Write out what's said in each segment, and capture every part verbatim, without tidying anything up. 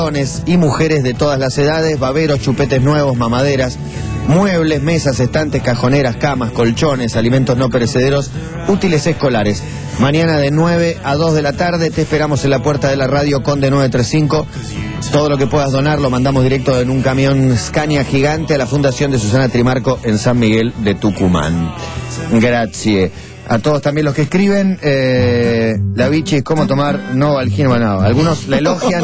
y mujeres de todas las edades, baberos, chupetes nuevos, mamaderas, muebles, mesas, estantes, cajoneras, camas, colchones, alimentos no perecederos, útiles escolares. Mañana de nueve a dos de la tarde te esperamos en la puerta de la radio Conde nueve treinta y cinco. Todo lo que puedas donar lo mandamos directo en un camión Scania gigante a la Fundación de Susana Trimarco en San Miguel de Tucumán. Gracias. A todos también los que escriben, eh, la Vichy es cómo tomar Novalgina. Bueno, algunos la elogian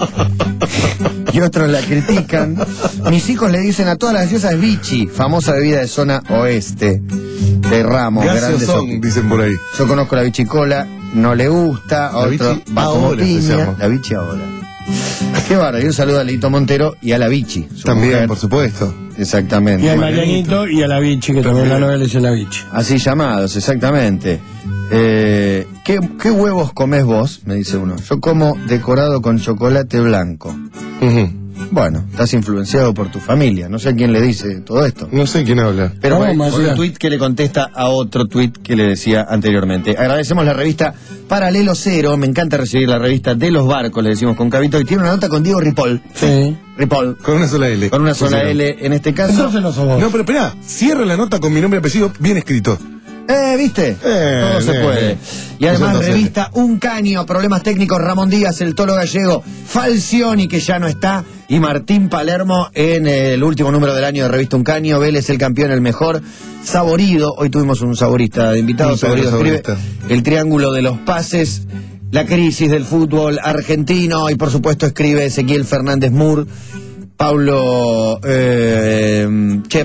y otros la critican. Mis hijos le dicen a todas las gaseosas Vichy, famosa bebida de zona oeste de Ramos. Gaseosón, dicen por ahí. Yo conozco la Vichy Cola, no le gusta, a otro va como piña. La Vichy ahora. Qué bárbaro, y un saludo a Lito Montero y a la Vichy. También, mujer. Por supuesto. Exactamente. Y a Marianito y a la Vichy, que también la novela es la Vichy. Así llamados, exactamente. Eh, ¿qué, ¿Qué huevos comés vos? Me dice uno. Yo como decorado con chocolate blanco. Uh-huh. Bueno, estás influenciado por tu familia. No sé a quién le dice todo esto. No sé quién habla. Pero No, bueno, más con allá. un tuit que le contesta a otro tuit que le decía anteriormente. Agradecemos la revista Paralelo Cero. Me encanta recibir la revista de los barcos, le decimos con Cabito. Y tiene una nota con Diego Ripoll. Sí. Ripoll. Con una sola L. Con una sola Pusieron. L en este caso. Entonces no sos vos. No, pero espera, cierra la nota con mi nombre y apellido bien escrito. Eh, ¿viste? Eh, Todo se eh, puede. eh. Y además Entonces, revista Un Caño, problemas técnicos, Ramón Díaz, el Tolo Gallego, Falcioni, que ya no está, y Martín Palermo en el último número del año de revista Un Caño, Vélez el campeón, el mejor, Saborido, hoy tuvimos un saborista de invitado, Un Saborido escribe, saborista. el triángulo de los pases, la crisis del fútbol argentino, y por supuesto escribe Ezequiel Fernández Mur, Paulo eh, Chep,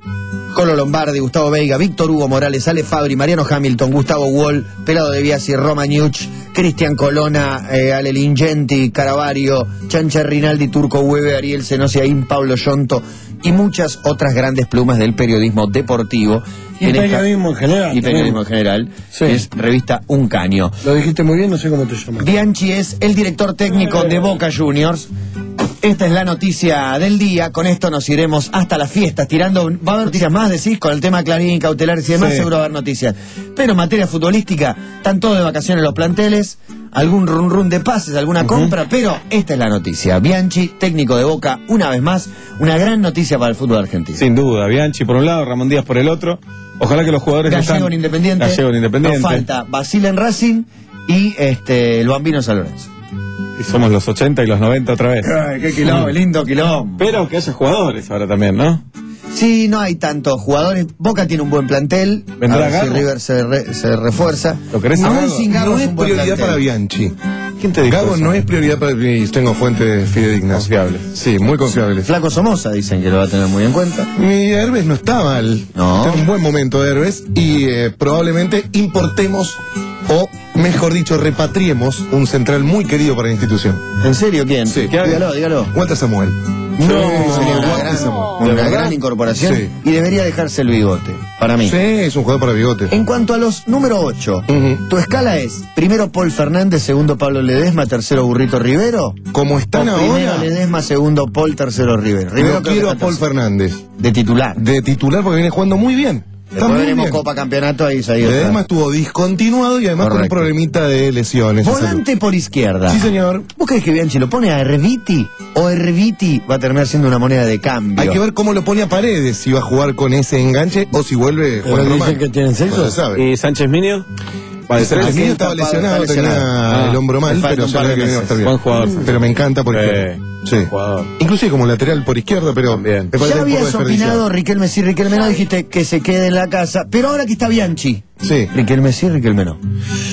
Colo Lombardi, Gustavo Veiga, Víctor Hugo Morales, Ale Fabri, Mariano Hamilton, Gustavo Wall, Pelado de Biasi, Roma Niuch, Cristian Colona, eh, Ale Lingenti, Caravario, Chancha Rinaldi, Turco Hueve, Ariel Senosiaín, Pablo Yonto y muchas otras grandes plumas del periodismo deportivo. Y en esta- periodismo en general. Y periodismo en general, Sí. que es revista Un Caño. Lo dijiste muy bien, no sé cómo te llamas. Bianchi es el director técnico de Boca Juniors. Esta es la noticia del día. Con esto nos iremos hasta las fiestas, tirando... Va a haber noticias más, decís, con el tema Clarín, cautelares y demás, Sí. seguro va a haber noticias. Pero en materia futbolística, están todos de vacaciones los planteles, algún run run de pases, alguna compra, pero esta es la noticia. Bianchi, técnico de Boca, una vez más, una gran noticia para el fútbol argentino. Sin duda, Bianchi por un lado, Ramón Díaz por el otro. Ojalá que los jugadores Gallego están... en Independiente. Gallego en Independiente. Nos falta Basile en Racing y este el Bambino San Lorenzo. Y somos los ochenta y los noventa otra vez. Ay, qué quilombo, lindo quilombo. Pero que haya jugadores ahora también, ¿no? Sí, no hay tantos jugadores. Boca tiene un buen plantel. ¿Vendrá A ver si Gago? River se, re- se refuerza. ¿Lo querés Aún a Gago? sin Gago No es es un buen prioridad plantel. para Bianchi. ¿Quién te dijo Gago eso? no es prioridad para... y tengo fuentes fidedignas. Confiables. Sí, muy confiables. Flaco Somoza dicen que lo va a tener muy en cuenta. Y Herbes no está mal. No. Está en un buen momento Herbes y eh, probablemente importemos o, mejor dicho, repatriemos un central muy querido para la institución. ¿En serio quién? Sí. Dígalo, dígalo. Walter Samuel. No, Sí, sería una, Walter gran, Samuel. una ¿De verdad? gran incorporación Sí. y debería dejarse el bigote, para mí. Sí, es un jugador para bigote. En cuanto a los número ocho, Ujú. ¿tu escala es primero Paul Fernández, segundo Pablo Ledesma, tercero Burrito Rivero? Como ¿O están primero ahora, Ledesma, segundo Paul, tercero Rivero? Rivero no creo que quiero a está Paul tercero. Fernández De titular. de titular porque viene jugando muy bien. Está Después muy veremos bien. Copa Campeonato ahí se ha ido. Ledesma estuvo discontinuado y además Correcto. con un problemita de lesiones. Volante por izquierda. Sí, señor. ¿Vos crees que Bianchi lo pone a Erviti? ¿O Erviti va a terminar siendo una moneda de cambio? Hay que ver cómo lo pone a Paredes, si va a jugar con ese enganche o si vuelve Pero Juan dicen Román. que tienen sexo. No se sabe. ¿Y Sánchez Minio? Va de El tres. mío Está estaba tapado, lesionado, está tenía lesionado. el hombro Le mal, falta pero un se par ve de que viene a meses. estar bien. Buen jugador. Pero me encanta por izquierda. Eh, Sí. buen jugador. Inclusive como lateral por izquierda, pero También. me parece Ya un poco habías desperdiciado. opinado Riquelme sí, Riquelme no, dijiste que se quede en la casa, pero ahora que está Bianchi. Sí. Riquelme sí, Riquelme no.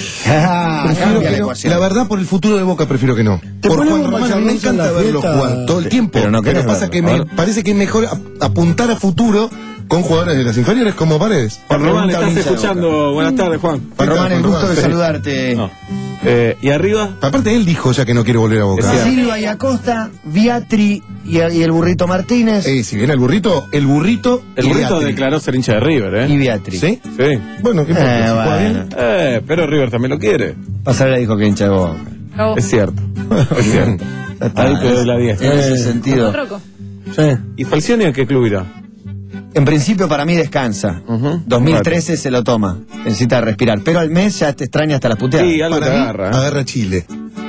Ah, Prefiero cambia que la no. ecuación. La verdad, por el futuro de Boca, prefiero que no. Te Por ponemos Juan Román, Bayern me Munich en encanta la verlo fiesta. jugar todo el tiempo. Pero no querés pasa verlo. que A me ver. parece que es mejor ap- apuntar a futuro con jugadores de las inferiores como Paredes. Juan Román, Pregunta ¿estás hincha de escuchando? Buenas tardes, Juan. Juan Román, el gusto de Sí. saludarte. No. Eh, ¿Y arriba? Aparte, él dijo ya que no quiere volver a Boca. Decía- Silva y Acosta, Viatri y, y el burrito Martínez. Eh, si viene el burrito, el burrito. El y burrito Beatriz. declaró ser hincha de River, ¿eh? Y Viatri. ¿Sí? Sí. Bueno, ¿qué importa? Eh, Si juega bueno. bien. Eh, pero River también lo quiere. Pasarela dijo que hincha de Boca. Es cierto. Es cierto. Ahí te doy la diez. En ese sentido. Rocco. Sí. ¿Y Falcioni a qué club irá? En principio para mí descansa. Ujú. dos mil trece se lo toma. Necesita respirar. Pero al mes ya te extraña hasta las puteadas. Sí, algo Para te mí, agarra. ¿eh? agarra Chile.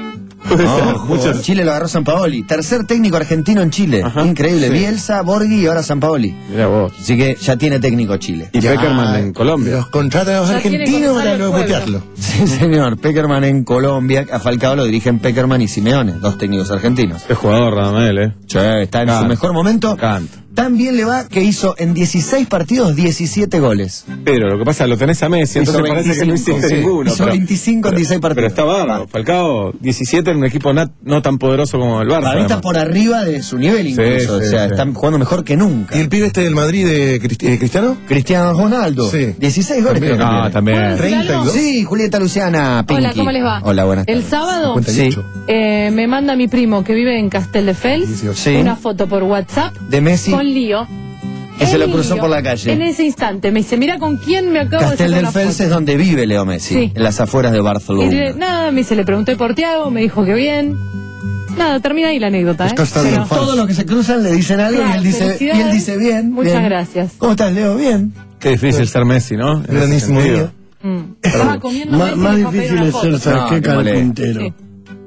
No, muchos. Chile lo agarró Sampaoli. Tercer técnico argentino en Chile. Ajá. Increíble. Sí. Bielsa, Borghi y ahora Sampaoli. Mira vos. Así que ya tiene técnico Chile. Y Peckerman en Colombia. Los contratan a los Ya tiene argentinos Gonzalo para luego Pueblo. putearlo. Sí, señor. Peckerman en Colombia. A Falcao lo dirigen Peckerman y Simeone, dos técnicos argentinos. Es jugador, Radamel, ¿eh? Che, está en Canta. su mejor momento. Canta. Tan bien le va que hizo en dieciséis partidos diecisiete goles. Pero lo que pasa, lo tenés a Messi, Hizo entonces parece que no veinticinco, hiciste sí. ninguno. Hizo pero- veinticinco en pero- dieciséis partidos. Pero está bárbaro. Falcao, diecisiete en un equipo nat- no tan poderoso como el Barça. Para mí está además. por arriba de su nivel incluso. Sí, sí, o sea, sí. están jugando mejor que nunca. ¿Y el pibe este del Madrid de Cristi- eh, Cristiano? Cristiano Ronaldo. Sí. dieciséis goles. También. creo que Ah, tiene. también. treinta y dos. Sí, Julieta Luciana Pinky. Hola, ¿cómo les va? Hola, buenas El tardes. sábado cincuenta y ocho. eh, me manda mi primo que vive en Castelldefels dieciocho. Sí. una foto por WhatsApp De Messi. con Lío. Que se El lo cruzó Lío, por la calle. En ese instante me dice, mira con quién me acabo Castel de del sacar Fels una es foto. donde vive Leo Messi. Sí. En las afueras de Y Barcelona. le- nada, me dice, le pregunté por Tiago, me dijo que bien. Nada, termina ahí la anécdota, ¿eh? Castel del Pero- Fels. Todos los que se cruzan le dicen algo Claro, y él dice, y felicidades. él dice bien. Muchas bien. gracias. ¿Cómo estás, Leo? Bien. Qué difícil ser Messi, ¿no? En ese Grandísimo sentido. día. Mm. Estaba comiendo Más, Messi y más me fue a pedir difícil una es ser, foto. ¿sabes No, qué? qué molesto. Carpintero. Sí.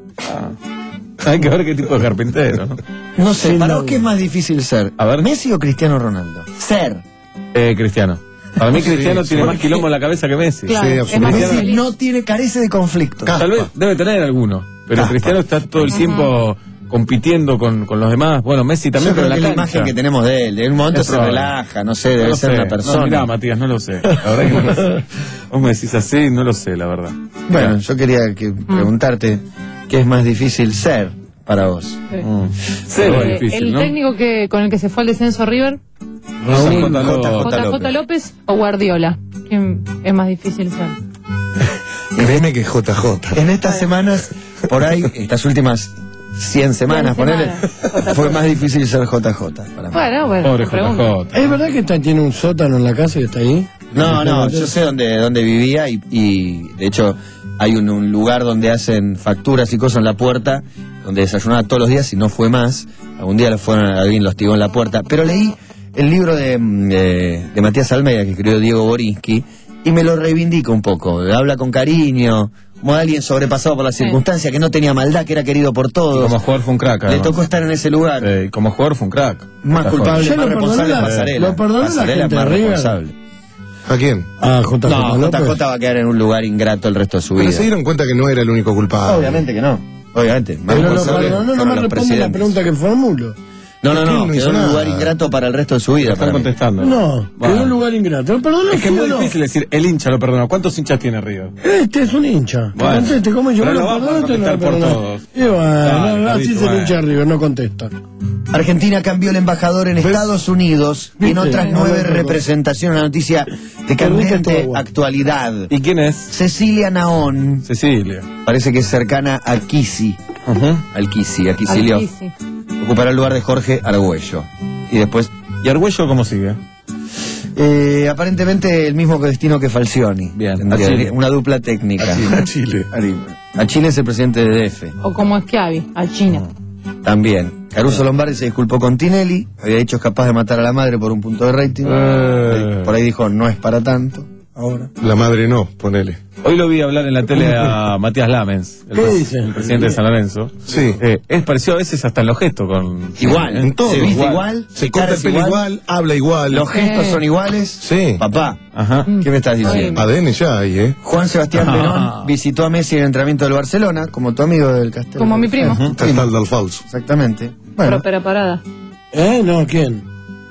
Hay que ver qué tipo de carpintero, ¿no? No sé, Sí, ¿para no. vos qué es más difícil ser? A ver. ¿Messi o Cristiano Ronaldo? Ser. Eh, Cristiano. Para mí Cristiano Sí, tiene sí. más quilombo en la cabeza que Messi. Claro, Sí, es más absolutamente. Messi feliz. no tiene, carece de conflicto. Ca- Tal vez debe tener alguno, pero Caspa. Cristiano está todo el tiempo compitiendo con, con los demás. Bueno, Messi también, Yo creo pero que en la la imagen cancha. que tenemos de él, de un momento Es se probable. relaja, no sé, No debe lo ser sé. una No, persona. mirá, Matías, no lo sé. La verdad que no lo sé. Vos me decís así, no lo sé, la verdad. Bueno, yo quería que preguntarte qué es más difícil ser para vos. Mm. Cero Eh, es difícil, el ¿no? técnico que con el que se fue al descenso River, Raúl J J J J López o Guardiola. ¿Quién es más difícil ser? Créeme que J J. En estas semanas, por ahí, estas últimas cien semanas, cien ponele, semanas. fue más difícil ser J J para mí. Bueno, bueno. Pobre te pregunto. J J. ¿Es verdad que está, tiene un sótano en la casa y está ahí? No, no, yo sé dónde, dónde vivía y, y, de hecho hay un, un lugar donde hacen facturas y cosas en la puerta, donde desayunaba todos los días y no fue más. Algún día lo fueron, alguien los tiró en la puerta. Pero leí el libro de, mm, de, de Matías Almeida que escribió Diego Borinsky y me lo reivindica un poco. Habla con cariño, como de alguien sobrepasado por las Sí. circunstancias, que no tenía maldad, que era querido por Y todos. como jugador fue un crack, Le además. tocó estar en ese lugar. Eh, y como jugador fue un crack. Más J J. culpable, Ya más lo responsable perdonó la- Pasarela. lo perdonó la Pasarela gente más de River. responsable. ¿A quién? Ah, J J No, J López. J va a quedar en un lugar ingrato el resto de su Pero vida. se dieron cuenta que no era el único culpable. Obviamente que no. Obviamente. Más Pero lo responsable perdonó, no fueron me los responde la presidentes. pregunta que formulo. No, no, Es que no. él no Quedó hizo en un nada. lugar ingrato para el resto de su vida. Están para mí. contestando. No, Bueno. en un lugar ingrato. Perdón, Es que es muy difícil decir, el hincha lo perdonó. ¿Cuántos hinchas tiene River? Este es un hincha. Bueno. Conteste, ¿cómo yo Pero lo lo vamos a perdono? Este no lo contestar por perdono. todos. Y bueno, Dale, así Carlito, es el bueno. hincha de River, no contesta. Argentina cambió el embajador en Estados Unidos y en ¿Viste? otras No, nueve no, no. representaciones. Una noticia de Permite candente todo. actualidad. ¿Y quién es? Cecilia Naón. Cecilia. Parece que es cercana a Kisi. Ujú. Al Kisi, a Kicillof. Aquí sí. Ocupará el lugar de Jorge Argüello. Y después, ¿Y Argüello cómo sigue? eh, aparentemente el mismo destino que Falcioni. Bien, Tendría a Chile. una dupla técnica. A Chile. A Chile es el presidente de D F. O como Schiavi, a China. También. Caruso Lombardi se disculpó con Tinelli. Había dicho es capaz de matar a la madre por un punto de rating. Eh. Por ahí dijo no es para tanto. Ahora. La madre no, ponele. Hoy lo vi hablar en la tele a Matías Lamens, el, ¿Qué pres- dice? el presidente de San Lorenzo. Sí. Eh, es parecido a veces hasta en los gestos con... Igual. En todo. Se viste Igual. igual. Se su corta cara el es pelo igual, habla igual. Los gestos Eh. son iguales. Sí. Papá, Ajá. ¿qué me estás diciendo? A D N ya hay, ¿eh? Juan Sebastián Ah. Perón visitó a Messi en el entrenamiento del Barcelona, como tu amigo del Castel. Como mi primo. Castal del Falso. Exactamente. Bueno, Propera parada. ¿Eh? No, ¿quién?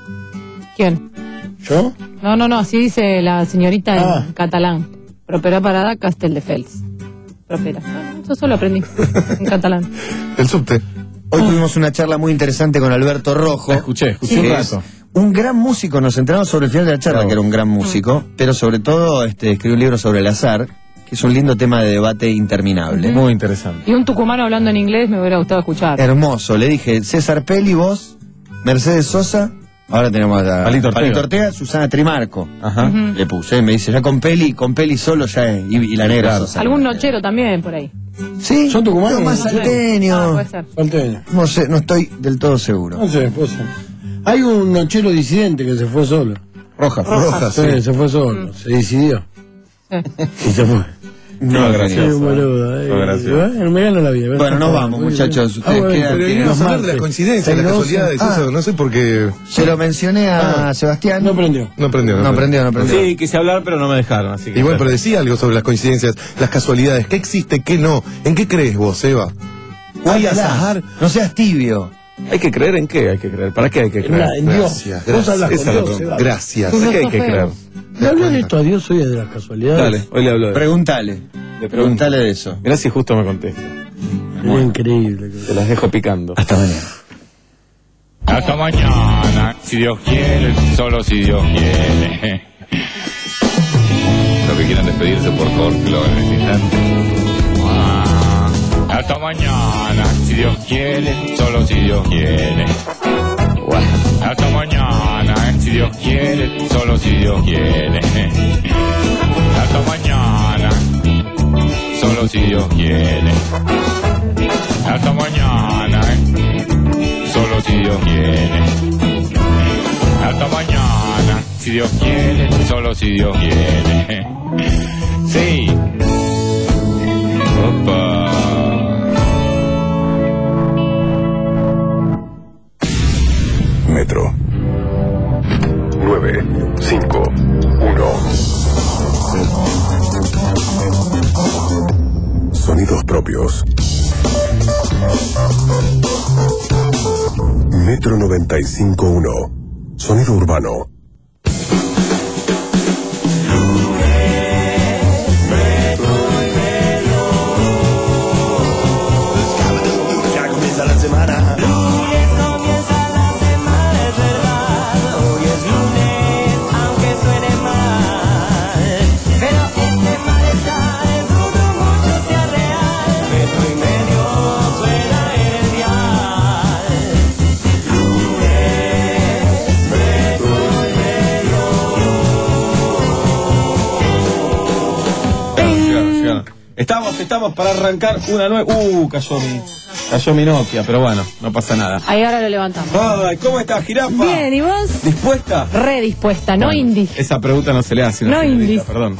¿Quién? ¿Yo? No, no, no, así dice la señorita Ah. en catalán. Propera parada, Castelldefels. Propera. Ah, eso solo aprendí en catalán. El subte. hoy tuvimos una charla muy interesante con Alberto Rojo. La escuché, escuché un que es rato. un gran músico, nos enteramos sobre el final de la charla, Bravo. que era un gran músico, pero sobre todo este, escribió un libro sobre el azar, que es un lindo tema de debate interminable. Muy interesante. Y un tucumano hablando en inglés me hubiera gustado escuchar. Hermoso, le dije, César Peli, vos, Mercedes Sosa, ahora tenemos a Palito Ortega. Ortega, Susana Trimarco. Ajá. Ujú. Le puse, me dice, ya con Peli, con Peli solo ya es, y, y la negra Claro. Sosa. Algún nochero también por ahí. Sí, ¿Son tucumanos? yo más No sé. Ah, salteño. puede ser. Salteño. No sé, no estoy del todo seguro. No sé, puede ser. Hay un nochero disidente que se fue solo. Rojas. Rojas, Sí, sí. se fue solo. Se decidió. Sí. Y se fue. No, Sí, gracioso. boludo. eh. Fue gracioso. Bueno, me gano la vida. Bueno, nos vamos, muchachos. Ustedes bueno, quedan- Pero tienen íbamos a los hablar de las martes. coincidencias, las Seis, casualidades, doce. eso, no sé por qué Se lo mencioné a Sebastián. No prendió. no aprendió. No aprendió, no aprendió. Sí, quise hablar, pero no me dejaron, así que... Y bueno, pero decía algo sobre las coincidencias, las casualidades, qué existe, qué no. ¿En qué crees vos, Eva? ¿Hay Háblala. azar? No seas tibio. ¿Hay que creer en qué? ¿Hay que creer? ¿Para qué hay que En, creer? la- en Dios. Gracias, Vos hablas gracias. con Esa es la Dios. pregunta. Seba. Gracias. ¿Para qué hay que Filosofeo. creer? Le hablo de esto a Dios hoy de las casualidades. Dale, hoy le hablo de... Pregúntale. Le Pregúntale de eso. Mirá si justo me contesta. Es increíble. Te las dejo picando. Hasta mañana. Hasta mañana, si Dios quiere, solo si Dios quiere. Los que quieran despedirse, por favor, que lo hagan en este instante. Ah, hasta mañana, si Dios quiere, solo si Dios quiere. Hasta mañana, si Dios quiere, solo si Dios quiere. Hasta mañana, solo si Dios quiere. Hasta mañana, solo si Dios quiere. Hasta mañana, si Dios quiere, solo si Dios quiere. Sí. Opa. Metro nueve cinco uno. Sonidos propios. Metro noventa y cinco uno. Sonido urbano. Ya comienza la semana. Lunes comienza la semana, es verdad. Hoy es lunes, aunque suene mal. Pero este malestar es dudo mucho sea real. Metro y medio suena en el dial. Lunes, metro y medio. Llegaron, llegaron. Estamos, estamos para arrancar una nueva... Uh, cayó mi, cayó mi Nokia, pero bueno, no pasa nada. Ahí ahora lo levantamos. Ay, ¿cómo estás, jirafa? Bien, ¿y vos? ¿Dispuesta? Redispuesta, no Bueno, indie. Esa pregunta no se le hace a una No señorita, indies. perdón.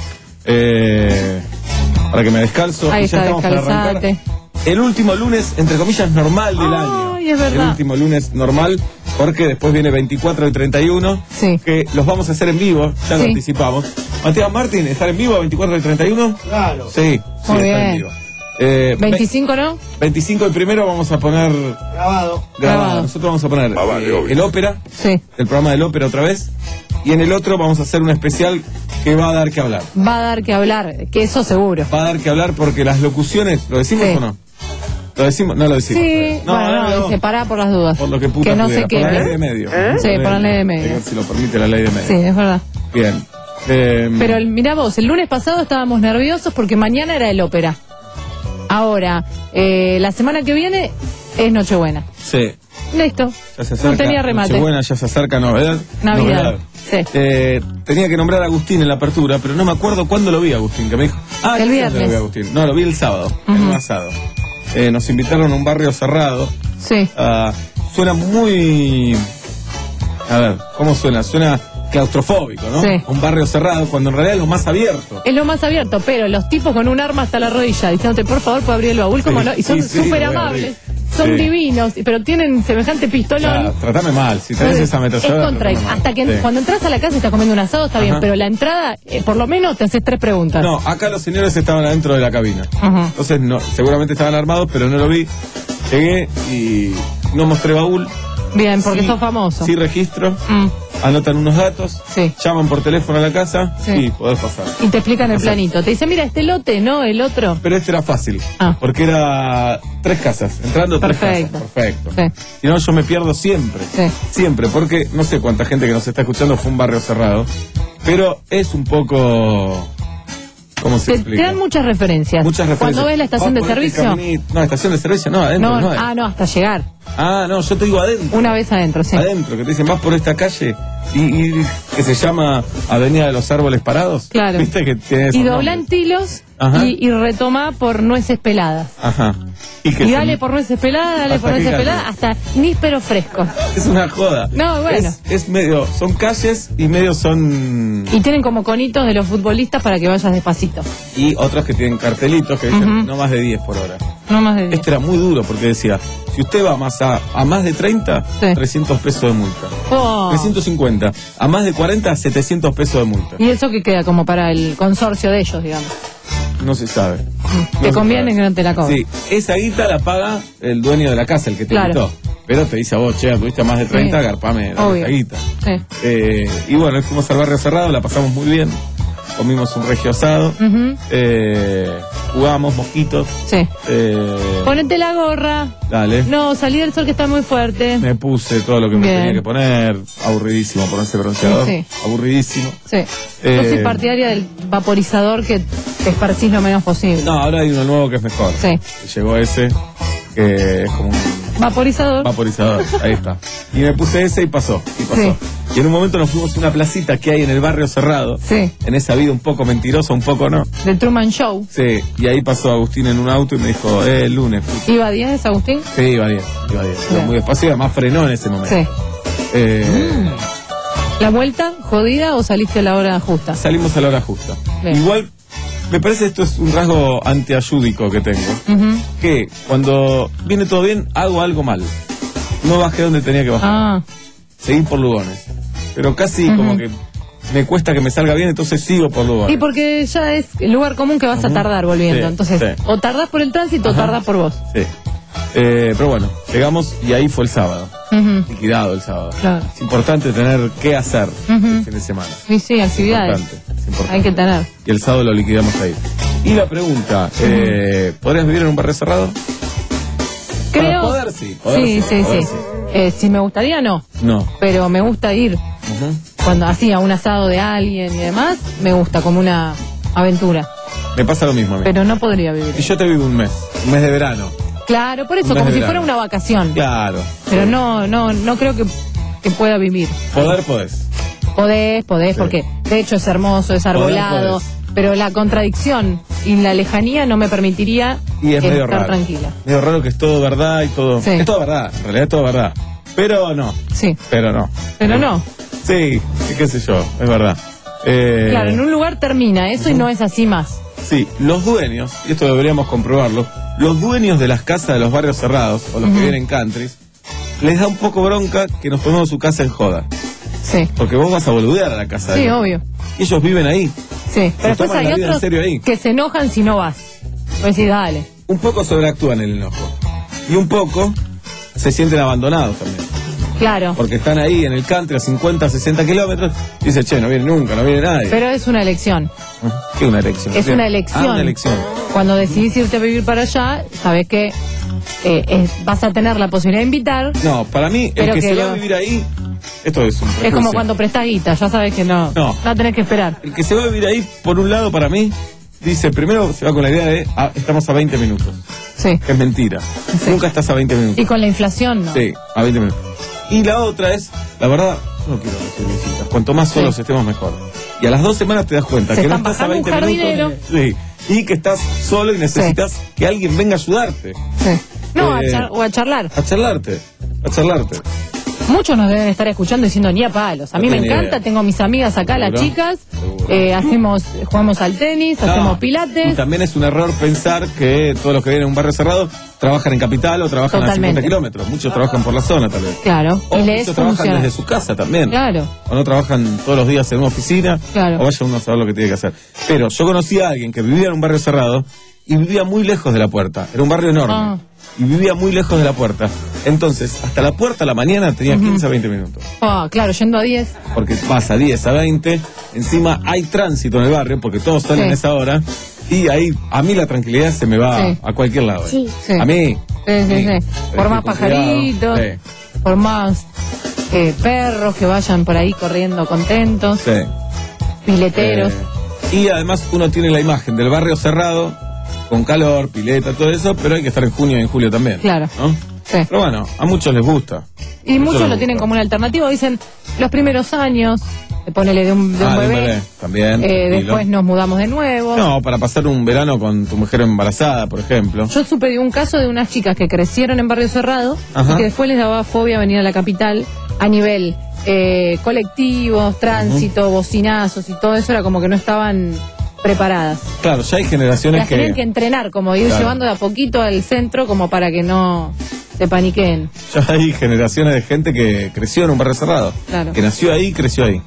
Eh, para que me descalzo. Ahí y ya está, estamos para arrancar descalzate. el último lunes, entre comillas, normal del Ay, año. es verdad. El último lunes normal, porque después viene veinticuatro y treinta y uno, Sí. que los vamos a hacer en vivo, ya lo Sí. anticipamos. Mateo Martín, ¿estar en vivo veinticuatro y treinta y uno? Claro. Sí, sí, Muy está en bien. vivo. Eh, ¿veinticinco no? veinticinco el primero vamos a poner Grabado. grabado. Grabado. Nosotros vamos a poner Ah, vale, eh, obvio. el ópera, Sí. el programa del ópera otra vez. Y en el otro vamos a hacer un especial que va a dar que hablar. Va a dar que hablar, que eso seguro. Va a dar que hablar porque las locuciones, ¿lo decimos Sí. o no? ¿Lo decimos? No lo decimos. Sí, No, bueno, no, no, no. dice pará por las dudas. Por lo que puta no pudiera. sé qué. Por la ley de medio. Sí, por la ley de medio. Hay que ver si lo permite la ley de medio. Sí, es verdad. Bien. Eh, Pero el- mirá vos, el lunes pasado estábamos nerviosos porque mañana era el ópera. Ahora, eh, la semana que viene es Nochebuena. sí. Listo. Ya se acerca. No tenía remate. Nochebuena, ya se acerca novedad. Navidad. Novedad. Sí. Eh, tenía que nombrar a Agustín en la apertura, pero no me acuerdo cuándo lo vi a Agustín, que me dijo. Ah, El ¿qué día viernes. lo vi a Agustín? No, lo vi el sábado, en un asado. Eh, nos invitaron a un barrio cerrado. Sí. Ah, suena muy... A ver, ¿cómo suena? Suena claustrofóbico, ¿no? Sí. Un barrio cerrado, cuando en realidad es lo más abierto. Es lo más abierto, pero los tipos con un arma hasta la rodilla diciéndote, por favor, puede abrir el baúl, como Sí, no. Y son sí, sí, súper lo voy a amables, abrir. son Sí. divinos, pero tienen semejante pistolón. Claro, tratame mal, si tenés Entonces, esa es ametralladora. contra, tratame mal. hasta que Sí. cuando entras a la casa y estás comiendo un asado está bien, Ajá. pero la entrada, eh, por lo menos te haces tres preguntas. No, acá los señores estaban adentro de la cabina. Ajá. Entonces, no, seguramente estaban armados, pero no lo vi. Llegué y no mostré baúl. Bien, porque Sí, sos famoso. Sí, registro. Mm. Anotan unos datos. Sí. Llaman por teléfono a la casa. Sí. Y podés pasar. Y te explican el planito. Te dicen, mira, este lote, no, el otro. Pero este era fácil. Ah. Porque era tres casas. Entrando Perfecto. tres casas. Perfecto. Sí. Si no, yo me pierdo siempre. Sí. Siempre. Porque no sé cuánta gente que nos está escuchando fue un barrio cerrado. Pero es un poco... ¿Cómo se Te, te explica? dan muchas referencias. Muchas referencias. Cuando ves la estación Ah, de por este servicio. caminito. No, estación de servicio no, adentro No, no, hay. ah, no, hasta llegar. Ah, no, yo te digo adentro. Una vez adentro, sí. Adentro, que te dicen, vas por esta calle y, y- que se llama Avenida de los Árboles Parados. Claro. ¿Viste que tiene esos Y doblan nombres? tilos Ajá. y, y retoma por nueces peladas. Ajá. Y, que Y se- dale por nueces peladas, dale Hasta por nueces que peladas, hasta níspero fresco. Es una joda. No, bueno. Es, es medio, son calles y medio son... Y tienen como conitos de los futbolistas para que vayas despacito. Y otros que tienen cartelitos que dicen Ujú. no más de diez por hora. No más de diez. Este era muy duro porque decía, si usted va más a, a más de treinta, Sí. trescientos pesos de multa. Oh. trescientos cincuenta. A más de cuarenta, setecientos pesos de multa. Y eso que queda como para el consorcio de ellos, digamos. No se sabe. Te No se conviene sabe. que no te la cobren. Sí, esa guita la paga el dueño de la casa, el que te Claro. invitó. Pero te dice a vos, che, tuviste a más de treinta, Sí. garpame la Obvio. guita. Sí. Eh, y bueno, hoy fuimos al barrio cerrado, la pasamos muy bien. Comimos un regio asado. Ujú. eh, jugamos mosquitos. Sí. Eh, Ponete la gorra. dale. No, salí del sol que está muy fuerte. Me puse todo lo que me Bien. tenía que poner. Aburridísimo ponerse bronceador. Sí, Aburridísimo. Sí. Eh, Yo soy partidaria del vaporizador que te esparcís lo menos posible. No, ahora hay uno nuevo que es mejor. Sí. Llegó ese, que es como un Vaporizador. vaporizador. Ahí está. Y me puse ese y pasó. Y pasó. Sí. Y en un momento nos fuimos a una placita que hay en el barrio cerrado. Sí. En esa vida un poco mentirosa, un poco no. Del Truman Show. Sí. Y ahí pasó Agustín en un auto y me dijo, eh, el lunes. puto. ¿Iba a diez, Agustín? Sí, iba bien. Iba bien. Iba Bien. muy despacio y además frenó en ese momento. Sí. Eh, ¿La vuelta jodida o saliste a la hora justa? Salimos a la hora justa. Bien. Igual, me parece esto es un rasgo antiayúdico que tengo. Ujú. Que cuando viene todo bien, hago algo mal. No bajé donde tenía que bajar. Ah, Seguí por Lugones. Pero casi Ujú. como que me cuesta que me salga bien, entonces sigo por Lugones. y porque ya es el lugar común que vas a tardar volviendo. Sí, Entonces, sí. o tardás por el tránsito o Ajá. tardás por vos. Sí. Eh, pero bueno, llegamos y ahí fue el sábado. Ujú. Liquidado el sábado. Claro. Es importante tener qué hacer Ujú. el fin de semana. Sí, sí, actividades. Importante, es importante. Hay que tener. Y el sábado lo liquidamos ahí. Y la pregunta, eh, ¿podrías vivir en un barrio cerrado? Creo. Para poder, sí. Poder, sí, sí, poder, sí. Eh, si me gustaría, no. No. Pero me gusta ir. Ujú. Cuando hacía un asado de alguien y demás, me gusta como una aventura. Me pasa lo mismo a mí. Pero no podría vivir. Y yo te vivo un mes, un mes de verano. Claro, por eso, Un mes como de si verano. fuera una vacación. Claro. Pero no, no, no creo que, que pueda vivir. Poder podés. Podés, podés, Sí. porque de hecho es hermoso, es arbolado, podés. pero la contradicción y la lejanía no me permitiría Y es eh, medio estar raro. tranquila. Medio raro que es todo verdad y todo. Sí. Es todo verdad, en realidad es todo verdad. Pero no. Sí, Pero no. pero no. Sí, qué sé yo, es verdad. Eh, Claro, en un lugar termina eso y no es así más. Sí, los dueños, y esto deberíamos comprobarlo, los dueños de las casas de los barrios cerrados, o los que vienen countries, les da un poco bronca que nos ponemos su casa en joda. Sí, Porque vos vas a boludear a la casa de sí, ellos. obvio. Y ellos viven ahí. Sí, pero después toman hay la vida en otros serio ahí. que se enojan si no vas. Vos decís, dale. Un poco sobreactúan el enojo. Y un poco se sienten abandonados también. Claro, Porque están ahí en el country a cincuenta, sesenta kilómetros. Y dice, che, no viene nunca, no viene nadie. pero es una elección. ¿Qué es una elección? Es Bien. una elección. Ah, una elección. Cuando decidís irte a vivir para allá, sabes que eh, es- vas a tener la posibilidad de invitar. No, para mí, el Pero que, que se va lo- a vivir ahí, esto es un Es prejuicio. como cuando prestás guita, ya sabes que no, No. no tenés que esperar. El que se va a vivir ahí, por un lado, para mí, dice, primero se va con la idea de, ah, estamos a veinte minutos. Sí. Que es mentira. Sí. Nunca estás a veinte minutos. Y con la inflación, ¿no? Sí, a veinte minutos. Y la otra es, la verdad, yo no quiero recibir visitas. Cuanto más solos Sí. estemos, mejor. Y a las dos semanas te das cuenta Se que no están estás a bajando veinte un jardinero. minutos. Sí. Y que estás solo y necesitas que alguien venga a ayudarte. Sí. No, a Eh, char- o a charlar. A charlarte. A charlarte. Muchos nos deben estar escuchando diciendo ni a palos. A No mí me tengo encanta, idea. tengo mis amigas acá, las Seguro. chicas, Seguro. eh, hacemos, jugamos al tenis, No. hacemos Y pilates. también es un error pensar que todos los que vienen a un barrio cerrado trabajan en capital o trabajan Totalmente. a cincuenta kilómetros. Muchos trabajan por la zona, tal vez. Claro, O y les muchos trabajan funciona. desde su casa también. Claro, O no trabajan todos los días en una oficina. Claro. O vaya uno a saber lo que tiene que hacer. Pero yo conocí a alguien que vivía en un barrio cerrado y vivía muy lejos de la puerta. Era un barrio enorme. Ah. Y vivía muy lejos de la puerta. Entonces, hasta la puerta a la mañana tenía quince a veinte minutos. ah, claro, yendo a diez. Porque pasa diez a veinte. Encima hay tránsito en el barrio porque todos salen Sí. a esa hora. Y ahí, a mí la tranquilidad se me va Sí. a cualquier lado. Sí. A mí. Sí, a sí, mí. sí. Eh, Por más con cuidado. pajaritos, Sí. por más eh, perros que vayan por ahí corriendo contentos, Sí. pileteros. Eh, y además uno tiene la imagen del barrio cerrado, con calor, pileta, todo eso, pero hay que estar en junio y en julio también. Claro. ¿no? Sí. Pero bueno, a muchos les gusta. Y muchos les lo tienen gusta. como una alternativa. Dicen, los primeros años ponele de un, de un Ah, de un bebé. bebé, también, Eh, tranquilo. después nos mudamos de nuevo. No, para pasar un verano con tu mujer embarazada, por ejemplo. Yo supe de un caso de unas chicas que crecieron en Barrio Cerrado Ajá. y que después les daba fobia venir a la capital a nivel eh, colectivos, tránsito, bocinazos y todo eso, era como que no estaban preparadas. Claro, ya hay generaciones Las que... tenían que entrenar, como ir Claro. llevando de a poquito al centro como para que no se paniqueen. Ya hay generaciones de gente que creció en un barrio cerrado. Claro. Que nació ahí y creció ahí.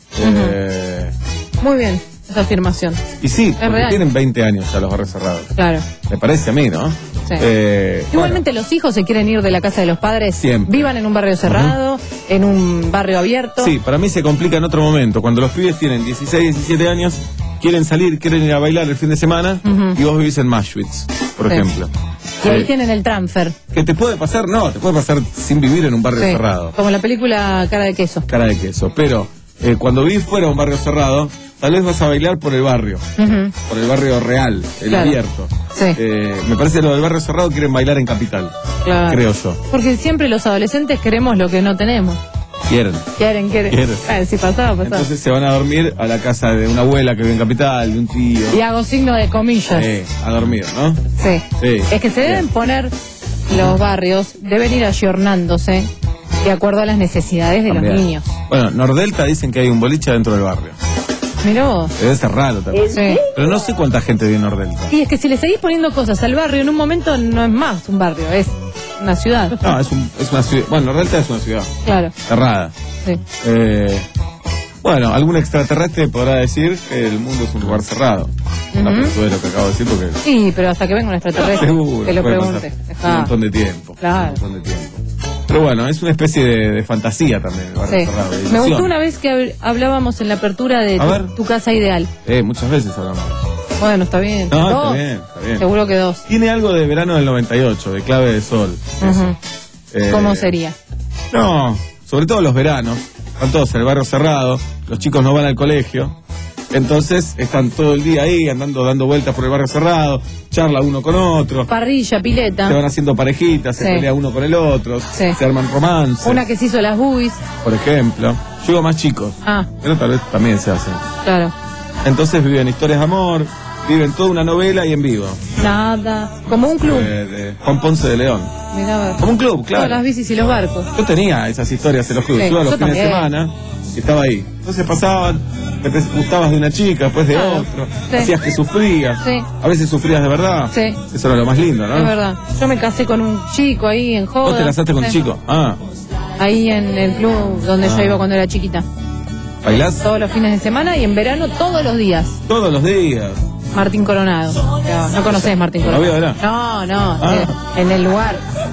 Eh, Muy bien, esa afirmación. y sí, porque real. tienen veinte años ya los barrios cerrados. Claro. Me parece a mí, ¿no? Sí. Eh, Igualmente los hijos se quieren ir de la casa de los padres, Siempre. vivan en un barrio cerrado, en un barrio abierto. bueno, sí, para mí se complica en otro momento. Cuando los pibes tienen dieciséis, diecisiete años, quieren salir, quieren ir a bailar el fin de semana Ujú. y vos vivís en Maschwitz, por Sí. ejemplo. Y ahí Eh, tienen el transfer. ¿Qué te puede pasar? No, te puede pasar sin vivir en un barrio Sí, cerrado. como la película Cara de Queso. Cara de queso. Pero eh, cuando vivís fuera de un barrio cerrado, tal vez vas a bailar por el barrio. Ujú. Por el barrio real, el Claro. abierto. Sí. Eh, me parece que lo del barrio cerrado quieren bailar en capital. Claro. Creo yo. Porque siempre los adolescentes queremos lo que no tenemos. Quieren. Quieren, quieren. Quieren. Ah, si pasaba, pasaba. Entonces se van a dormir a la casa de una abuela que vive en capital, de un tío. Y hago signo de comillas. Eh, a dormir, ¿no? Sí. Sí. Es que se deben Bien. poner los barrios, deben ir ayornándose de acuerdo a las necesidades de También. los niños. Bueno, Nordelta dicen que hay un boliche dentro del barrio. Mirá vos. Debe ser raro también. Sí. Pero no sé cuánta gente vive en Nordelta. Y es que si le seguís poniendo cosas al barrio, en un momento no es más un barrio, es una ciudad. No, es, un, es una ciudad. Bueno, Nordelta es una ciudad Claro. cerrada. Sí. Eh, bueno, algún extraterrestre podrá decir que el mundo es un lugar cerrado. No, Ujú. pero eso es lo que acabo de decir porque... Sí, pero hasta que venga un extraterrestre, Seguro, que lo puede pregunte. pasar Dejá. un montón de tiempo. Claro. Un montón de tiempo. Pero bueno, es una especie de, de fantasía también el barrio Sí. cerrado. de Me ilusión. gustó una vez que hab- hablábamos en la apertura de A ver. tu, tu casa ideal. Eh, muchas veces hablamos. Bueno, está bien. No, Dos. está bien, está bien. Seguro que dos. Tiene algo de verano del noventa y ocho, de clave de sol. eso. Ujú. Eh, ¿Cómo sería? No, sobre todo los veranos. Están todos en el barrio cerrado, los chicos no van al colegio. Entonces están todo el día ahí, andando, dando vueltas por el barrio cerrado, charla uno con otro, Parrilla, se pileta. van haciendo parejitas, se Sí. pelea uno con el otro, Sí. se arman romances, Una que se hizo las buis. por ejemplo. Yo digo más chicos, Ah, pero tal vez también se hacen. claro. Entonces viven historias de amor, viven toda una novela y en vivo. Nada. Como un club. Eh, de Juan Ponce de León. Mirá, a ver. Como un club, Todas las claro. bicis y los barcos. Yo tenía esas historias en los clubes, Sí, iba los yo fines de también. semana y estaba ahí. Entonces pasaban, te pe- gustabas de una chica, después de Claro. otro, Sí. hacías que sufrías, Sí. a veces sufrías de verdad. Sí. Eso era lo más lindo, ¿no? Es verdad. Yo me casé con un chico ahí en Joda. Vos te casaste con un Sí. chico. Ah, Ahí en el club donde Ah. yo iba cuando era chiquita. ¿bailás? Todos los fines de semana y en verano todos los días. Todos los días. Martín Coronado. No, no conocés Martín ¿No Coronado. había, No, no. Ah. eh, en el lugar.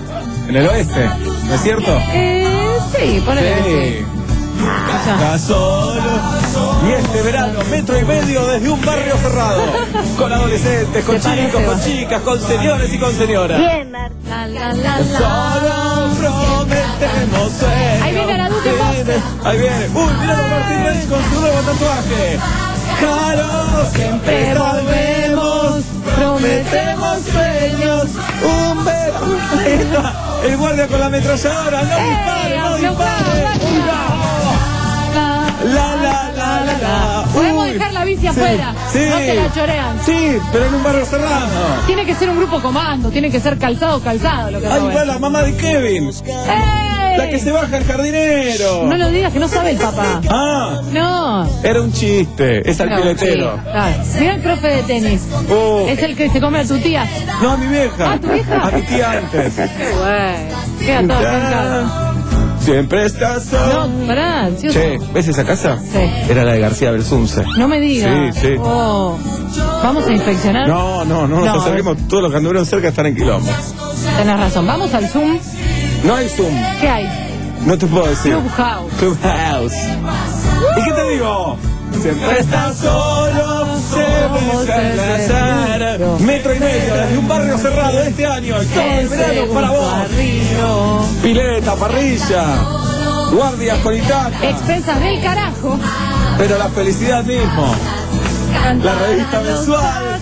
En el oeste, ¿no es cierto? Eh, sí, ponele que sí. Ya. Está solo. Y este verano, metro y medio desde un barrio cerrado. Con adolescentes, con Se chicos, parece, con va. chicas, con señores y con señoras. La, la, la, Solo la. prometemos sueños. Ahí viene la Duque Monster. Ahí viene. Uy, mirá a Martín Reich con su nuevo tatuaje. Claro, siempre volvemos. Prometemos sueños. Un verano. El guardia con la ametralladora. No dispare, no dispare. La, la, la, la, la. Podemos Uy. dejar la bici Sí, afuera. sí. No te la chorean. Sí, pero en un barrio cerrado. Tiene que ser un grupo comando, tiene que ser calzado, calzado lo que Ahí va va la mamá de Kevin. ¡Ey! La que se baja el jardinero. No lo digas que no sabe el papá. Ah, No. era un chiste. Es No, alfiletero. sí, claro. Mira el profe de tenis. Oh. Es el que se come a tu tía. No, a mi vieja. ¿A tu vieja? A mi tía antes. Qué bueno. Queda todo arrancado. Siempre estás solo. No, pará, ansioso. Che, ¿ves esa casa? Sí. Era la de García Belsunce. No me digas. Sí, sí. Oh. Vamos a inspeccionar. No, no, no nos No, acerquemos. Todos los que anduvieron cerca están en quilombo. Tenés razón. Vamos al Zoom. No hay Zoom. ¿Qué hay? No te puedo decir. Clubhouse. Clubhouse. ¿Y qué te digo? Siempre estás solo, se besa el azar. Metro y medio desde un barrio cerrado este año. Y todo el verano para vos. Barrio. Pileta, parrilla, guardias con Itaca. Expensas del carajo. Pero la felicidad mismo. La revista mensual.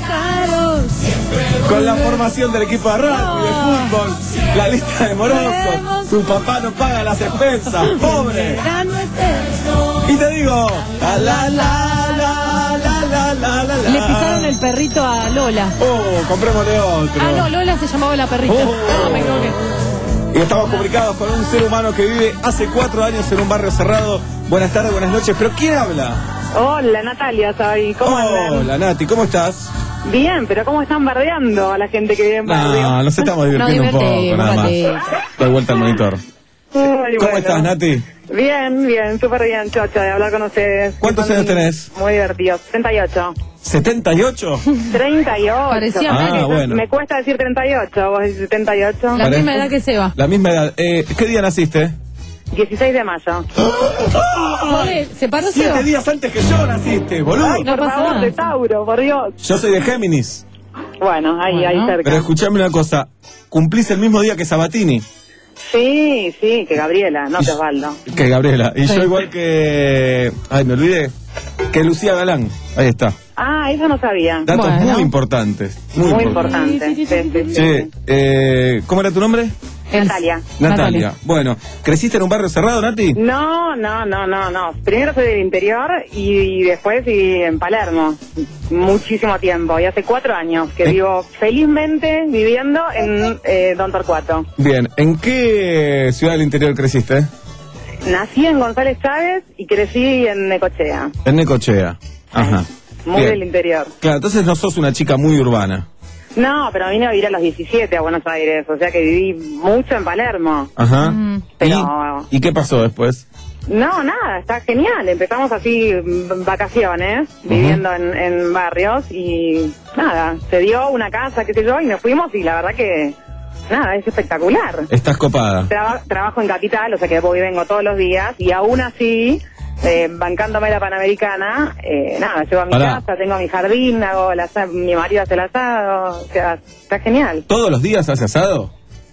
Con la formación del equipo de rugby, de fútbol. La lista de morosos. Tu papá no paga las expensas. Pobre. Verano eterno. Y te digo, la la la la la la la la. Le pisaron el perrito a Lola. Oh, comprémosle otro. Ah, no, Lola se llamaba la perrita. Oh. Ah, me equivoqué. Y estamos comunicados con un ser humano que vive hace cuatro años en un barrio cerrado. Buenas tardes, buenas noches. ¿Pero quién habla? Hola, Natalia, soy. ¿Cómo andan? Hola, Nati, ¿cómo estás? Bien, pero ¿cómo están bardeando a la gente que vive en barrio? No, nos estamos divirtiendo No, un poco, divertimos, nada más. divertimos. Doy vuelta al monitor. Muy ¿Cómo bueno. estás, Nati? Bien, bien, súper bien, chocha, de hablar con ustedes. ¿Cuántos Son años tenés? Muy divertidos. treinta y ocho. ¿setenta y ocho? treinta y ocho. Parecía Ah, menos. bueno. Me cuesta decir treinta y ocho, vos decís setenta y ocho. La Pare- misma edad que Seba. La misma edad. Eh, ¿Qué día naciste? dieciséis de mayo. Joder, ¿se paró Seba? Siete días antes que yo naciste, boludo. Ay, No por pasa favor, nada. de Tauro, por Dios. Yo soy de Géminis. Bueno, ahí, Bueno. ahí cerca. Pero escuchame una cosa. Cumplís el mismo día que Sabatini. Sí, sí, que Gabriela, no que Osvaldo. Que Gabriela. Y Sí. yo igual que... Ay, me olvidé. Que Lucía Galán. Ahí está. Ah, eso no sabía. Datos Bueno. muy importantes. Muy, Muy importantes. importante. Sí, sí, sí. Che, eh, ¿cómo era tu nombre? Natalia. Natalia. Bueno, ¿creciste en un barrio cerrado, Nati? No, no, no, no, no. Primero soy del interior y, y después y en Palermo. Muchísimo tiempo. Y hace cuatro años que ¿Eh? vivo felizmente viviendo en eh, Don Torcuato. Bien, ¿en qué ciudad del interior creciste? Nací en González Chávez y crecí en Necochea. En Necochea. Ajá. Muy Bien. del interior. Claro, entonces no sos una chica muy urbana. No, pero vine a vivir a los diecisiete a Buenos Aires. O sea que viví mucho en Palermo. Ajá. Mm. Pero- ¿Y, ¿Y qué pasó después? No, nada, está genial. Empezamos así mm, vacaciones, viviendo en, en barrios y nada, se dio una casa, qué sé yo, y nos fuimos y la verdad que nada, es espectacular. Estás copada. Traba- trabajo en Capital, o sea que voy y vengo todos los días y aún así, eh, bancándome la Panamericana, eh, nada, llevo a mi Pará. casa, tengo mi jardín, hago el asa- mi marido hace el asado, o sea, está genial. ¿Todos los días haces asado?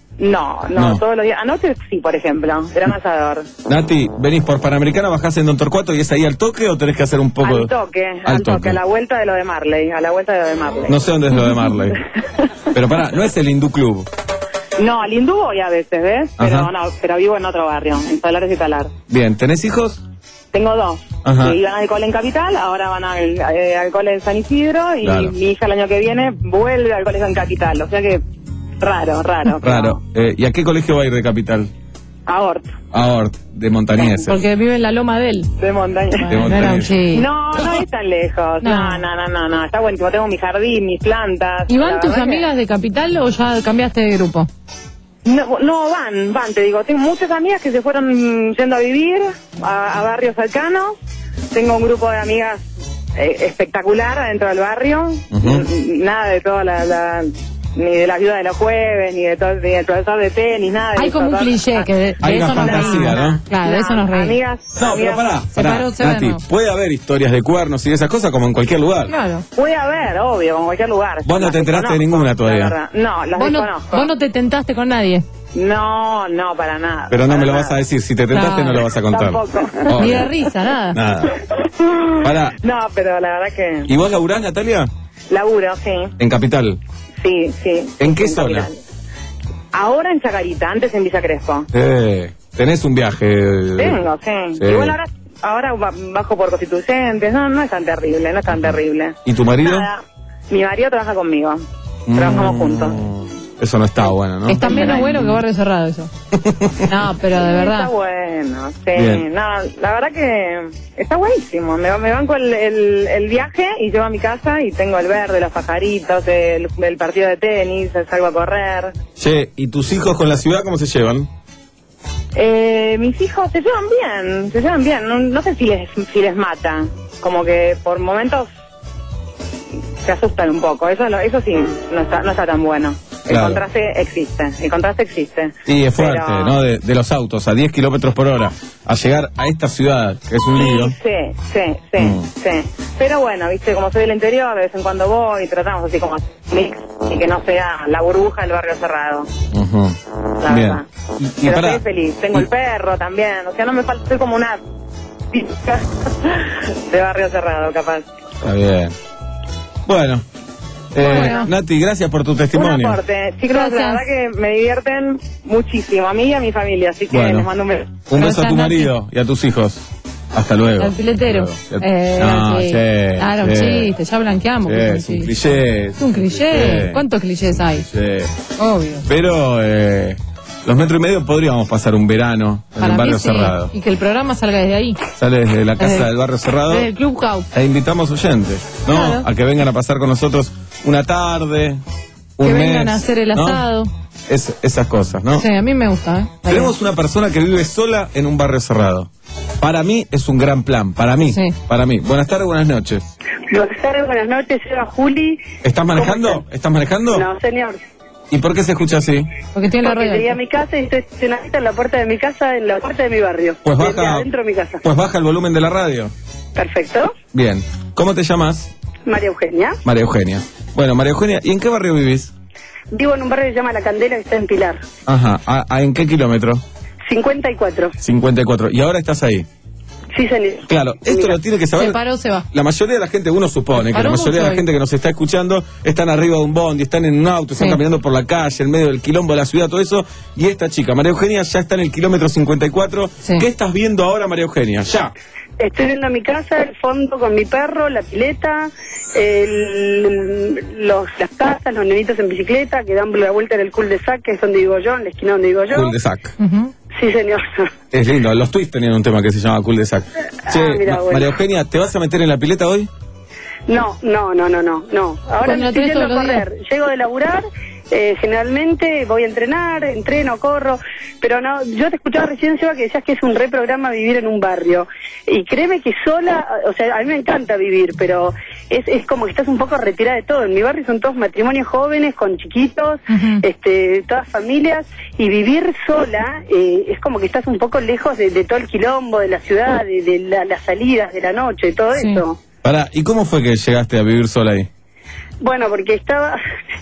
No, no, No. todos los días. Anoche sí, por ejemplo, gran asador. Nati, venís por Panamericana, bajás en Don Torcuato y es ahí al toque o tenés que hacer un poco... Al toque, al, toque, a la vuelta de lo de Marley, a la vuelta de lo de Marley. No sé dónde es lo de Marley. Pero pará, no es el Hindú Club. No, al hindú voy a veces, ¿ves? Pero Ajá. no, pero vivo en otro barrio, en Solares y Talar. Bien, ¿tenés hijos? Tengo dos, Ajá. que iban al cole en Capital, ahora van al, eh, al cole en San Isidro y Claro. mi hija el año que viene vuelve al colegio en Capital, o sea que raro, raro. pero- Raro. Eh, ¿Y a qué colegio va a ir de Capital? A Hort, A Hort, de Montañeses. Porque vive en la loma de él. de montaña. De No era un Montañés. chico. No, no es tan lejos, No. no, no, no, no, no, está buenísimo, tengo mi jardín, mis plantas. ¿Y la van tus verdad que- amigas de Capital o ya cambiaste de grupo? No, no, van, van, te digo. Tengo muchas amigas que se fueron mm, yendo a vivir a, a barrios cercanos. Tengo un grupo de amigas eh, espectacular adentro del barrio. Ujú. N- Nada de toda la, la- ni de la ayuda de los jueves, ni de todo, ni del profesor de tenis, nada de Hay eso. como un Todo- cliché que de, de Hay una eso nos fantasía, reímos. ¿no? Claro, de eso nos reímos. Amigas, No, pero amigas- pará, Se pará, paró, se ve, Nati, no. puede haber historias de cuernos y de esas cosas como en cualquier lugar. Claro. Puede haber, obvio, como en cualquier lugar. Vos no Las te enteraste de desconozco, ninguna todavía. la verdad. No, las Vos no, desconozco. vos no te tentaste con nadie. No, no, para nada. Pero no para me lo nada. vas a decir. Si te tentaste, Claro. no lo vas a contar. Tampoco. Obvio. Ni de risa, nada. Nada. Pará. No, pero la verdad que... ¿Y vos laburás, Natalia? Laburo, sí. En Capital. Sí, sí. ¿En qué En zona? Capital. Ahora en Chacarita, antes en Villa Crespo. Eh, tenés un viaje. Tengo, sí. Sí. Igual ahora, ahora ba- bajo por Constituyentes, no, no es tan terrible, no es tan terrible. ¿Y tu marido? Nada, mi marido trabaja conmigo, Mm, trabajamos juntos. Eso no está bueno, ¿no? Está menos bueno que barrio cerrado eso. No, pero de Está verdad. bueno, sí. Bien. No, la verdad que está buenísimo. Me, me banco el, el, el viaje y llego a mi casa y tengo el verde, los pajaritos, el, el partido de tenis, salgo a correr. Che, ¿y tus hijos con la ciudad cómo se llevan? Eh, mis hijos se llevan bien, se llevan bien. No, no sé si les, si les mata. Como que por momentos se asustan un poco. Eso, lo- eso sí, no está, no está tan bueno. El Claro. contraste existe, el contraste existe. Sí, es fuerte, Pero- ¿no? De, de los autos a diez kilómetros por hora a llegar a esta ciudad, que es un lío. Sí, sí, sí, Mm. sí. Pero bueno, viste, como soy del interior, de vez en cuando voy y tratamos así como mix y que no sea la burbuja del barrio cerrado. Ujú. La Bien. verdad. Y, y Pero pará, estoy feliz. Tengo y- el perro también. O sea, no me falta, soy como una pizca de barrio cerrado, capaz. Está bien. Bueno. Eh, Bueno. Nati, gracias por tu Un testimonio. aporte. Chicos, Gracias. la verdad que me divierten muchísimo, a mí y a mi familia, así que Bueno. les mando un beso. Un beso a tu Gracias, Nati. marido y a tus hijos. Hasta luego. Al piletero. Hasta luego. Eh, No, sí. sí, Claro, un sí. chiste, ya blanqueamos. Sí, que es un cliché. Es un cliché. Sí. ¿Cuántos clichés hay? Sí. Obvio. Pero eh, los metros y medio podríamos pasar un verano en Para el barrio mí sí. cerrado. Y que el programa salga desde ahí. Sale desde la casa Desde- del barrio cerrado. Desde el Clubhouse. E invitamos oyentes, ¿no? Claro. A que vengan a pasar con nosotros una tarde, un Que mes. vengan a hacer el ¿no? asado. Es- esas cosas, ¿no? Sí, a mí me gusta, ¿eh? Tenemos una persona que vive sola en un barrio cerrado. Para mí es un gran plan, para mí, Sí. para mí. Buenas tardes, buenas noches. Buenas tardes, buenas noches, Eva Juli. ¿Estás manejando? ¿Estás manejando? No, señor. ¿Y por qué se escucha así? Porque tiene la Porque radio. llegué a mi casa y estoy estacionadita en la puerta de mi casa, en la puerta de mi barrio. Pues Desde baja, adentro de mi casa. pues baja el volumen de la radio. Perfecto. Bien. ¿Cómo te llamas? María Eugenia. María Eugenia. Bueno, María Eugenia, ¿y en qué barrio vivís? Vivo en un barrio que se llama La Candela, que está en Pilar. Ajá. ¿A, a en qué kilómetro? cincuenta y cuatro. cincuenta y cuatro. ¿Y ahora estás ahí? Sí, señor. Claro, esto lo tiene que saber. Se paró, se va. La mayoría de la gente, uno supone que Paró la mayoría de la mucho gente que nos está escuchando están arriba de un bondi, están en un auto, están Sí. caminando por la calle, en medio del quilombo de la ciudad, todo eso. Y esta chica, María Eugenia, ya está en el kilómetro cincuenta y cuatro. Sí. ¿Qué estás viendo ahora, María Eugenia? Ya. Estoy viendo mi casa, el fondo con mi perro, la pileta, el- los, las casas, los nenitos en bicicleta que dan la vuelta en el cul-de-sac, que es donde vivo yo, en la esquina donde vivo yo. Cul-de-sac. Ujú. Sí, señor. Es lindo, los Twist tenían un tema que se llama Cul-de-sac. Che, Ah, mira, Ma- bueno. María Eugenia, ¿te vas a meter en la pileta hoy? No, no, no, no, no, no. Ahora Bueno, me la estoy tenés yendo a todos los correr. Llego de laburar, eh, generalmente voy a entrenar, entreno, corro, pero no, yo te escuchaba recién, Seba, que decías que es un re programa vivir en un barrio. Y créeme que sola, o sea, a mí me encanta vivir, pero es, es como que estás un poco retirada de todo. En mi barrio son todos matrimonios jóvenes, con chiquitos, Ujú. este, todas familias, y vivir sola eh, es como que estás un poco lejos de, de todo el quilombo, de la ciudad, de, de la- las salidas de la noche, todo Sí. eso. Pará, ¿y cómo fue que llegaste a vivir sola ahí? Bueno, porque estaba,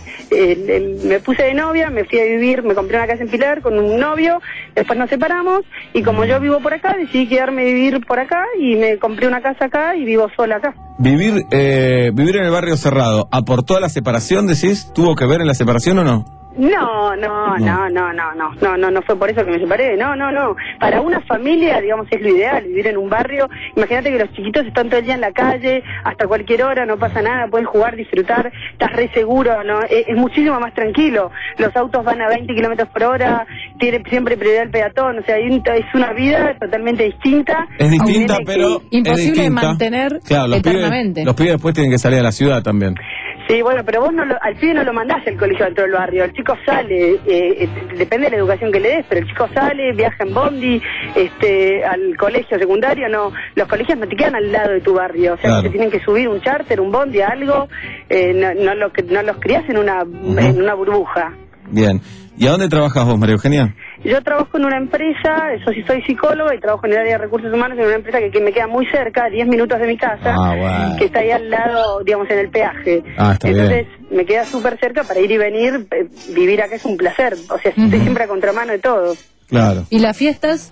el- el- me puse de novia, me fui a vivir, me compré una casa en Pilar con un novio, después nos separamos y como yo vivo por acá, decidí quedarme a vivir por acá y me compré una casa acá y vivo sola acá. Vivir, eh, vivir en el barrio cerrado, ¿aportó a la separación, decís? ¿Tuvo que ver en la separación o no? No, no, no, no, no, no, no, no, no fue por eso que me separé, no, no, no. Para una familia, digamos, es lo ideal, vivir en un barrio. Imagínate que los chiquitos están todo el día en la calle, hasta cualquier hora, no pasa nada, pueden jugar, disfrutar, estás re seguro, ¿no? Es, es muchísimo más tranquilo. Los autos van a veinte kilómetros por hora, tiene siempre prioridad el peatón, o sea, hay un- es una vida totalmente distinta. Es distinta, Aunque- pero Imposible es distinta. de mantener Claro, los eternamente. Pibes, los pibes después tienen que salir a la ciudad también. Sí, bueno, pero vos no lo- al pibe no lo mandás al colegio dentro del barrio. El chico sale, eh, eh, depende de la educación que le des, pero el chico sale, viaja en bondi, este, al colegio secundario. No, los colegios no te quedan al lado de tu barrio. O sea, Claro. que te tienen que subir un charter, un bondi, algo. Eh, no, no, lo, no los criás en una, en una burbuja. Bien. ¿Y a dónde trabajas vos, María Eugenia? Yo trabajo en una empresa, yo sí soy psicóloga y trabajo en el área de recursos humanos en una empresa que, que me queda muy cerca, diez minutos de mi casa, Ah, bueno. que está ahí al lado, digamos, en el peaje. Ah, está Entonces me queda súper cerca para ir y venir, eh, vivir acá es un placer, o sea, estoy Ujú. siempre a contramano de todo. Claro. ¿Y las fiestas?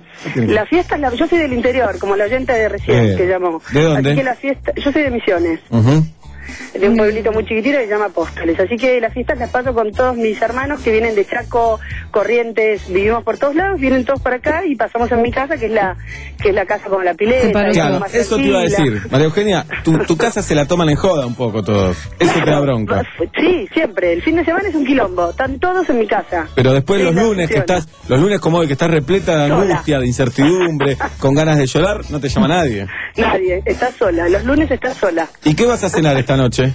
La fiesta, es la, yo soy del interior, como la oyente de recién, Eh, que llamó. ¿de dónde? Así que la fiesta, yo soy de Misiones. Ujú. De un pueblito muy chiquitito que se llama Apóstoles. Así que las fiestas las paso con todos mis hermanos que vienen de Chaco, Corrientes, vivimos por todos lados, vienen todos para acá y pasamos en mi casa, que es la que es la casa con la pileta. Separó y Claro, más eso te iba a tranquila. decir. María Eugenia, tu, tu casa se la toman en joda un poco todos. Eso te da bronca. Sí, siempre. El fin de semana es un quilombo. Están todos en mi casa. Pero después Sí, los la lunes que funciona. estás, los lunes como hoy que estás repleta de Sola. angustia, de incertidumbre, con ganas de llorar, no te llama nadie. Nadie, estás sola. Los lunes estás sola. ¿Y qué vas a cenar esta noche?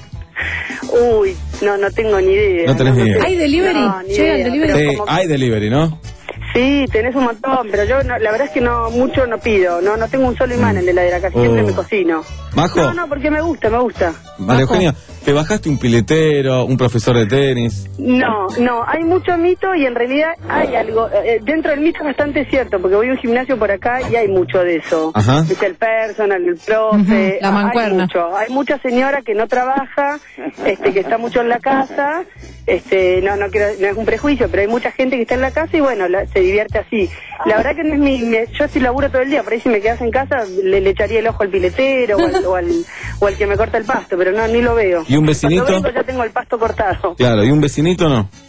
Uy, no, no tengo ni idea. No tenés ni idea. sé. ¿Hay delivery? No, ni ¿Llega el idea, delivery? pero Sí, como- hay delivery, ¿no? Sí, tenés un montón, pero yo no, la verdad es que no mucho no pido, no no tengo un solo imán en la heladera, casi siempre Oh. me cocino. ¿Majo? No, no, porque me gusta, me gusta. María Bajo. Eugenia, ¿te bajaste un piletero, un profesor de tenis? No, no, hay mucho mito y en realidad hay algo, eh, dentro del mito es bastante cierto, porque voy a un gimnasio por acá y hay mucho de eso. Ajá. Viste, el personal, el profe, Ujú, la hay mancuerna. mucho. Hay mucha señora que no trabaja, este, que está mucho en la casa, este, no, no quiero, no es un prejuicio, pero hay mucha gente que está en la casa y bueno, la- se divierte así. La verdad que no es mi, mi- yo sí laburo todo el día, por ahí si me quedas en casa le, le echaría el ojo al piletero o al, o al, o al que me corta el pasto, pero no, ni lo veo. ¿Y un vecinito? Cuando vengo ya tengo el pasto cortado. Claro, ¿y un vecinito no?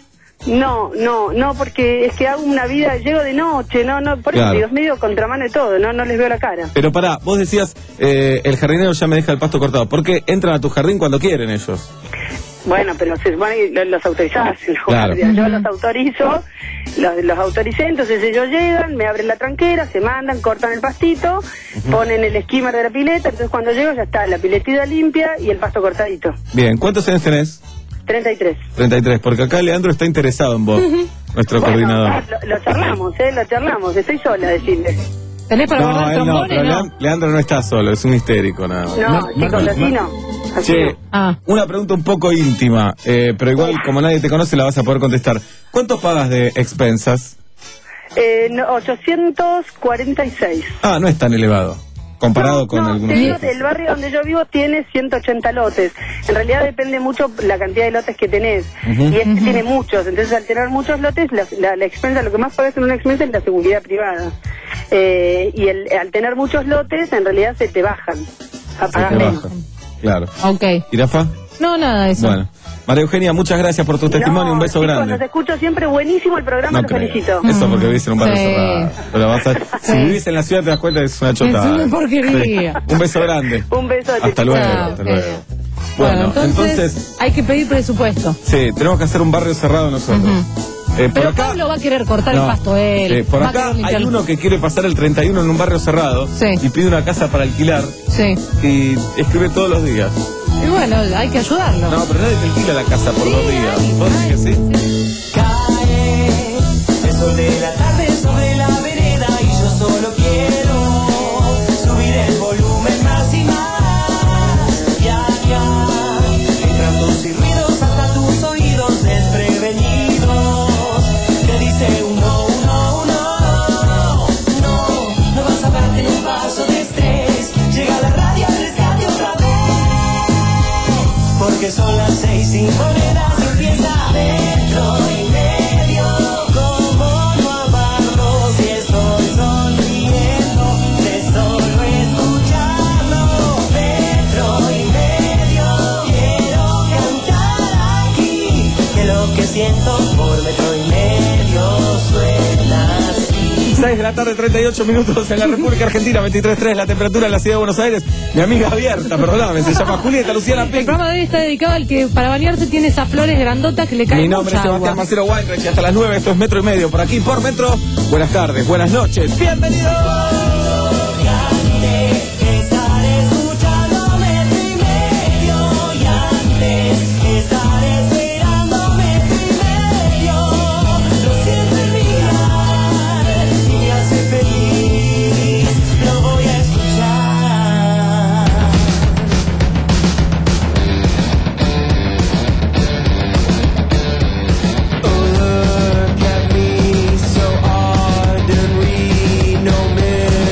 No, no, no, porque es que hago una vida, llego de noche, no, no, por Claro. eso digo, es medio contramano de todo, no, no les veo la cara. Pero pará, vos decías, eh, el jardinero ya me deja el pasto cortado. ¿Por qué entran a tu jardín cuando quieren ellos? Bueno, pero se supone que lo- los autorizás, los Claro. guardias. Yo los autorizo, los, los autoricé, entonces ellos llegan, me abren la tranquera, se mandan, cortan el pastito, ponen el skimmer de la pileta, entonces cuando llego ya está la piletita limpia y el pasto cortadito. Bien, ¿cuántos años tenés? treinta y tres. treinta y tres, porque acá Leandro está interesado en vos, nuestro Bueno, coordinador. ah, lo, lo charlamos, eh, lo charlamos, estoy sola, decirle. ¿Tenés para No, guardar él no, trombones? pero No. Lean- Leandro no está solo, es un histérico nada más. No, chicos, así no. Así Che, no. Ah. una pregunta un poco íntima, eh, pero igual como nadie te conoce la vas a poder contestar. ¿Cuánto pagas de expensas? Eh, no, ochocientos cuarenta y seis. Ah, no es tan elevado, comparado No, con no, algunos te digo, otros. el barrio donde yo vivo tiene ciento ochenta lotes. En realidad depende mucho la cantidad de lotes que tenés. Ujú. Y este tiene muchos. Entonces, al tener muchos lotes, la, la, la expensa, lo que más pagas en una expensa es la seguridad privada. Eh, y el, al tener muchos lotes, en realidad se te bajan. A Se pagar te menos. baja. Claro. Ok. ¿Y Rafa? No, nada de eso. Bueno. María Eugenia, muchas gracias por tu testimonio, No, un beso chicos, grande. los escucho siempre, buenísimo el programa, No los creo. felicito. Eso porque vivís en un barrio Sí. cerrado. Pero vas a, si Sí. vivís en la ciudad te das cuenta que es una chotada. Es una porquería. Un beso grande. Un beso. Hasta chicos. luego, Ah, hasta ok. luego. Bueno, Bueno, entonces, entonces, hay que pedir presupuesto. sí, tenemos que hacer un barrio cerrado nosotros. Eh, por Pero acá, Pablo va a querer cortar no, el pasto él. eh, por va a acá querer limpiar- hay uno que quiere pasar el treinta y uno en un barrio cerrado Sí. y pide una casa para alquilar Sí. y escribe todos los días. Y bueno, hay que ayudarlo. No, pero nadie te alquila la casa por Sí, dos días. hay, ¿Vos decís que sí? Cae el sol de la tarde sobre la vereda y yo solo quiero subir el volumen más y más. Ya, ya, entran tus y ruidos hasta tus oídos desprevenidos. Te dice uno, uno, uno, no, no vas a darte un paso de estrés. Llega la radio al rescate otra vez, porque son las seis sin monedas y empieza metro y medio. Como no amarlo si estoy sonriendo de solo escucharlo. Metro y medio, quiero cantar aquí, que lo que siento por metro y medio suena así. seis de la tarde, treinta y ocho minutos en la República Argentina, veintitrés punto tres la temperatura en la ciudad de Buenos Aires. Mi amiga abierta, perdóname, se llama Julieta Luciana El Pink. programa de hoy está dedicado al que para bañarse tiene esas flores grandotas que le caen Mi nombre es mucha Sebastián agua. Macero Weinreich y hasta las nueve esto es Metro y Medio por aquí por Metro. Buenas tardes, buenas noches, bienvenidos. Estar escuchando metro y medio y antes estar esperando metro y medio. Lo siento enviar y me hace feliz. Lo voy a escuchar. Oh, look at me, so ordinary, no man.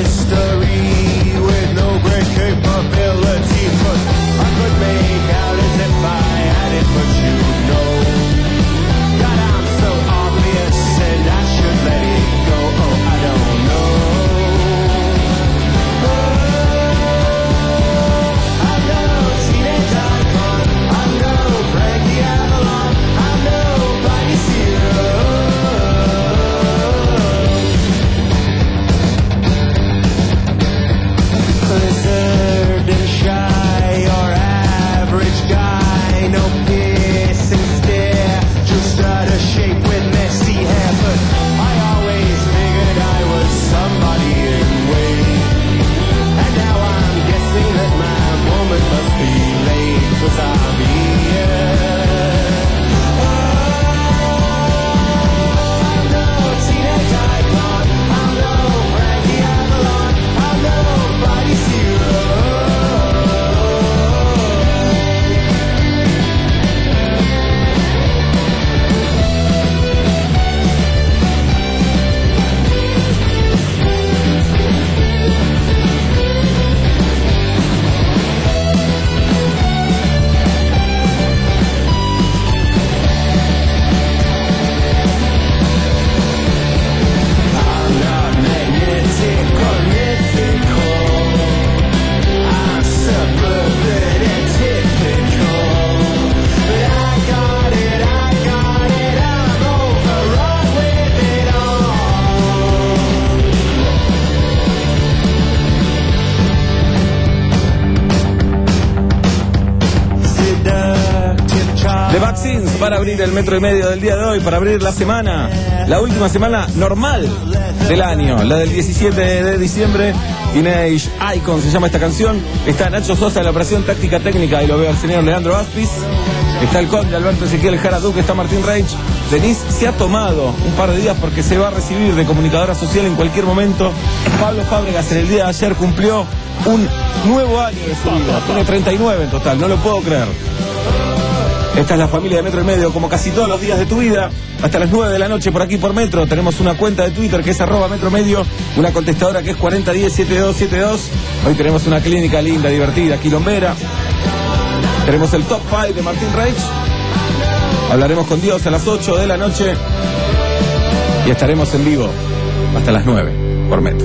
para abrir el metro y medio del día de hoy, para abrir la semana, la última semana normal del año, la del diecisiete de diciembre. Teenage Icon se llama esta canción. Está Nacho Sosa en la operación táctica técnica y lo veo al señor Leandro Aspis. Está el conde Alberto Ezequiel Jara Duque, está Martín Reich. Denise se ha tomado un par de días porque se va a recibir de comunicadora social en cualquier momento. Pablo Fábregas en el día de ayer cumplió un nuevo año de su vida. Tiene treinta y nueve en total, no lo puedo creer. Esta es la familia de Metro y Medio, como casi todos los días de tu vida. Hasta las nueve de la noche por aquí por Metro. Tenemos una cuenta de Twitter que es arroba Metro Medio, una contestadora que es cuarenta diez setenta y dos setenta y dos. Hoy tenemos una clínica linda, divertida, quilombera. Tenemos el top cinco de Martín Reich. Hablaremos con Dios a las ocho de la noche. Y estaremos en vivo hasta las nueve por Metro.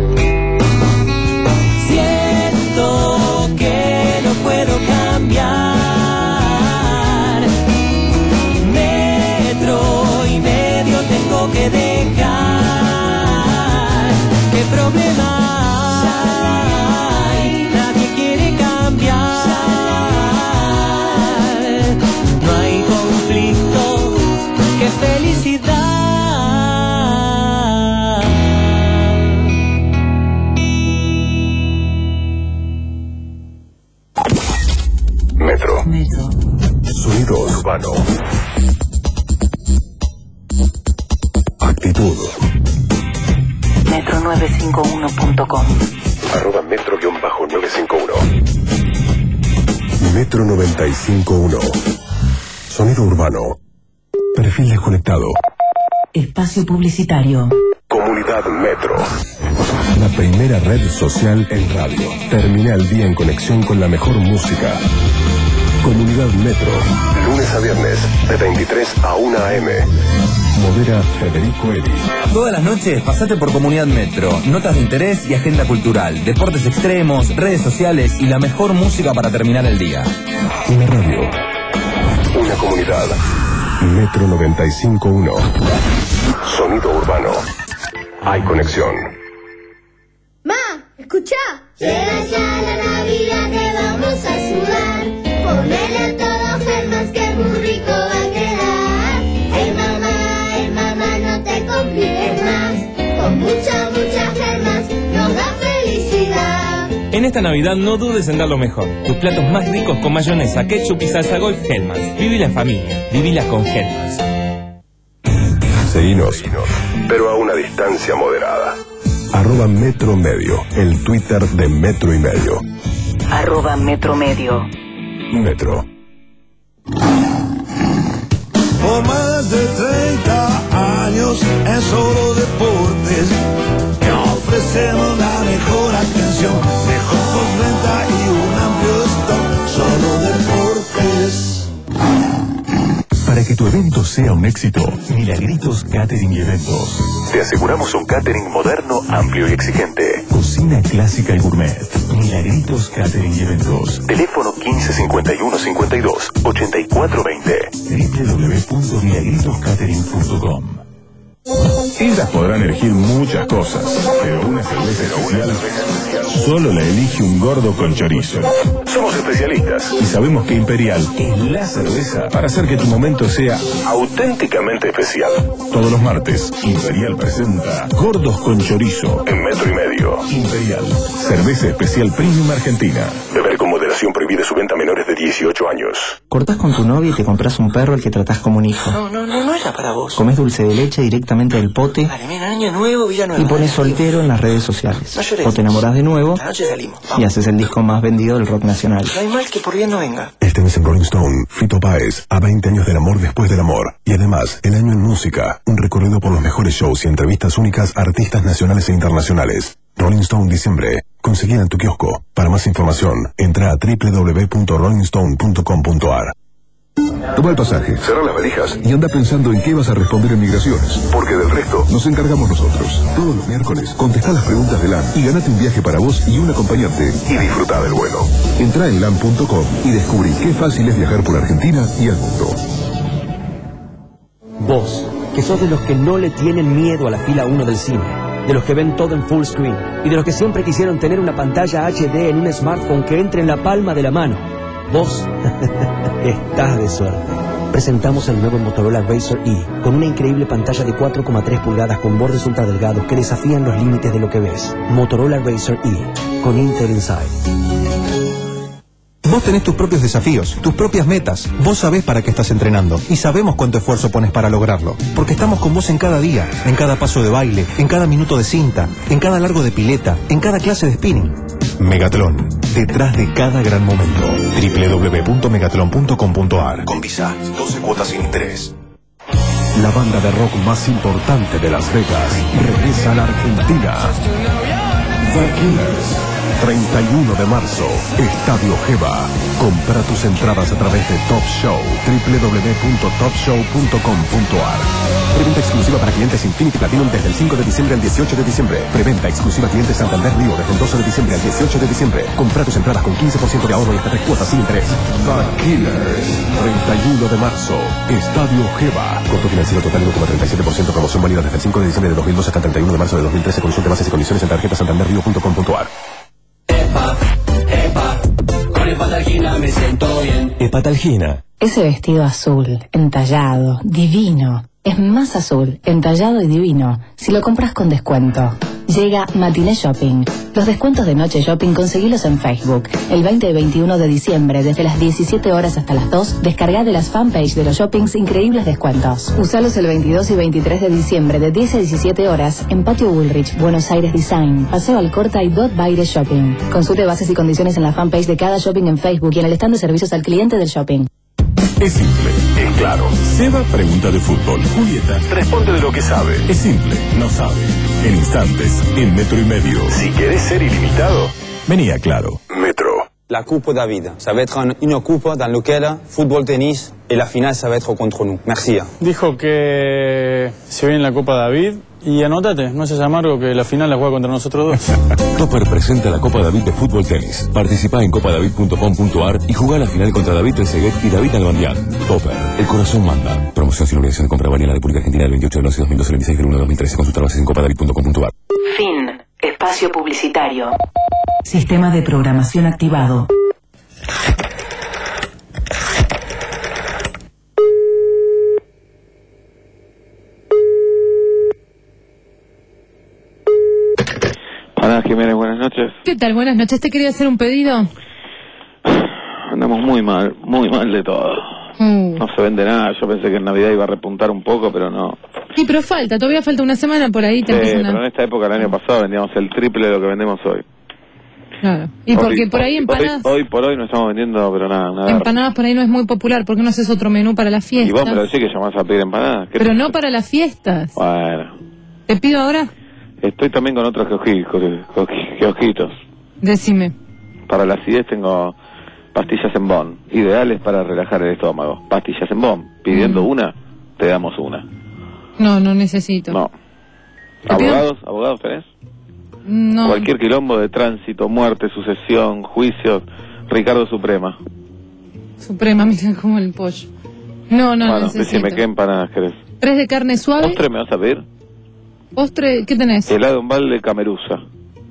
Siento que no puedo cambiar. Metro y medio tengo que dejar. ¿Qué problema hay? Nadie quiere cambiar. No hay conflicto. ¡Qué felicidad! Metro. Metro. Sonido urbano. Actitud. metro nueve cinco uno punto com. Arroba metro nueve cinco uno. Metro noventa y cinco punto uno. Sonido urbano. Perfil desconectado. Espacio publicitario. Comunidad Metro. La primera red social en radio. Termina el día en conexión con la mejor música. Comunidad Metro. Lunes a viernes, de veintitrés a una a eme. Modera Federico Eri. Todas las noches pasate por Comunidad Metro. Notas de interés y agenda cultural. Deportes extremos, redes sociales y la mejor música para terminar el día. Una radio. Una comunidad. Metro noventa y cinco punto uno. Sonido urbano. Hay conexión. Ma, escuchá. Llega ya la Navidad, te vamos a ayudar. Ponele a todo Germas que muy rico va a quedar. Ey mamá, ey mamá, no te compliques más. Con mucha, mucha Germas nos da felicidad. En esta Navidad no dudes en dar lo mejor. Tus platos más ricos con mayonesa, ketchup y salsa golf Hellmann's. Vivila en familia, vivila con Hellmann's. Seguinos, pero a una distancia moderada. Arroba Metro Medio, el Twitter de Metro y Medio. Arroba Metro Medio. Metro. Por más de treinta años en Solo Deportes, que ofrecemos la mejor atención, mejor postventa y un amplio stock. Solo Deportes. Para que tu evento sea un éxito, Milagritos Catering y Eventos. Te aseguramos un catering moderno, amplio y exigente. Cocina clásica y gourmet. Milagritos Catering y Eventos. Teléfono quince cincuenta y uno cincuenta y dos ochenta y cuatro veinte. doble u doble u doble u punto milagritos catering punto com. Ellas podrán elegir muchas cosas, pero una cerveza especial solo la elige un gordo con chorizo. Somos especialistas y sabemos que Imperial es la cerveza para hacer que tu momento sea auténticamente especial. Todos los martes, Imperial presenta Gordos con Chorizo en Metro y Medio. Imperial, cerveza especial premium argentina. Beber con moderación, prohibida su venta a menores de dieciocho años. Cortás con tu novia y te compras un perro al que tratás como un hijo. No, no, no, no era para vos. Comés dulce de leche directamente del pote. Vale, mira, año nuevo, Villa Nueva. Y pones soltero en las redes sociales. No llores. O te enamorás de nuevo. La noche salimos. Vamos. Y haces el disco más vendido del rock nacional. No hay mal que por bien no venga. Este mes en Rolling Stone, Fito Páez, a veinte años del amor después del amor. Y además, el año en música, un recorrido por los mejores shows y entrevistas únicas a artistas nacionales e internacionales. Rolling Stone diciembre. Conseguida en tu kiosco. Para más información, entra a doble u doble u doble u punto rolling stone punto com punto a r. Toma el pasaje, cerra las valijas y anda pensando en qué vas a responder en migraciones. Porque del resto nos encargamos nosotros. Todos los miércoles contestá las preguntas de LAN y ganate un viaje para vos y un acompañante. Y disfruta del vuelo. Entrá en lan punto com y descubrí qué fácil es viajar por Argentina y al mundo. Vos, que sos de los que no le tienen miedo a la fila uno del cine, de los que ven todo en full screen y de los que siempre quisieron tener una pantalla H D en un smartphone que entre en la palma de la mano. Vos estás de suerte. Presentamos el nuevo Motorola Razr E, con una increíble pantalla de cuatro coma tres pulgadas con bordes ultra delgados que desafían los límites de lo que ves. Motorola Razr E, con Intel Inside. Vos tenés tus propios desafíos, tus propias metas. Vos sabés para qué estás entrenando y sabemos cuánto esfuerzo pones para lograrlo. Porque estamos con vos en cada día, en cada paso de baile, en cada minuto de cinta, en cada largo de pileta, en cada clase de spinning. Megatlón, detrás de cada gran momento. doble u doble u doble u punto megatlón punto com punto a r. Con Visa, doce cuotas sin interés. La banda de rock más importante de Las Vegas regresa a la Argentina. The Killers. treinta y uno de marzo, Estadio Geva. Compra tus entradas a través de Top Show, doble u doble u doble u punto top show punto com punto a r. Preventa exclusiva para clientes Infinity Platinum desde el cinco de diciembre al dieciocho de diciembre. Preventa exclusiva a clientes Santander Río desde el doce de diciembre al dieciocho de diciembre. Compra tus entradas con quince por ciento de ahorro y hasta tres cuotas sin interés. The Killers, treinta y uno de marzo, Estadio Geva. Costo financiero total uno coma treinta y siete por ciento. Promoción válida desde el cinco de diciembre de dos mil doce hasta el treinta y uno de marzo de dos mil trece. Consulte bases y condiciones en tarjeta santander río punto com punto a r. Con Hepatalgina me siento bien. Hepatalgina. Ese vestido azul, entallado, divino. Es más azul, entallado y divino si lo compras con descuento. Llega Matiné Shopping. Los descuentos de Noche Shopping conseguilos en Facebook. El veinte y veintiuno de diciembre, desde las diecisiete horas hasta las dos, descarga de las fanpages de los shoppings increíbles descuentos. Usalos el veintidós y veintitrés de diciembre, de diez a diecisiete horas, en Patio Bullrich, Buenos Aires Design, Paseo Alcorta y Dot Baile Shopping. Consulte bases y condiciones en la fanpage de cada shopping en Facebook y en el stand de servicios al cliente del shopping. Es simple, es claro. Seba pregunta de fútbol. Julieta responde de lo que sabe. Es simple, no sabe. En instantes, en metro y medio. Si querés ser ilimitado, vení a Claro. Metro. La Coupe David, ça va être un- une coupe dans laquelle football, tennis et la finale, ça va être contre nous. Merci. Dijo que se viene la Copa David y anótate, no seas amargo que la final la juega contra nosotros dos. Topper presenta la Copa David de Fútbol Tenis. Participá en copa david punto com punto a r y jugá la final contra David Trezeguet y David Albandián. Topper, el corazón manda. Promoción sin obligación de compra válida en la República Argentina del veintiocho del once de dos mil doce al veintiséis del uno de dos mil trece. Consulta bases en copa david punto com punto a r. Fin. Espacio publicitario. Sistema de programación activado. Hola Jiménez, buenas noches. ¿Qué tal? Buenas noches. ¿Te quería hacer un pedido? Andamos muy mal, muy mal de todo. Mm. No se vende nada, yo pensé que en Navidad iba a repuntar un poco, pero no. Sí, pero falta, todavía falta una semana por ahí. Te Sí, empiezan a- pero en esta época el año pasado vendíamos el triple de lo que vendemos hoy. Claro. Y Hoy- porque por ahí hoy- empanadas, Hoy, hoy por hoy no estamos vendiendo, pero nada, nada. empanadas por ahí no es muy popular. ¿Por qué no haces otro menú para las Y vos me fiestas? lo decís que llamás a pedir empanadas. ¿Qué Pero te- no para las fiestas. Bueno, ¿Te pido ahora? estoy también con otros geoji- geoji- geoji- geojitos. Decime. Para la acidez tengo pastillas en Bon, ideales para relajar el estómago. Pastillas en Bon, pidiendo una, te damos una. No, no necesito. No. ¿Te pido? ¿Abogados? ¿Abogados tenés? No. Cualquier quilombo de tránsito, muerte, sucesión, juicios, Ricardo Suprema. Suprema, mira como el pollo. No, no bueno, necesito. decime qué empanadas querés. Tres de carne suave. ¿Postre me vas a pedir? Postre, ¿qué tenés? Helado en balde cameruza.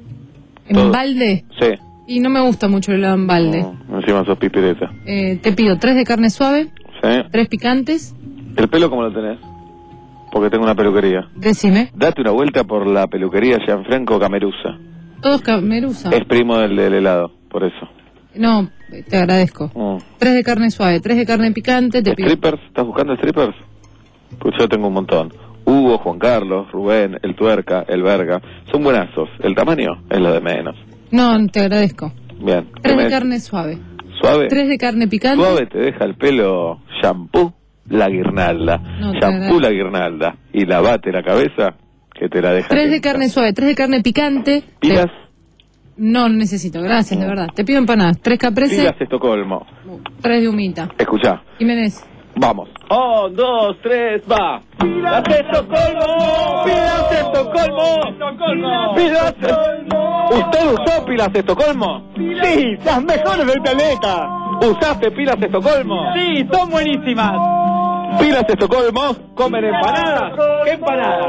¿En todo. balde? Sí, Y no me gusta mucho el helado en balde. encima sos pipireta. Eh, te pido tres de carne suave, Sí. tres picantes. ¿El pelo cómo lo tenés? Porque tengo una peluquería. Decime. Date una vuelta por la peluquería Gianfranco Cameruza. Todos cameruza. Es primo del, del helado, por eso. No, te agradezco. Mm. Tres de carne suave, tres de carne picante, te pido. ¿Strippers? ¿Estás buscando strippers? Pues yo tengo un montón. Hugo, Juan Carlos, Rubén, el Tuerca, el Verga. Son buenazos. El tamaño es lo de menos. No, te agradezco. Bien. ¿Qué Tres me de decís? carne suave. ¿Suave? Tres de carne picante. Suave te deja el pelo shampoo, la guirnalda. No, te shampoo, agradezco. la guirnalda. Y lavate la cabeza, que te la deja. Tres de limpia. carne suave, tres de carne picante. ¿Pilas? Te- No, no necesito, gracias, de verdad. Te pido empanadas. Tres caprese, Pilas Estocolmo. tres de humita. Escuchá, Jiménez. vamos. Un, dos, tres, va. ¡Pilas de Estocolmo! ¡Pilas de Estocolmo! ¡Pilas de... ¿Usted usó pilas Estocolmo? ¡Sí! ¡Las mejores del planeta! ¿Usaste pilas Estocolmo? ¡Sí! ¡Son buenísimas! Pilas Estocolmo, comen empanadas. ¿Qué empanadas?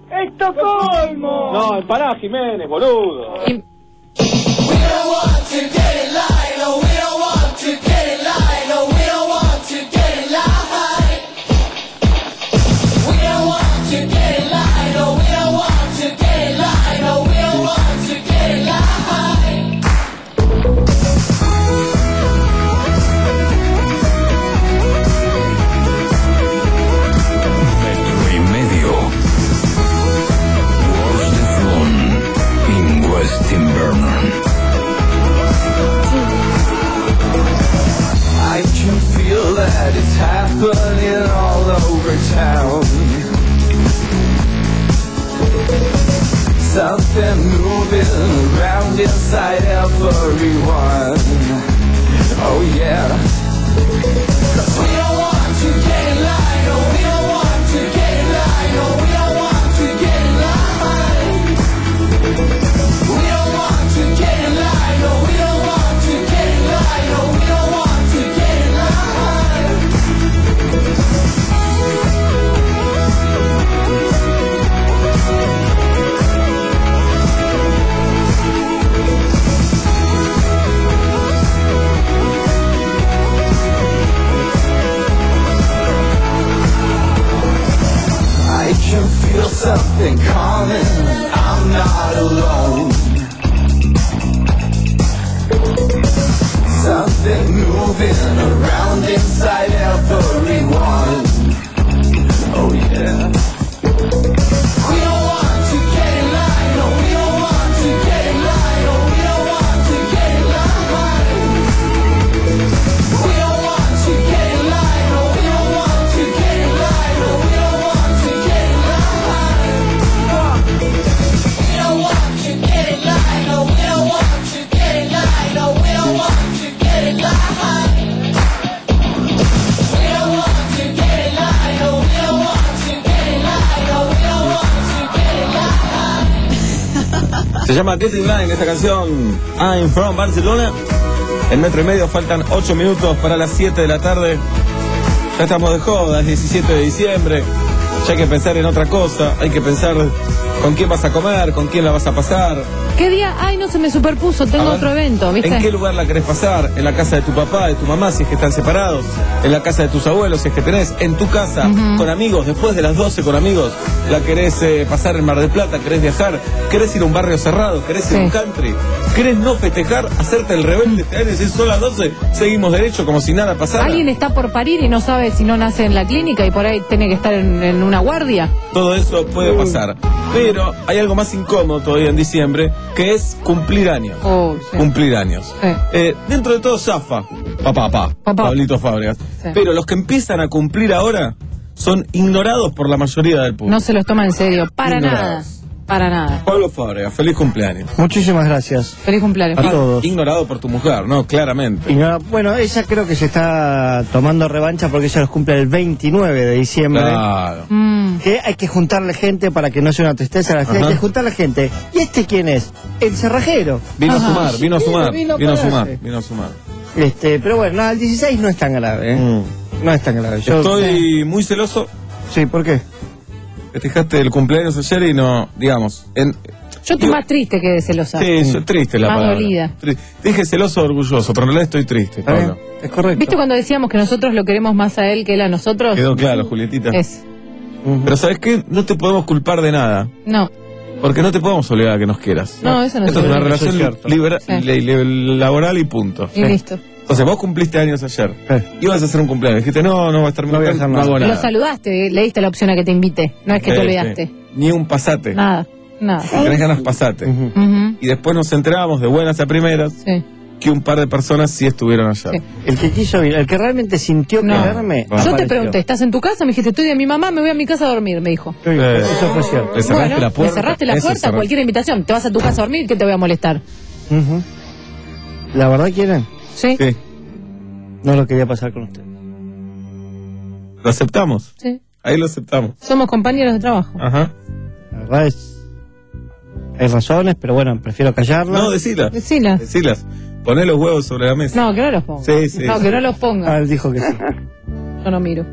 ¡Estocolmo! No, empanadas Jiménez, boludo. Something moving around inside everyone. Oh yeah. 'Cause we don't want to get in line. No, we don't want to get in line. No, we don't want to get in line. We don't want to get in line. No, we don't want to get in line. No, we don't want to get in line. I can feel something coming, I'm not alone. Something moving around inside everyone. Oh yeah. We don't want to get in line, no, we don't want to get in line, no, we don't want to get in line. We don't want to get in line, no, we don't want to get in line, no, we don't want to get in line. We don't want to get in line, no, we don't want to get in line, no, we don't want to get in line. We don't want to get in line, no, we don't want to get in line, no, we don't want to get in line. Se llama Get In Line esta canción, I'm From Barcelona. En metro y medio faltan ocho minutos para las siete de la tarde. Ya estamos de joda, es diecisiete de diciembre. Ya hay que pensar en otra cosa. Hay que pensar con quién vas a comer, con quién la vas a pasar. ¿Qué día? Ay, no, se me superpuso, tengo A ver, otro evento, ¿viste? ¿En qué lugar la querés pasar? ¿En la casa de tu papá, de tu mamá, si es que están separados? ¿En la casa de tus abuelos, si es que tenés? ¿En tu casa, Ujú. con amigos, después de las doce con amigos? ¿La querés eh, pasar en Mar del Plata? ¿Querés viajar? ¿Querés ir a un barrio cerrado? ¿Querés ir a un country? ¿Querés no festejar? ¿Hacerte el rebelde? ¿Te decir son las doce? Seguimos derecho como si nada pasara. Alguien está por parir y no sabe si no nace en la clínica y por ahí tiene que estar en, en una guardia. Todo eso puede pasar. Pero hay algo más incómodo todavía en diciembre, que es cumplir años. Oh, sí. Cumplir años. Sí. Eh, dentro de todo zafa, papá, papá, Papá. Pablito Fábregas. Sí. Pero los que empiezan a cumplir ahora son ignorados por la mayoría del público. No se los toma en serio, para Ignorados. nada. Para nada. Pablo Fábregas, feliz cumpleaños. Muchísimas gracias. Feliz cumpleaños. A todos. Ignorado por tu mujer, ¿no? Claramente. Y no, bueno, ella creo que se está tomando revancha porque ella los cumple el veintinueve de diciembre. Claro. Mm. Que hay que juntarle gente para que no sea una tristeza. La gente, hay que juntarle gente. ¿Y este quién es? El cerrajero. Vino Ajá. a sumar, vino a sumar, Vino, vino a para sumar, darse. vino a sumar. Este, pero bueno, no, el dieciséis no es tan grave, ¿eh? Mm. No es tan grave. Yo, Estoy muy celoso. Sí, ¿por qué? Festejaste el cumpleaños ayer y no, digamos, en... Yo estoy más triste que celosa. Sí, yo- triste la Más palabra. dolida. Tri- Dije celoso orgulloso, pero en realidad estoy triste, ¿Está bien? Pablo. Es correcto. ¿Viste cuando decíamos que nosotros lo queremos más a él que él a nosotros? Quedó claro, Julietita. Es. Pero ¿sabes qué? No te podemos culpar de nada. No. Porque no te podemos obligar a que nos quieras. No, eso no Esto se es una obliga. relación Eso es cierto. libera- Sí. le- le- laboral y punto. Y listo. Entonces vos cumpliste años ayer. Eh. Ibas a hacer un cumpleaños. Dijiste, no, no va a estar mi No voy a mujer, hacer no nada. hago nada. Lo saludaste, le diste la opción a que te invite. No es que Sí, te olvidaste. sí. Ni un pasate. Nada. Nada. Si tenés ganas, pasate. Ujú. Y después nos enterábamos de buenas a primeras Sí. que un par de personas sí estuvieron ayer. Sí. El que quiso ir, el que realmente sintió No. quererme. Yo Yo te apareció. pregunté, ¿estás en tu casa? Me dijiste, estoy de mi mamá, me voy a mi casa a dormir, me dijo. Sí, Eh. Eso fue cierto. Le cerraste Bueno, la puerta. me cerraste la Eso puerta a cerró. cualquier invitación. Te vas a tu casa a dormir, que te voy a molestar. Ujú. ¿La verdad quieren? ¿Sí? Sí. No lo quería pasar con usted. Lo aceptamos. Sí. Ahí lo aceptamos. Somos compañeros de trabajo. Ajá. La verdad es. Hay razones, pero bueno, prefiero callarla. No, decilas. Decilas. Decilas. Poné los huevos sobre la mesa. No, que no los ponga. Sí, sí. No, que no los ponga. Ah, él dijo que sí. Yo no miro.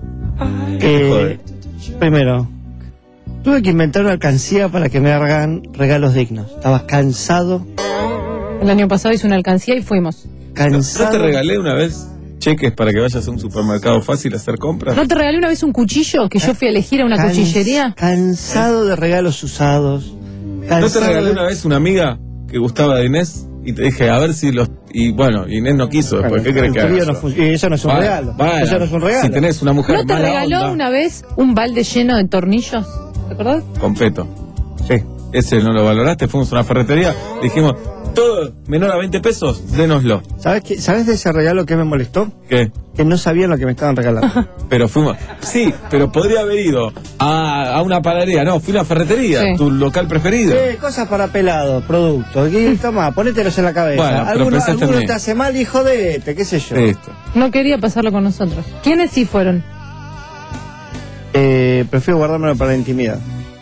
Eh, primero, tuve que inventar una alcancía para que me hagan regalos dignos. Estaba cansado, El año pasado hice una alcancía y fuimos. ¿No, cansado. no te regalé una vez cheques para que vayas a un supermercado fácil a hacer compras? ¿No te regalé una vez un cuchillo que yo fui a elegir a una Cans- cuchillería? Cansado de regalos usados. ¿No te Cansado regalé de- una vez una amiga que gustaba de Inés? Y te dije, a ver si los... Y bueno, Inés no quiso después. Bueno, ¿Qué crees que el tuyo haga? no fun- y eso no es un Bueno, regalo. bueno, Eso no es un regalo. Si tenés una mujer ¿No te mala regaló onda, una vez un balde lleno de tornillos? ¿Te acordás? con peto. Sí. Ese no lo valoraste, fuimos a una ferretería, dijimos, todo menor a veinte pesos, dénoslo. ¿Sabes qué? ¿Sabes de ese regalo que me molestó? ¿Qué? Que no sabían lo que me estaban regalando. Pero fuimos, sí, pero podría haber ido a, a una panadería, no, fui a una ferretería, Sí. tu local preferido. Eh, cosas para pelados, productos. Y toma, ponételos en la cabeza. Bueno, pero alguno pensaste en alguno mí. te hace mal, hijo de este, qué sé yo. Listo. No quería pasarlo con nosotros. ¿Quiénes sí fueron? Eh, prefiero guardármelo para la intimidad.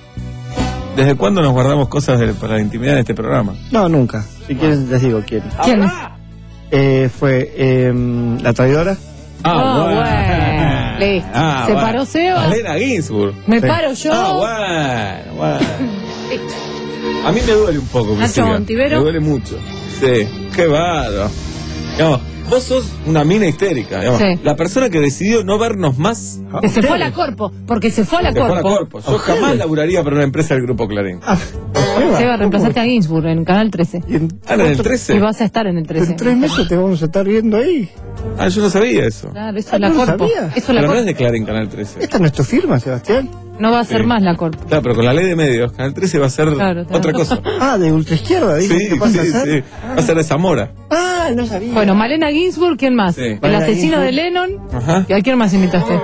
¿Desde cuándo nos guardamos cosas de- para la intimidad de este programa? No, nunca. Si quieren, les digo quién. ¿Quiénes? Eh, fue eh, la traidora. Ah, bueno. Listo. Ah, Se bueno. paró Seba. Malena Ginsburg. Me Sí. paro yo. Ah, bueno, bueno. A mí me duele un poco que Nacho sigan. Montivero. Me duele mucho. Sí, qué bárbaro. Digamos, vos sos una mina histérica. Digamos. Sí. La persona que decidió no vernos más. Que se fue a la Corpo, porque se fue a la Se fue a la Corpo. Corpo. Yo jamás laburaría para una empresa del Grupo Clarín. Seba, reemplazaste a Ginsburg en Canal trece. Ah, en el trece. Y vas a estar en el trece. En tres meses te vamos a estar viendo ahí. Ah, yo no sabía eso. Claro, eso Ah, es la ¿no lo Corpo. sabía? Eso es la Pero no es Corpo. de Clarín Canal trece. Esta no es tu firma, Sebastián. No va a ser Sí. más la Corpo. Claro, pero con la ley de medios, Canal trece va a ser Claro, claro. otra cosa. Ah, de ultraizquierda, Sí, dice que pasa sí, a ser. sí. Va a ser de Zamora. Ah, no sabía. Bueno, Malena Ginsburg, ¿quién más? Sí. El Malena asesino Ginsburg. de Lennon. Ajá. ¿Y a quién más invitaste?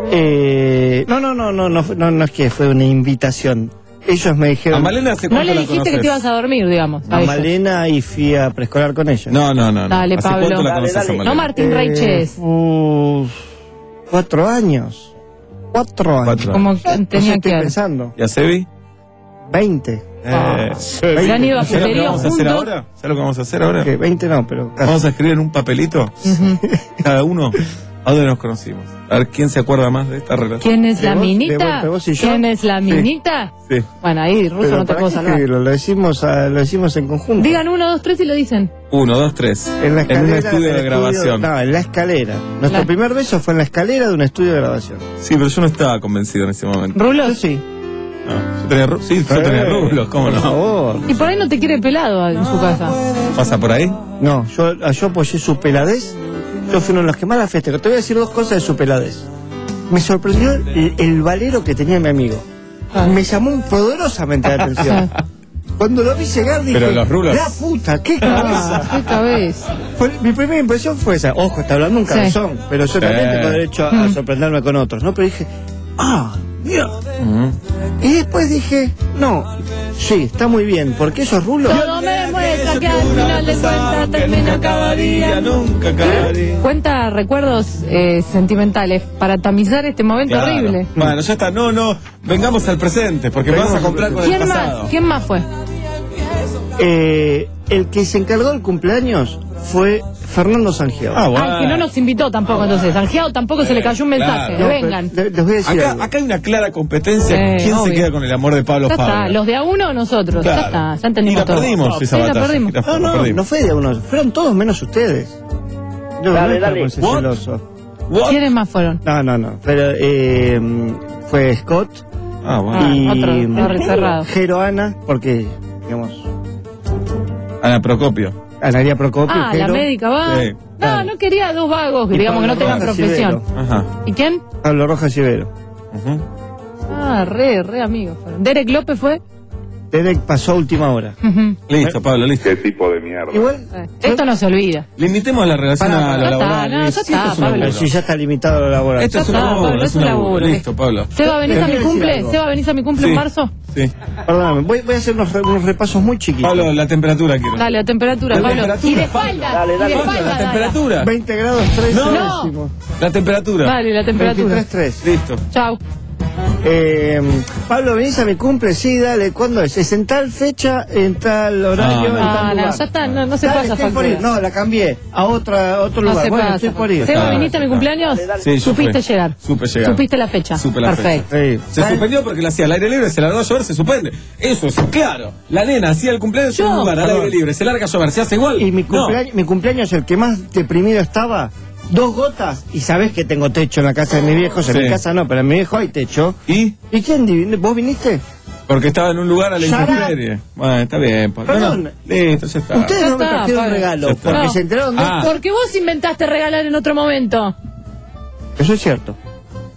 Eh, no, no, no, no, no, fue- no, no es que fue una invitación. Ellos me A dijeron Malena hace No cuánto le la dijiste que conoces? te ibas a dormir, digamos. a ellos. Malena y fui a preescolar con ella. No, no, no. no. Dale, ¿Hace Pablo. cuánto la Dale, conoces dale. a Malena? No Martín Reiches. uf, cuatro años. Cuatro años. Cuatro. Como No sé, tenía estoy que pensando. ¿Y a Sebi? Veinte. Eh, Se han ido a ¿Sabes lo que puterío vamos a hacer juntos. ahora? ¿Sabes lo que vamos a hacer ahora? Que veinte no, pero casi. Vamos a escribir en un papelito, cada uno, a dónde nos conocimos. A ver quién se acuerda más de esta relación. ¿Quién es ¿De la vos- de minita? vos- de vos y yo? ¿Quién es la Sí. minita? Sí. Bueno, ahí, Ruso, Pero no te ¿para puedo qué salvar. escribirlo? Lo decimos, a- lo decimos en conjunto. Digan uno, dos, tres y lo dicen. Uno, dos, tres. En la escalera. un estudio de el grabación. No, en la escalera. Nuestro La- primer beso fue en la escalera de un estudio de grabación. Sí, pero yo no estaba convencido en ese momento. ¿Rulos? Yo sí. No, yo tenía, ru- sí, yo tenía Eh, rulos, ¿cómo Por no? favor. Y por ahí no te quiere pelado en su casa. ¿Pasa por ahí? No, yo, yo apoyé su peladez. Yo fui uno de los que más la festejó. Te voy a decir dos cosas de su peladez. Me sorprendió el, el valero que tenía mi amigo. Me llamó poderosamente la atención. Cuando lo vi llegar dije, Pero los rulos. la puta, qué Ah, cabeza. qué cabeza. Fue- mi primera impresión fue esa. Ojo, está hablando un Sí. cabezón, pero yo también Sí. tengo derecho a, a sorprenderme con otros, ¿no? Pero dije, ah, mira. Y después dije, no, sí, está muy bien, porque esos rulos... Todo me muestra que al final de cuentas termina cada día. Nunca acabaría. Cuenta recuerdos eh, sentimentales para tamizar este momento Claro. horrible. Bueno, ya está. No, no. Vengamos al presente, porque me vas a comprar con el ¿Quién pasado. más? ¿Quién más fue? Eh, el que se encargó del cumpleaños fue Fernando Sangiao. Ah, bueno. Ah, que no nos invitó tampoco entonces. Sanjeado tampoco se le cayó un mensaje. Claro. Vengan. Le- les voy a decir Acá, algo. acá hay una clara competencia. Sí, ¿Quién obvio. se queda con el amor de Pablo Ya está, Fabio? los de a uno o nosotros. Claro. Ya está, ya Y entendimos la todo. perdimos esa Sí, la batalla. perdimos. Y la No, no, perdimos. no fue de uno, fueron todos menos ustedes. Yo Dale, no dale. por ser What? celoso. What? ¿Quiénes más fueron? No, no, no, pero eh, fue Scott Ah, bueno. Ah, y otro, otro cerrado. Jero Ana, porque, digamos, Ana Procopio. Analia Procopio, Ah, la Jero, médica va. Sí. No, no quería dos vagos que Y digamos que no Pablo tengan Rojas profesión. Ibero. Ajá. ¿Y quién? Pablo Rojas Ibero. Ujú. Ah, re, re amigos fueron. Derek López fue. Derek pasó a última hora. Ujú. Listo, Pablo, listo. ¿Qué tipo de mierda? Igual, Eh, Esto no se olvida. Limitemos la relación Para, a lo ya está, laboral. no, ya Sí, está, esto es un Pablo. laburo. si ya está limitado lo laboral. Esto es un Ya está, laburo, Pablo, es un laburo. laburo. Listo, Pablo. Seba, ¿venís a mi Déjame decir cumple? algo. Seba, ¿venís a mi cumple Sí. en marzo? Sí. Perdóname, voy, voy a hacer unos, re- unos repasos muy chiquitos. Pablo, la temperatura quiero. Dale, la temperatura, La Pablo. temperatura, Y de Pablo. espalda. Dale, y dale. de Pablo, espalda, la dale. temperatura. veinte grados tres No. décimos. La temperatura. Dale, la temperatura. veintitrés tres. Listo. Chau. Eh, Pablo, ¿venís a mi cumple? Sí, dale, ¿cuándo es? Es en tal fecha, en tal horario, No, en Ah, tal no, lugar. ya está, no, no se Dale, pasa estoy por ir. factura. No, la cambié a otra, a otro No lugar. se Bueno, pasa. estoy por ir. Seba, Ah, ¿viniste a mi está. cumpleaños? Sí, yo Supiste fui. llegar. Supe llegar. Supiste la fecha. Supe la Perfecto. fecha. Sí. Se ¿Sabes? suspendió porque le hacía al aire libre, se largó a llover, se suspende. Eso es claro. La nena hacía el cumpleaños en Yo. un lugar al Perdón. aire libre, se larga a llover, se hace igual. Y mi No. cumpleaños, mi cumpleaños, el que más deprimido estaba, dos gotas, y sabés que tengo techo en la casa de mis viejos, en Sí. mi casa no, pero en mi viejo hay techo. ¿Y? ¿Y quién? divi- ¿Vos viniste? Porque estaba en un lugar a la Shut up. intemperie. Bueno, está bien. Pablo. No, Perdón. no, listo, ya está. Ustedes Ya no me está, trajeron Pablo. regalo, Ya está. porque No. se enteraron de Ah. esto. Porque vos inventaste regalar en otro momento. Eso es cierto.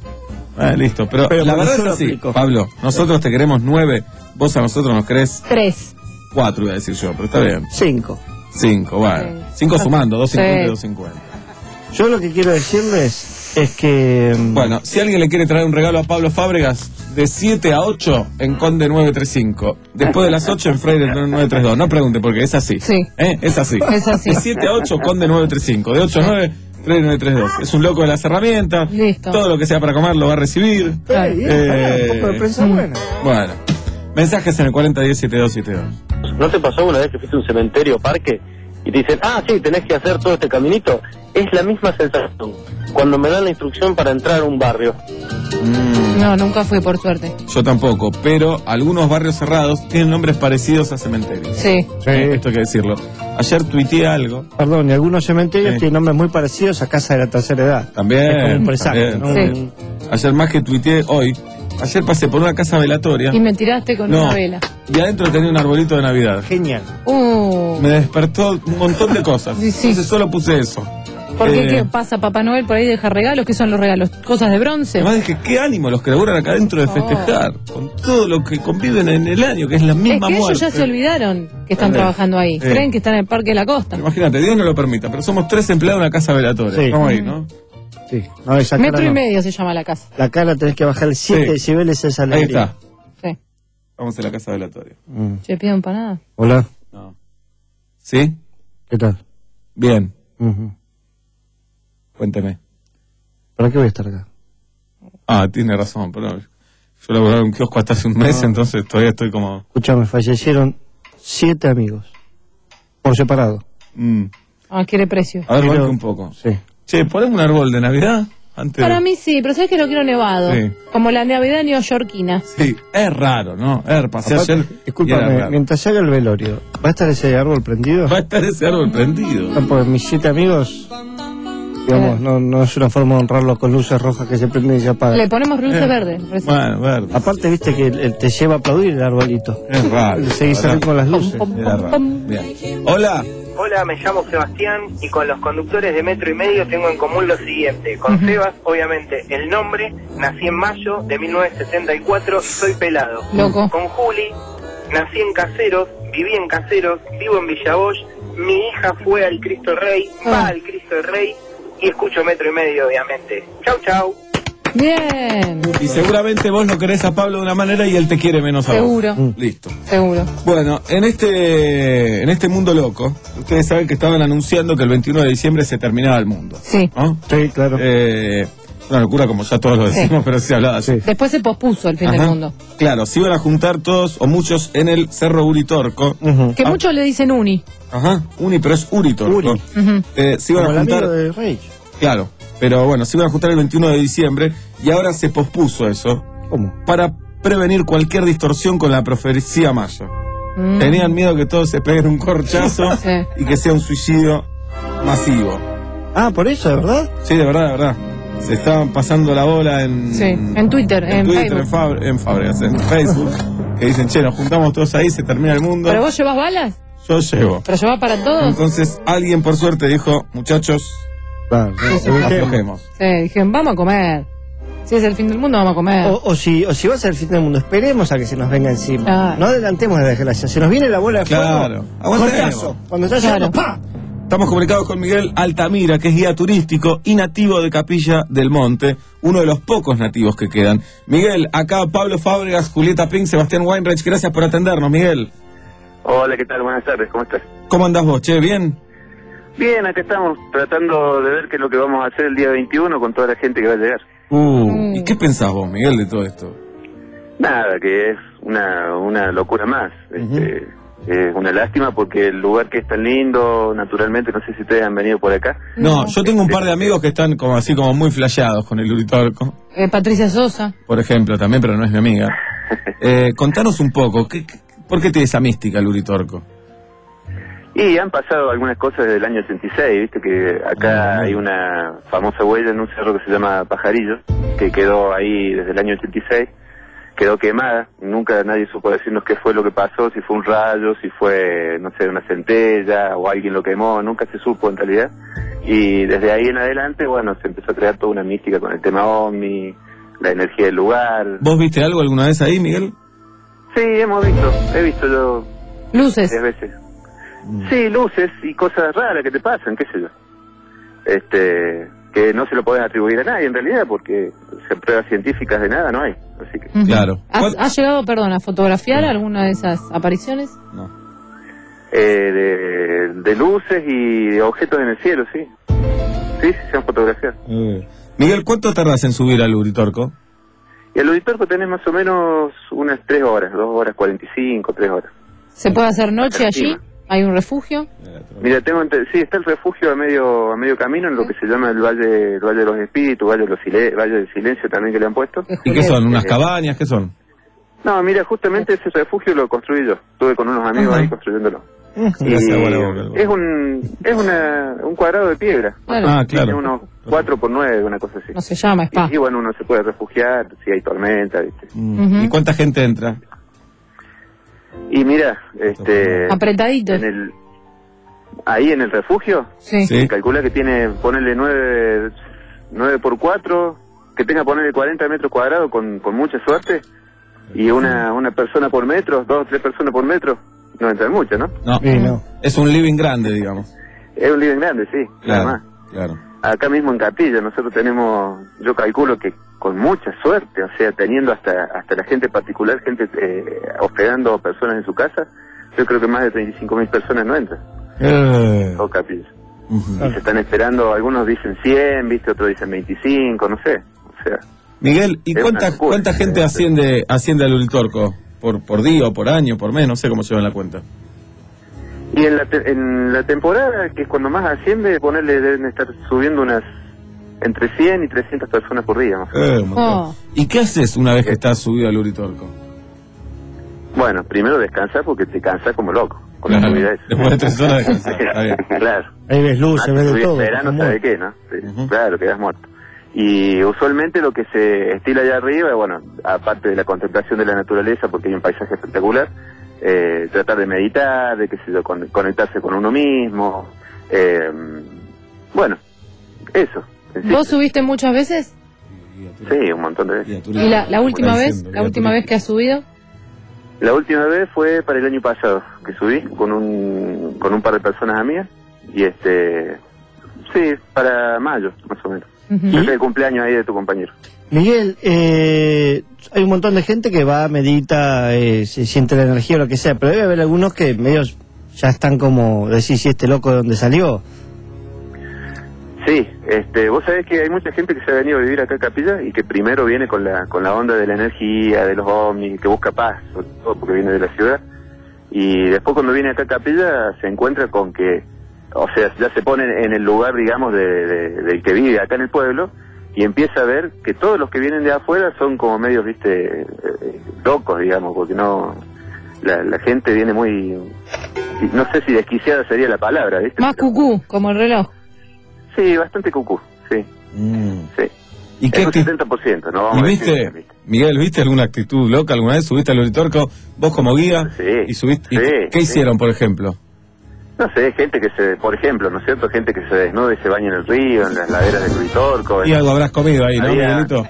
Ah, listo, pero, Pero la por verdad eso es lo así, aplico. Pablo. Nosotros te queremos nueve, vos a nosotros nos querés Tres. cuatro, iba a decir yo, pero está bien. Cinco. Cinco, bueno. Cinco sumando, dos cincuenta y dos cincuenta. Yo lo que quiero decirles es que... mm, Bueno, si alguien le quiere traer un regalo a Pablo Fábregas, de siete a ocho en Conde nueve treinta y cinco. Después de las ocho en Freire nueve treinta y dos. No pregunte porque es así. Sí. ¿Eh? Es así. Es así. De siete a ocho Conde nueve treinta y cinco. De ocho a nueve Freire nueve treinta y dos. Es un loco de las herramientas. Listo. Todo lo que sea para comer lo va a recibir. Claro. Bien, Eh, un poco de prensa buena. Bueno. Mensajes en el cuarenta diez setenta y dos setenta y dos. ¿No te pasó una vez que fuiste a un cementerio o parque y te dicen, ah, sí, tenés que hacer todo este caminito? Es la misma sensación cuando me dan la instrucción para entrar a un barrio. No, nunca fui, por suerte. Yo tampoco, pero algunos barrios cerrados tienen nombres parecidos a cementerios. Sí. Eh, Esto hay que decirlo. Ayer tuiteé algo. Perdón, y algunos cementerios Sí. tienen nombres muy parecidos a casa de la tercera edad. También. Es como un presagio, también. ¿no? Ayer más que tuiteé hoy. Ayer pasé por una casa velatoria. Y me tiraste con No. una vela. Y adentro tenía un arbolito de Navidad. Genial. Uh. Me despertó un montón de cosas. Sí, sí. Entonces solo puse eso. Porque Eh, ¿qué pasa? Papá Noel por ahí deja regalos. ¿Qué son los regalos? ¿Cosas de bronce? Además dije, qué ánimo los que laburan acá adentro de Oh. festejar. Con todo lo que conviven en el año, que es la Es misma que ellos muerte. ya se olvidaron que están Eh, trabajando ahí. eh. Creen que están en el Parque de la Costa. Imagínate, Dios no lo permita, pero somos tres empleados de una casa velatoria. Sí. Vamos ahí, ¿no? Sí. No, esa cara Metro y no. medio se llama la casa. La cara tenés que bajar siete Sí. decibeles esa Ahí alegría. está. Sí. Vamos a la casa velatoria. Mm. ¿Se pido empanada? Hola. No. ¿Sí? ¿Qué tal? Bien. Ujú. Cuénteme. ¿Para qué voy a estar acá? Ah, tiene razón, pero yo laboraba en un kiosco hasta hace un mes, No. entonces todavía estoy como... Escuchame, fallecieron siete amigos. Por separado. mm. Ah, quiere precio. A ver, Pero- banque un poco. Sí. Che, ponemos un árbol de Navidad antes. Para de... mí sí, pero sabes que lo quiero nevado. Sí. Como la Navidad neoyorquina. Sí, es raro, ¿no? Es pasé Aparte, ayer y era discúlpame, raro. mientras se haga el velorio, ¿va a estar ese árbol prendido? Va a estar ese árbol prendido. No, porque mis siete amigos, digamos, no, no es una forma de honrarlos con luces rojas que se prenden y se apagan. Le ponemos luces Eh. verdes. parece. Bueno, verde. Aparte, viste que el- el te lleva a aplaudir el arbolito. Es raro. Seguís ¿verdad? ahí con las luces. Era raro. Bien. Hola. Hola, me llamo Sebastián y con los conductores de Metro y Medio tengo en común lo siguiente. Con Sebas, obviamente, el nombre, nací en mayo de mil novecientos setenta y cuatro, soy pelado. Loco. Con Juli, nací en Caseros, viví en Caseros, vivo en Villa Bosch, mi hija fue al Cristo Rey, va al Cristo Rey y escucho Metro y Medio, obviamente. Chau, chau. Bien. Y seguramente vos lo querés a Pablo de una manera y él te quiere menos a vos. Seguro. Listo. Seguro. Bueno, en este en este mundo loco, ustedes saben que estaban anunciando que el veintiuno de diciembre se terminaba el mundo. Sí. ¿No? Sí, claro. Eh, una locura como ya todos lo decimos, Sí. pero se hablaba así. Después se pospuso el fin Ajá. del mundo. Claro, se iban a juntar todos o muchos en el Cerro Uritorco. Que Ah, muchos le dicen uni. Ajá, Uni, pero es Uritorco. Uri. Ujú. Eh, se iban Como a el juntar. amigo de Rage. Claro, pero bueno, se iban a juntar el veintiuno de diciembre y ahora se pospuso eso ¿Cómo? para prevenir cualquier distorsión con la profecía maya. Mm. Tenían miedo que todos se peguen un corchazo Sí. y que sea un suicidio masivo. Ah, por eso, ¿de verdad? Sí, de verdad, de verdad. Se estaban pasando la bola en, Sí, en Twitter, en Twitter, Facebook. en, Fab- en Fábregas, en Facebook, que dicen, che, nos juntamos todos ahí, se termina el mundo. ¿Pero vos llevas balas? Yo llevo. ¿Pero llevas para todos? Entonces alguien por suerte dijo, muchachos, Claro. aflojemos. Sí, dijeron, vamos a comer. Si es el fin del mundo, vamos a comer. O, o si, o si va a ser el fin del mundo, esperemos a que se nos venga encima. Claro. No adelantemos la desgracia. Se nos viene la bola de fuego. Claro. Aguantemos. Cortazo. Cuando está Claro. llegando, ¡pa! Estamos comunicados con Miguel Altamira, que es guía turístico y nativo de Capilla del Monte, uno de los pocos nativos que quedan. Miguel, acá Pablo Fábregas, Julieta Pink, Sebastián Weinreich, gracias por atendernos, Miguel. Hola, ¿qué tal? Buenas tardes, ¿cómo estás? ¿Cómo andás vos, che? ¿Bien? Bien, acá estamos tratando de ver qué es lo que vamos a hacer el día veintiuno con toda la gente que va a llegar. Uh, ¿y qué pensás vos, Miguel, de todo esto? Nada, que es una, una locura más. Este, es una lástima porque el lugar que es tan lindo, naturalmente, no sé si ustedes han venido por acá. No, yo tengo un par de amigos que están como así como muy flasheados con el Uritorco, Eh, Patricia Sosa. por ejemplo, también, pero no es mi amiga. Eh, contanos un poco, ¿qué, qué- ¿por qué tiene esa mística el Uritorco? Y han pasado algunas cosas desde el año ochenta y seis, viste que acá hay una famosa huella en un cerro que se llama Pajarillo, que quedó ahí desde el año ochenta y seis, quedó quemada, nunca nadie supo decirnos qué fue lo que pasó, si fue un rayo, si fue, no sé, una centella o alguien lo quemó, nunca se supo en realidad. Y desde ahí en adelante, bueno, se empezó a crear toda una mística con el tema ovni, la energía del lugar. ¿Vos viste algo alguna vez ahí, Miguel? Sí, hemos visto, he visto yo... Luces. Varias veces. Sí, luces y cosas raras que te pasan, qué sé yo. Este, que no se lo podés atribuir a nadie en realidad, porque pruebas científicas de nada no hay. Así que... Ujú. Claro. ¿Has, has llegado, perdón, a fotografiar alguna de esas apariciones? Eh, de, de luces y de objetos en el cielo, sí. Sí, sí, se han fotografiado. Eh. Miguel, ¿cuánto tardás en subir al Uritorco? Y al Uritorco tenés más o menos unas tres horas, dos horas cuarenta y cinco, tres horas. ¿Se puede hacer noche allí? ¿Hay un refugio? Mira, tengo ente- sí, está el refugio a medio a medio camino en lo que se llama el Valle el Valle de los Espíritus, Valle, de los Sile- Valle del Silencio también que le han puesto. ¿Y qué son? ¿Unas Eh, cabañas? ¿Qué son? No, mira, justamente ese refugio lo construí yo. Estuve con unos amigos ahí construyéndolo. Y Gracias, buena boca, es un es una, un cuadrado de piedra. Claro. Ah, claro. Tiene unos cuatro por nueve, una cosa así. No se llama spa. Y, y bueno, uno se puede refugiar si hay tormenta, ¿viste? Mm. ¿Y cuánta gente entra? Y mira, este... Apretaditos. En el, ahí en el refugio, Sí. Sí. calcula que tiene, ponerle nueve, nueve por cuatro, que tenga ponerle cuarenta metros cuadrados con, con mucha suerte, y una, una persona por metro, dos o tres personas por metro, no entran mucho, ¿no? No. Sí, no. Es un living grande, digamos. Es un living grande, sí, nada Claro, más. claro. Acá mismo en Capilla nosotros tenemos, yo calculo que con mucha suerte, o sea, teniendo hasta hasta la gente particular, gente eh, hospedando personas en su casa, yo creo que más de treinta y cinco mil personas no entran. Eh. O Capilla. Ujú. Y se están esperando, algunos dicen cien, viste, otros dicen veinticinco, no sé. O sea, Miguel, ¿y Es cuánta, una locura. cuánta gente asciende asciende al Uritorco? ¿Por, por día o por año, por mes? No sé cómo llevan la cuenta. y en la, te- en la temporada, que es cuando más asciende, ponerle deben estar subiendo unas entre cien y trescientas personas por día, más o menos. Eh, un montón. Oh. ¿Y qué haces una vez que estás subido al Uritorco? Bueno, primero descansar porque te cansas como loco con Claro. la subida esa. Después de tres horas descansar, está bien. Claro. Ahí ves luces, Ah, ves de subís todo. en verano, como- ¿sabe qué, no? Sí, claro, quedas muerto. Y usualmente lo que se estila allá arriba, bueno, aparte de la contemplación de la naturaleza, porque hay un paisaje espectacular, eh, tratar de meditar, de qué sé yo, con- conectarse con uno mismo, eh, bueno, eso. en sí. ¿Vos subiste muchas veces? Sí, un montón de veces. ¿Y la, la última Está vez? diciendo, ¿La última vez que has subido? La última vez fue para el año pasado, que subí con un, con un par de personas amigas, y este, sí, para mayo, más o menos. Ujú. Es el cumpleaños ahí de tu compañero. Miguel, eh, hay un montón de gente que va, medita, eh, se siente la energía o lo que sea, pero debe haber algunos que medios ya están como, decir, si este loco de dónde salió. Sí, este, vos sabés que hay mucha gente que se ha venido a vivir acá a Capilla y que primero viene con la con la onda de la energía, de los ovnis, que busca paz, sobre todo porque viene de la ciudad. Y después cuando viene acá a Capilla se encuentra con que, o sea, ya se pone en el lugar, digamos, de, de- del que vive acá en el pueblo y empieza a ver que todos los que vienen de afuera son como medios, viste, eh, locos, digamos, porque no... La, la gente viene muy... No sé si desquiciada sería la palabra, ¿viste? Más cucú, como el reloj. Sí, bastante cucú, sí. Sí. ¿Y qué Es un acti- setenta por ciento, ¿no? ¿Y Vamos a decir, viste, Miguel, viste alguna actitud loca alguna vez? ¿Subiste al Uritorco vos como guía? Sí, ¿Y subiste? y sí, ¿Qué sí. hicieron, por ejemplo? No sé, gente que se, por ejemplo, ¿no es cierto? Gente que se desnuda y se baña en el río, en las laderas del Uritorco. Y algo habrás comido ahí, ¿no, Había- Miguelito?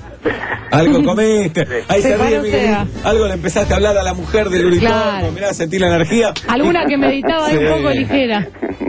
Algo comiste. Ahí se Se ríe, panosea. Miguel. Algo le empezaste a hablar a la mujer del Uritorco. Claro. Mirá, sentí la energía. Alguna que meditaba ahí Sí. un poco ligera.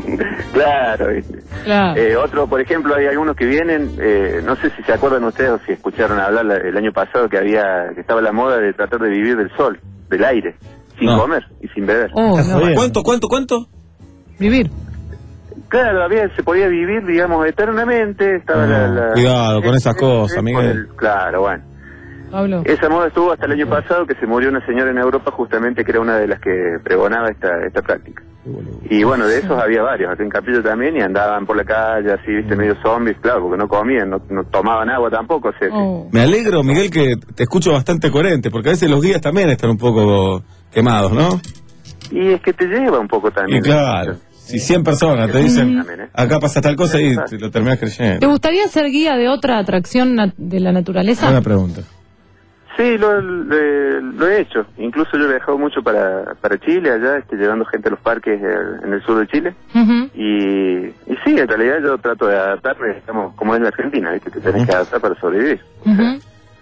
Claro, ¿viste? Claro. Eh, otro, por ejemplo, hay algunos que vienen, eh, no sé si se acuerdan ustedes o si escucharon hablar la- el año pasado que había, que estaba la moda de tratar de vivir del sol, del aire, sin No. comer y sin beber. Oh, no. ¿Cuánto, cuánto, cuánto? Vivir. Claro, había, se podía vivir, digamos, eternamente, estaba la, la- Cuidado con esas eh, cosas, con Miguel. el- claro, bueno. Pablo. Esa moda estuvo hasta el año pasado, que se murió una señora en Europa justamente que era una de las que pregonaba esta esta práctica. Y bueno, de esos había varios, acá en Capilla también, y andaban por la calle así, viste, medio zombies, claro, porque no comían, no, no tomaban agua tampoco, o sea que- Oh. Me alegro, Miguel, que te escucho bastante coherente, porque a veces los guías también están un poco quemados, ¿no? Y es que te lleva un poco Y también. claro, si cien personas te dicen, También, ¿eh? acá pasa tal cosa y te lo terminas ¿Te creyendo. gustaría ser guía de otra atracción nat- de la naturaleza? Buena pregunta. Sí, lo, lo, lo he hecho. Incluso yo he viajado mucho para, para Chile, allá, este, llevando gente a los parques eh, en el sur de Chile. Ujú. Y, y sí, en realidad yo trato de adaptarme, digamos, como es la Argentina, ¿viste? Te tenés que adaptar para sobrevivir. Ujú.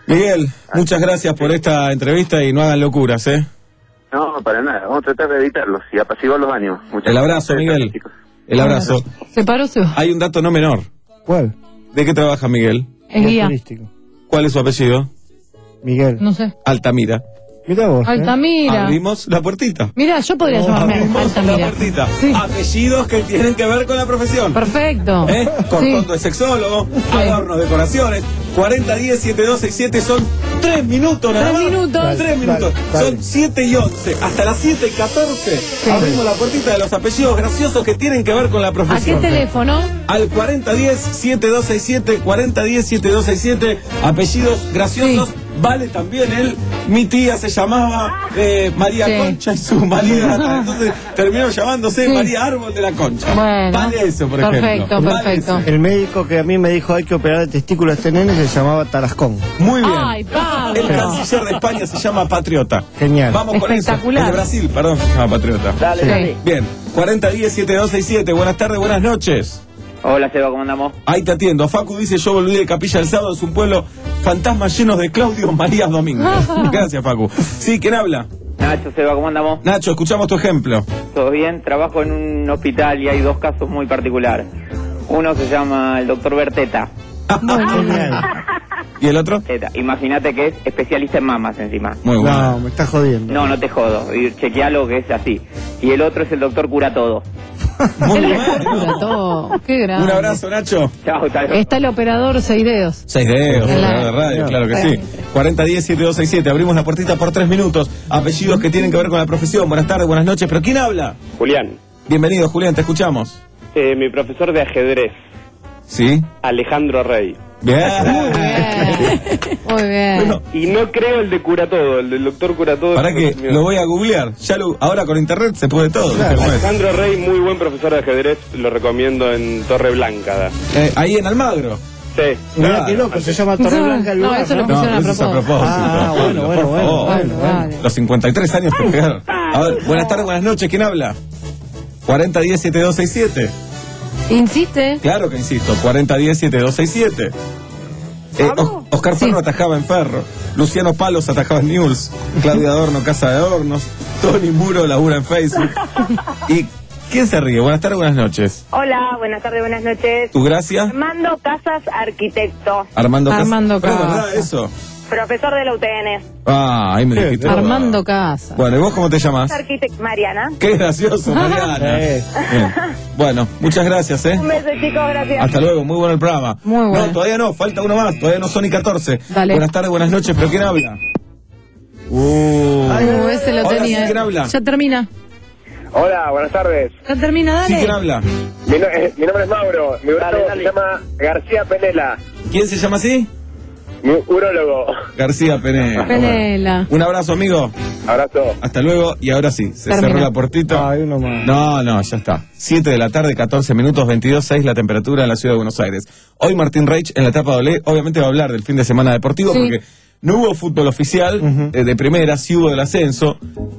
Miguel, muchas gracias por esta entrevista y no hagan locuras, ¿eh? No, para nada. Vamos a tratar de evitarlos y apaciguar los ánimos. Muchas El abrazo, gracias, Miguel. chicos. El abrazo. ¿Se paró o se va? Hay un dato no menor. ¿Cuál? ¿De qué trabaja Miguel? Es guía. Turístico. ¿Cuál es su apellido? Miguel. No sé. Altamira. Mira vos. ¿eh? Altamira. Abrimos la puertita. Mira, yo podría llamarme Abrimos la Altamira. puertita. Sí. Apellidos que tienen que ver con la profesión. Perfecto. ¿Eh? Cortondo Sí. es sexólogo, adornos, decoraciones. cuarenta diez siete dos seis siete son tres minutos nada más. Tres minutos. Tres Dale, minutos. dale. Son siete y once. Hasta las siete y catorce abrimos la puertita de los apellidos graciosos que tienen que ver con la ¿A qué profesión. teléfono? Al cuarenta diez siete dos seis siete, cuarenta diez siete dos seis siete, apellidos graciosos. Sí. Vale también él. Mi tía se llamaba eh, María Sí. Concha y su marido era- entonces terminó llamándose Sí. María Árbol de la Concha. Bueno. Vale eso, por Perfecto, ejemplo. Vale perfecto. eso. El médico que a mí me dijo hay que operar el testículo a este nene se llamaba Tarascón. Muy bien. Ay, Pablo. El canciller de España se llama Patriota. Genial. Vamos con eso. Espectacular. El de Brasil, perdón, se llama Patriota. Dale, Sí. dale. Bien, cuarenta diez siete dos seis siete. Buenas tardes, buenas noches. Hola, Seba, ¿cómo andamos? Ahí te atiendo. Facu dice, yo volví de Capilla del Sábado, es un pueblo fantasma lleno de Claudio María Domínguez. Gracias, Facu. Sí, ¿quién habla? Nacho, Seba, ¿cómo andamos? Nacho, escuchamos tu ejemplo. ¿Todo bien? Trabajo en un hospital y hay dos casos muy particulares. Uno se llama el doctor Berteta. Genial. ¿Y el otro? Berteta. Imagínate que es especialista en mamas encima. Muy bueno. No, me estás jodiendo. No, no te jodo. Y chequealo que es así. Y el otro es el doctor Cura Todo. Muy El bien. cura todo. Qué grande. Un abrazo, Nacho. Chao, hasta luego. Está el operador seis dedos. Seis dedos, Claro. operador de radio, claro que sí. cuarenta diez siete dos seis siete. Abrimos la puertita por tres minutos. Apellidos que tienen que ver con la profesión. Buenas tardes, buenas noches. ¿Pero quién habla? Julián, Bienvenido, Julián, te escuchamos. eh, mi profesor de ajedrez, ¿Sí? Alejandro Rey. Bien. Muy bien. Bueno, Y no creo el de Cura Todo, el del doctor Cura Todo. para es que mío. lo voy a googlear. Ya lo, ahora con internet se puede todo. ¿viste cómo es? Alejandro Rey, muy buen profesor de ajedrez, lo recomiendo en Torre Blanca. Eh, ahí en Almagro. Sí. Mirá Claro. qué loco, se llama Torre Blanca el No, lugar, eso lo ¿no? pusieron a eso es a propósito. propósito. Ah, bueno, Pablo, bueno, por bueno, favor. bueno, bueno. Los cincuenta y tres años te pegaron. A ver, buenas tardes, buenas noches. ¿Quién habla? cuarenta diez siete dos seis siete. Insiste. Claro que insisto, cuarenta diez siete dos seis siete. Eh, Os- Oscar Ferro atajaba en Ferro, Luciano Palos atajaba en News, Claudia Adorno Casa de Hornos, Tony Muro labura en Facebook. ¿Y quién se ríe? Buenas tardes, buenas noches. Hola, buenas tardes, buenas noches. ¿Tu gracia? Armando Casas, arquitecto, Armando Casas. Armando ¿Pero es Casas. verdad eso? profesor de la U T N. Ah, ahí me dijiste. Armando Casa. Bueno, ¿y vos cómo te llamas? Arquitecto Mariana. Qué gracioso, Mariana. Eh. Bien. Bueno, muchas gracias, ¿eh? Un beso, chicos, gracias. Hasta luego, muy bueno el programa. Muy bueno. No, todavía no, falta uno más, todavía no son ni catorce. Dale. Buenas tardes, buenas noches, ¿pero quién habla? Uh, Uh, ese lo Ahora sí, tenía. ¿quién habla? Ya termina. Hola, buenas tardes. Ya termina, Sí, dale. ¿quién habla? Mi, no- eh, mi nombre es Mauro, mi urólogo se llama García Penela. ¿Quién se llama así? Mi urólogo. García Penela. Penela. Un abrazo, amigo. Abrazo. Hasta luego, y ahora sí, se Termina. cerró la puertita. Ay, uno más. No, no, ya está. siete de la tarde, catorce minutos, veintidós seis la temperatura en la ciudad de Buenos Aires. Hoy Martín Reich en la etapa doble, obviamente va a hablar del fin de semana deportivo Sí. porque no hubo fútbol oficial eh, de primera, sí hubo del ascenso.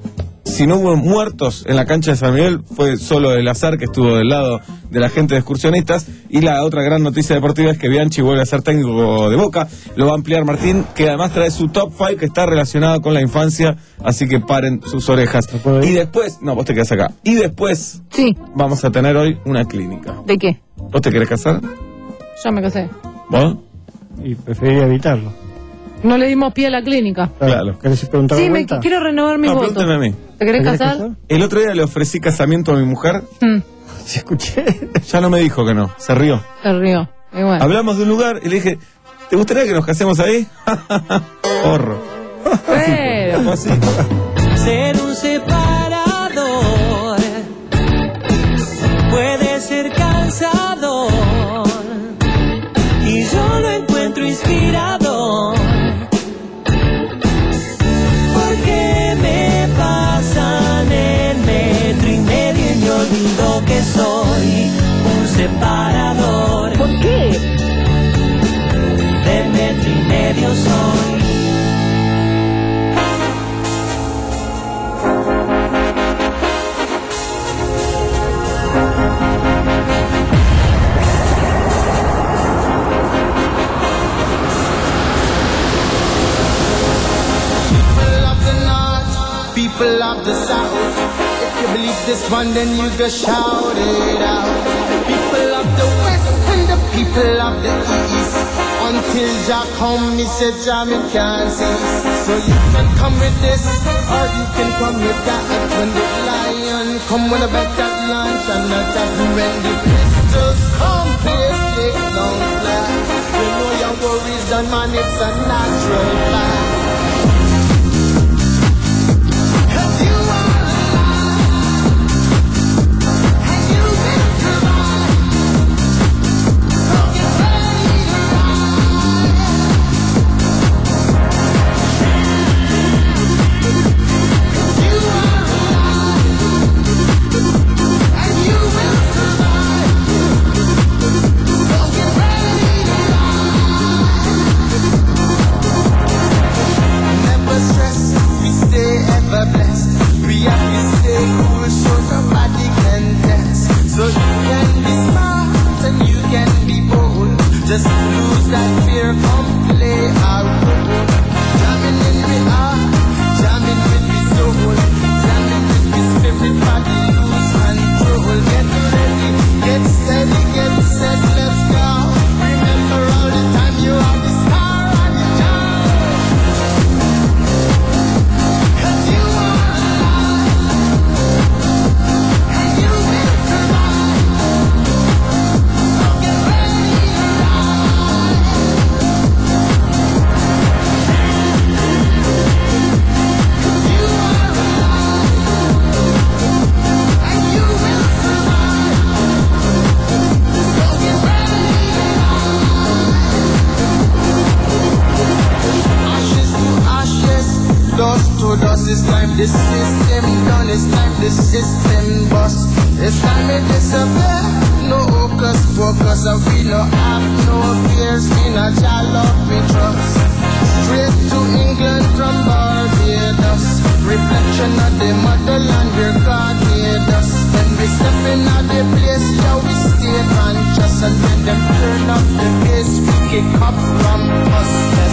Si no hubo muertos en la cancha de San Miguel, fue solo el azar que estuvo del lado de la gente de excursionistas. Y la otra gran noticia deportiva es que Bianchi vuelve a ser técnico de Boca. Lo va a ampliar Martín, que además trae su top cinco que está relacionado con la infancia. Así que paren sus orejas. Y después, no, vos te quedás acá. Y después, Sí. vamos a tener hoy una clínica. ¿De qué? ¿Vos te querés casar? Ya me casé. ¿Vos? Y preferiría evitarlo. No le dimos pie a la clínica. Claro. ¿Querés preguntar Sí, de me vuelta? quiero renovar mi No, voto. pregúntame a mí. ¿Te querés ¿Te querés casar? casar? El otro día le ofrecí casamiento a mi mujer. Mm, Sí, escuché. Ya no me dijo que no, se rió. se rió. Y bueno. Hablamos de un lugar y le dije, ¿te gustaría que nos casemos ahí? Horro. Pero. Fue así. Ser un separador puede ser cansador y yo lo encuentro inspirador porque me pasan el metro y medio y me olvido que soy un separador. ¿Por qué? Del metro y medio soy. of the South. If you believe this one, then you go shout it out. People of the West and the people of the East. Until Jah come, me say Jah me can't cease. So you can come with this, or you can come with that. When the lion come with a better lunch and not a when the pistols come, please they don't fly. You know your worries done, man, it's a natural fact. Just lose that fear, come play our role. Jamming in the heart, jamming with the soul, jamming with the spirit, body lose control. Get ready, get steady, get set, let's go. Remember all the time you are the star of the show. 'Cause you are alive, and you will survive. So get ready. Dust to dust, it's time the system done, it's time the system bust. It's time it disappear, no hocus pocus, and we no have no fears, in a child of we trust. Straight to England from Barbados, reflection of the motherland where God made us. When we step in at the place, yeah we stay conscious, and when them turn up the bass, we kick up from us.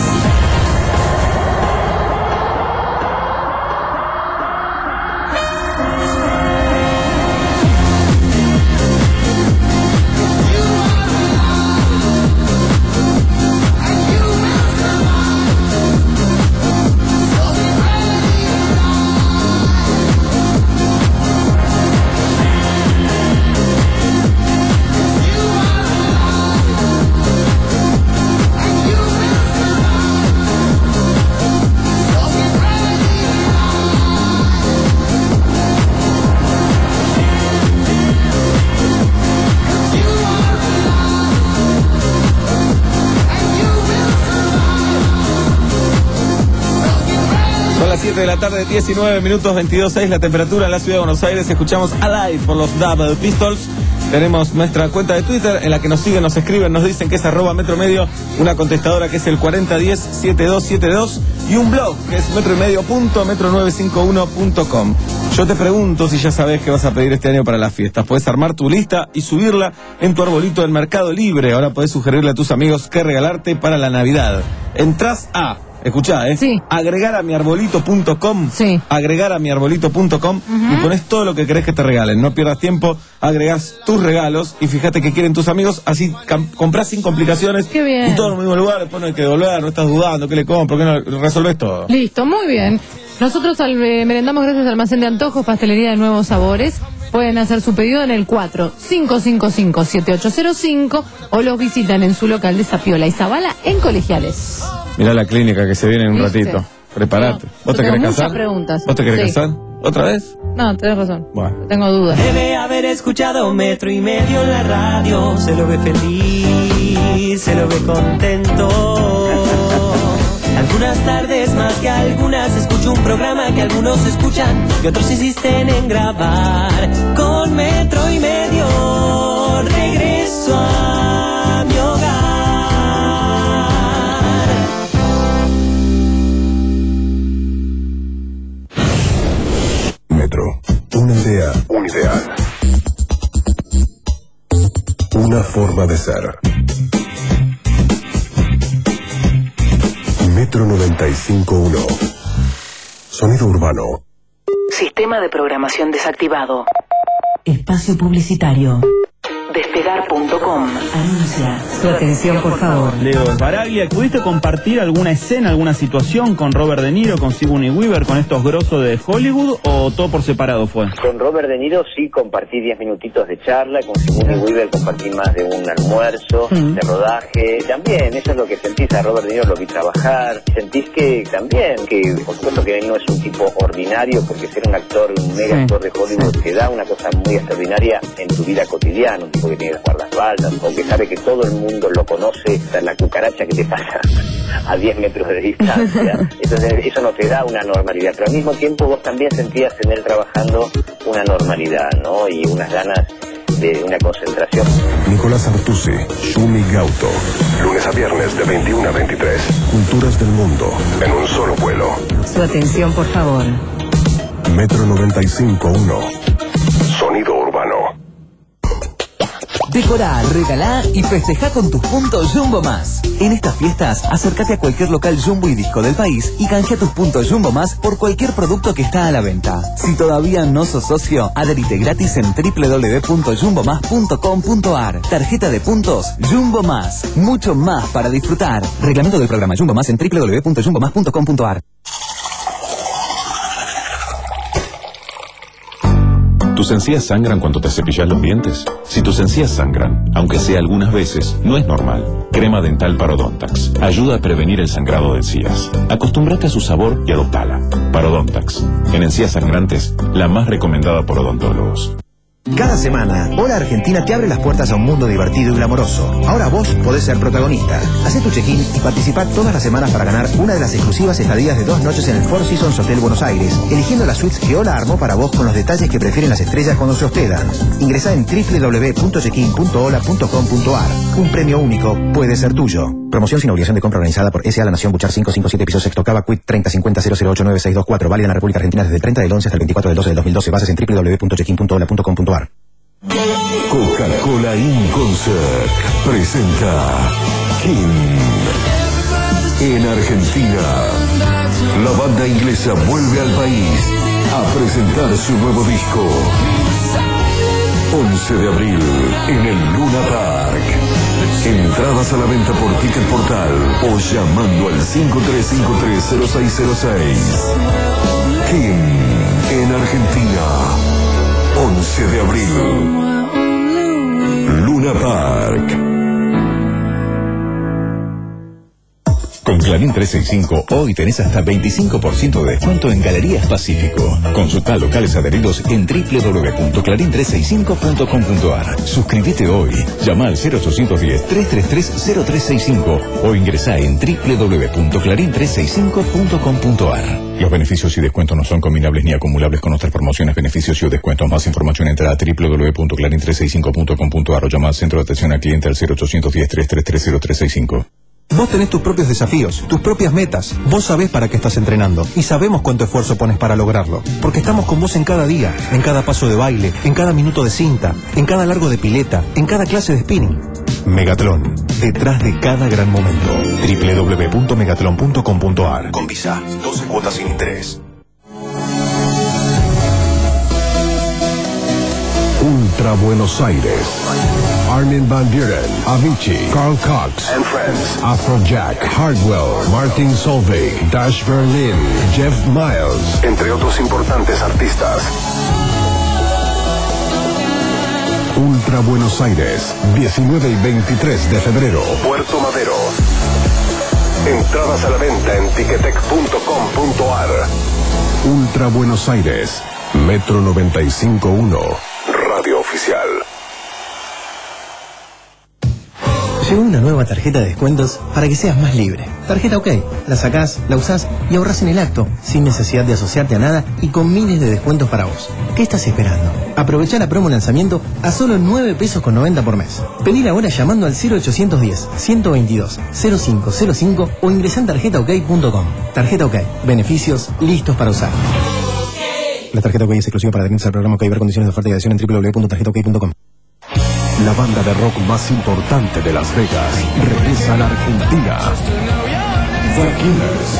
siete de la tarde, diecinueve minutos, veintidós seis la temperatura en la ciudad de Buenos Aires. Escuchamos Alive por los Double Pistols. Tenemos nuestra cuenta de Twitter en la que nos siguen, nos escriben, nos dicen que es arroba Metro Medio, una contestadora que es el cuarenta diez setenta y dos setenta y dos y un blog que es metro y medio punto metro nueve cinco uno punto com. Yo te pregunto si ya sabes qué vas a pedir este año para las fiestas. Puedes armar tu lista y subirla en tu arbolito del Mercado Libre. Ahora podés sugerirle a tus amigos qué regalarte para la Navidad. Entrás a... Escuchá, ¿eh? Sí. Agregar a mi arbolito punto com. Sí. Agregar a mi arbolito punto com uh-huh. y pones todo lo que querés que te regalen. No pierdas tiempo, agregás tus regalos y fíjate qué quieren tus amigos. Así comprás sin complicaciones. Qué bien. En todo el mismo lugar, después no hay que devolver, no estás dudando, ¿qué le compro? ¿Qué no? Resolvés todo. Listo, muy bien. Nosotros al, eh, merendamos gracias al Almacén de Antojos, Pastelería de Nuevos Sabores. Pueden hacer su pedido en el cuatro cinco cinco cinco siete ocho cero cinco o los visitan en su local de Zapiola y Zabala en Colegiales. Mirá la clínica que se viene en un ¿Viste? ratito. Prepárate. No, ¿Vos te tengo querés muchas casar? preguntas. ¿Vos te querés Sí. casar? ¿Otra vez? No, tenés razón. Bueno. Tengo dudas. Debe haber escuchado Metro y Medio en la radio. Se lo ve feliz, se lo ve contento. Algunas tardes más que algunas escucho un programa que algunos escuchan y otros insisten en grabar. Con Metro y Medio regreso a mi hogar. Metro, una idea, un ideal, una forma de ser. Metro noventa y cinco punto uno. Sonido urbano. Sistema de programación desactivado. Espacio publicitario. Despegar punto com. Anuncia. Su atención, por favor. Leo Baraglia, ¿pudiste compartir alguna escena, alguna situación con Robert De Niro, con Sigourney Weaver, con estos grosos de Hollywood, o todo por separado fue? Con Robert De Niro sí compartí diez minutitos de charla, con Sigourney Weaver compartí más de un almuerzo, mm. de rodaje. También, eso es lo que sentís, a Robert De Niro lo vi trabajar. Sentís que también, que por supuesto que él no es un tipo ordinario, porque ser un actor, un mega sí. actor de Hollywood, sí. te da una cosa muy extraordinaria en tu vida cotidiana, un tipo que tiene las guardaespaldas, o que sabe que todo el mundo lo conoce, hasta la cucaracha que te pasa a diez metros de distancia. Entonces eso no te da una normalidad, pero al mismo tiempo vos también sentías en él trabajando una normalidad, ¿no? Y unas ganas de una concentración. Nicolás Artusi, Shumi Gauto. Lunes a viernes de veintiuno a veintitrés. Culturas del mundo en un solo vuelo. Su atención, por favor. Metro noventa y cinco punto uno. Sonido urbano. Decorá, regalá y festejá con tus puntos Jumbo Más. En estas fiestas, acércate a cualquier local Jumbo y Disco del país y canjea tus puntos Jumbo Más por cualquier producto que está a la venta. Si todavía no sos socio, adherite gratis en doble u doble u doble u punto jumbo más punto com punto a r. Tarjeta de puntos Jumbo Más. Mucho más para disfrutar. Reglamento del programa Jumbo Más en doble u doble u doble u punto jumbo más punto com punto a r. ¿Tus encías sangran cuando te cepillas los dientes? Si tus encías sangran, aunque sea algunas veces, no es normal. Crema dental Parodontax ayuda a prevenir el sangrado de encías. Acostúmbrate a su sabor y adoptala. Parodontax, en encías sangrantes, la más recomendada por odontólogos. Cada semana, Hola Argentina te abre las puertas a un mundo divertido y glamoroso. Ahora vos podés ser protagonista. Hacé tu check-in y participá todas las semanas para ganar una de las exclusivas estadías de dos noches en el Four Seasons Hotel Buenos Aires, eligiendo las suites que Hola armó para vos con los detalles que prefieren las estrellas cuando se hospedan. Ingresá en doble u doble u doble u punto checkin punto hola punto com punto a r. Un premio único puede ser tuyo. Promoción sin obligación de compra organizada por S A La Nación Buchar quinientos cincuenta y siete piso sexto Cava Quit treinta cincuenta cero cero ocho nueve seis dos cuatro. Válida en la República Argentina desde el treinta del once hasta el veinticuatro del doce del dos mil doce. Bases en doble u doble u doble u punto checkin punto hola punto com punto a r. Coca-Cola In Concert presenta King. En Argentina, la banda inglesa vuelve al país a presentar su nuevo disco. once de abril en el Luna Park. Entradas a la venta por Ticket Portal o llamando al cinco tres cinco tres cero seis cero seis. King en Argentina. once de abril. Luna Park. Con Clarín trescientos sesenta y cinco hoy tenés hasta veinticinco por ciento de descuento en Galerías Pacífico. Consulta locales adheridos en doble u doble u doble u punto clarín trescientos sesenta y cinco punto com punto a r. Suscríbete hoy. Llama al cero ochocientos diez, trescientos treinta y tres, cero tres sesenta y cinco o ingresá en doble u doble u doble u punto clarín trescientos sesenta y cinco punto com punto a r. Los beneficios y descuentos no son combinables ni acumulables con otras promociones, beneficios y descuentos. Más información entra a doble u doble u doble u punto clarín trescientos sesenta y cinco punto com punto a r o llama al centro de atención al cliente al cero ochocientos diez, trescientos treinta y tres, cero tres sesenta y cinco. Vos tenés tus propios desafíos, tus propias metas. Vos sabés para qué estás entrenando y sabemos cuánto esfuerzo pones para lograrlo. Porque estamos con vos en cada día, en cada paso de baile, en cada minuto de cinta, en cada largo de pileta, en cada clase de spinning. Megatron, detrás de cada gran momento. doble u doble u doble u punto megatron punto com punto a r. Con Visa, doce cuotas sin interés. Ultra Buenos Aires. Armin van Buren, Avicii, Carl Cox and Friends, Afrojack, Hardwell, Martin Solveig, Dash Berlin, Jeff Miles, entre otros importantes artistas. Ultra Buenos Aires, diecinueve y veintitrés de febrero, Puerto Madero. Entradas a la venta en ticketek punto com punto a r. Ultra Buenos Aires, Metro noventa y cinco punto uno, Radio Oficial. Llegó una nueva tarjeta de descuentos para que seas más libre. Tarjeta OK. La sacás, la usás y ahorrás en el acto, sin necesidad de asociarte a nada y con miles de descuentos para vos. ¿Qué estás esperando? Aprovechá la promo lanzamiento a solo nueve pesos con noventa por mes. Pedila ahora llamando al cero ochocientos diez, ciento veintidós, cero cinco cero cinco o ingresá en tarjeta ok punto com. Tarjeta OK. Beneficios listos para usar. La tarjeta OK es exclusiva para adherirse al programa OK. Ver condiciones de oferta y adhesión en doble u doble u doble u punto tarjeta ok punto com. La banda de rock más importante de Las Vegas regresa a la Argentina. The Killers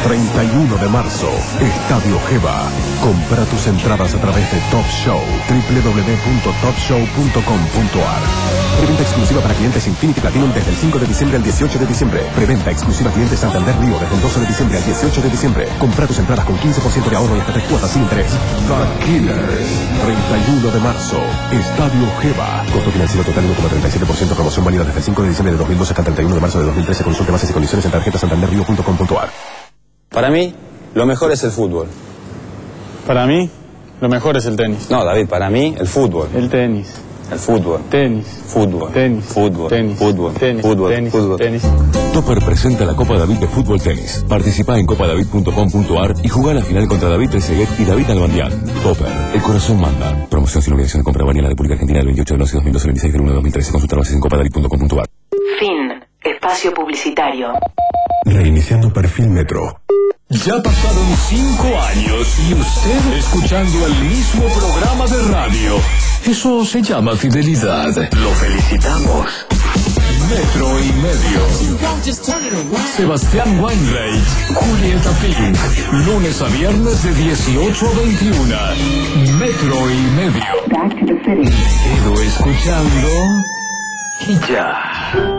treinta y uno de marzo, Estadio Geva. Compra tus entradas a través de Top Show, doble u doble u doble u punto top show punto com punto a r. Preventa exclusiva para clientes Infinity Platinum desde el cinco de diciembre al dieciocho de diciembre. Preventa exclusiva clientes Santander Río desde el doce de diciembre al dieciocho de diciembre. Compra tus entradas con quince por ciento de ahorro y hasta tres cuotas sin interés. The Killers, treinta y uno de marzo, Estadio Geva. Costo financiero total uno coma treinta y siete por ciento. Promoción válida desde el cinco de diciembre de dos mil doce hasta el treinta y uno de marzo de dos mil trece. Consulte bases y condiciones en tarjeta santander río punto com punto a r. Para mí, lo mejor es el fútbol. Para mí, lo mejor es el tenis. No, David, para mí, el fútbol. El tenis. El fútbol. Tenis. Fútbol. Tenis. Fútbol. Tenis. Fútbol. Tenis. Fútbol. Tenis. Fútbol. Tenis. Topper presenta la Copa David de Fútbol Tenis. Participa en copa david punto com punto a r y juega la final contra David Trezeguet y David Albandián. Topper, el corazón manda. Promoción sin obligación de compra válida en la República Argentina del veintiocho del once de dos mil doce al veintiséis del uno de dos mil trece. Consulta bases en copa david punto com punto a r. Fin. Espacio publicitario. Reiniciando perfil Metro. Ya pasaron cinco años y usted escuchando el mismo programa de radio. Eso se llama fidelidad. Lo felicitamos. Metro y medio. Sebastián Weinreich, Julieta Pink. Lunes a viernes de dieciocho a veintiuno. Metro y medio. Quedo escuchando y ya.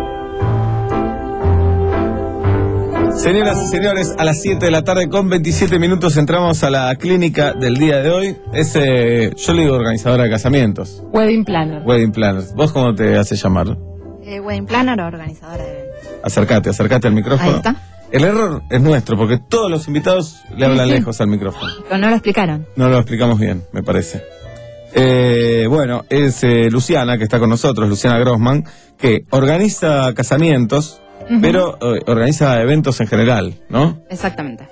Señoras y señores, a las siete de la tarde con veintisiete minutos entramos a la clínica del día de hoy. Es, eh, yo le digo organizadora de casamientos. Wedding planner. Wedding planners. ¿Vos cómo te haces llamar? Eh, wedding planner o organizadora de eventos. Acércate, acércate al micrófono. Ahí está. El error es nuestro, porque todos los invitados le hablan Sí, sí. lejos al micrófono. Pero no lo explicaron. No lo explicamos bien, me parece. Eh, bueno, es eh, Luciana, que está con nosotros, Luciana Grossman, que organiza casamientos, Ujú. pero eh, organiza eventos en general, ¿no? Exactamente.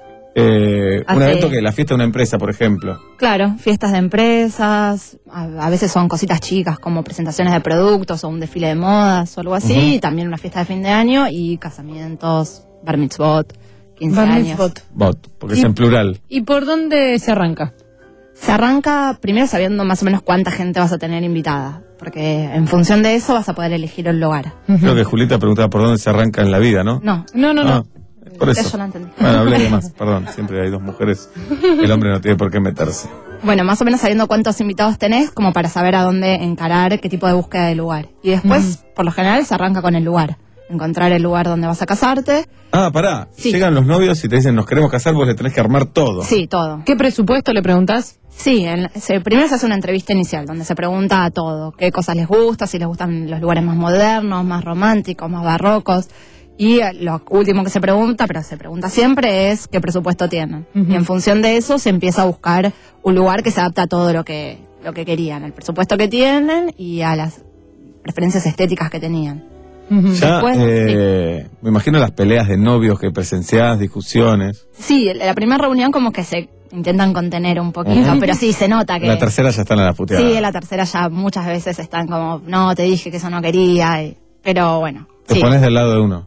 Eh, un Hace- evento que la fiesta de una empresa, por ejemplo. Claro, fiestas de empresas, a, a veces son cositas chicas como presentaciones de productos o un desfile de modas o algo así, Ujú. y también una fiesta de fin de año y casamientos, bar mitzvot, quince Bar años. mitzvot. Bot, porque Y- es en plural. ¿Y por dónde se arranca? Se arranca primero sabiendo más o menos cuánta gente vas a tener invitada, porque en función de eso vas a poder elegir el lugar. Creo que Julieta preguntaba por dónde se arranca en la vida, ¿no? No, no, no, Ah, no. por eso. Yo lo entendí. Bueno, hablé de más, perdón, siempre hay dos mujeres. El hombre no tiene por qué meterse. Bueno, más o menos sabiendo cuántos invitados tenés, como para saber a dónde encarar, qué tipo de búsqueda de lugar. Y después, por lo general, se arranca con el lugar. Encontrar el lugar donde vas a casarte. Ah, pará. Sí. Llegan los novios y te dicen, nos queremos casar, vos le tenés que armar todo. Sí, todo. ¿Qué presupuesto le preguntás? Sí, en- se- primero se hace una entrevista inicial donde se pregunta a todo, qué cosas les gusta, si les gustan los lugares más modernos, más románticos, más barrocos. Y eh, lo último que se pregunta, pero se pregunta siempre, es qué presupuesto tienen. Ujú. Y en función de eso se empieza a buscar un lugar que se adapta a todo lo que, lo que querían, el presupuesto que tienen y a las preferencias estéticas que tenían. Ya, Después, eh, me imagino las peleas de novios que presenciás, discusiones. Sí, en la primera reunión como que se intentan contener un poquito, Ujú. pero sí, se nota que... La tercera ya están a la puteada. Sí, en la tercera ya muchas veces están como, no, te dije que eso no quería, y- pero bueno. Te sí. pones del lado de uno.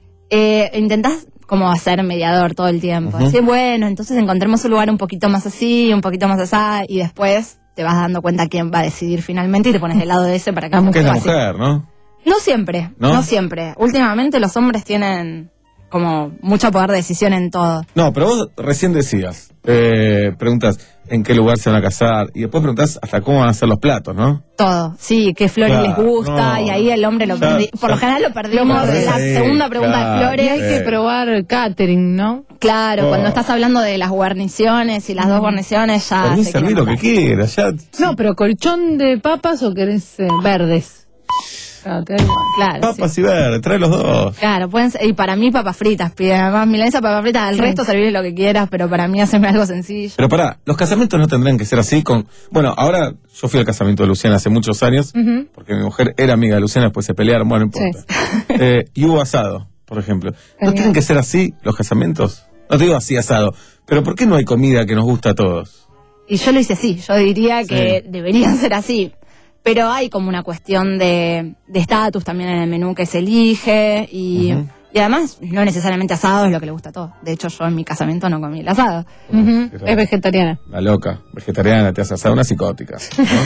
Eh, intentás como hacer mediador todo el tiempo. Ujú. Decir, bueno, entonces encontremos un lugar un poquito más así, un poquito más así, y después te vas dando cuenta quién va a decidir finalmente y te pones del lado de ese para que sea Que es la fácil. mujer, ¿no? No siempre, ¿No? ¿No? siempre. Últimamente los hombres tienen como mucho poder de decisión en todo. No, pero vos recién decías, eh, preguntas en qué lugar se van a casar y después preguntás hasta cómo van a ser los platos, ¿no? Todo, sí, qué flores Claro, les gusta, no. y ahí el hombre lo Ya, perdi- Por ya. lo general lo perdimos Lo en la perdí, segunda pregunta claro, de flores. Y hay que Eh. probar catering, ¿no? Claro, Oh. cuando estás hablando de las guarniciones y las dos guarniciones ya Por mí se serví quieren lo que matar. quieras, ya. No, pero colchón de papas o querés eh, verdes. Claro, te da igual. Claro, Papas y verdes, trae los dos. Claro, pueden ser- y para mí papas fritas, piden además milanesa, papas fritas, al Sí. resto servir lo que quieras, pero para mí hacerme algo sencillo. Pero pará, los casamientos no tendrían que ser así con... Bueno, ahora yo fui al casamiento de Luciana hace muchos años, Ujú. porque mi mujer era amiga de Luciana, después se pelearon, bueno, no importa. Eh, y hubo asado, por ejemplo. ¿No Genial. tienen que ser así los casamientos? No te digo así asado, pero ¿por qué no hay comida que nos gusta a todos? Y yo lo hice así, yo diría que Sí. deberían ser así. Pero hay como una cuestión de de estatus también en el menú que se elige y, Ujú. y además no necesariamente asado es lo que le gusta a todos. De hecho yo en mi casamiento no comí el asado. Ujú. Qué raro. Es vegetariana. La loca, vegetariana, te hace asado, una psicótica. ¿no?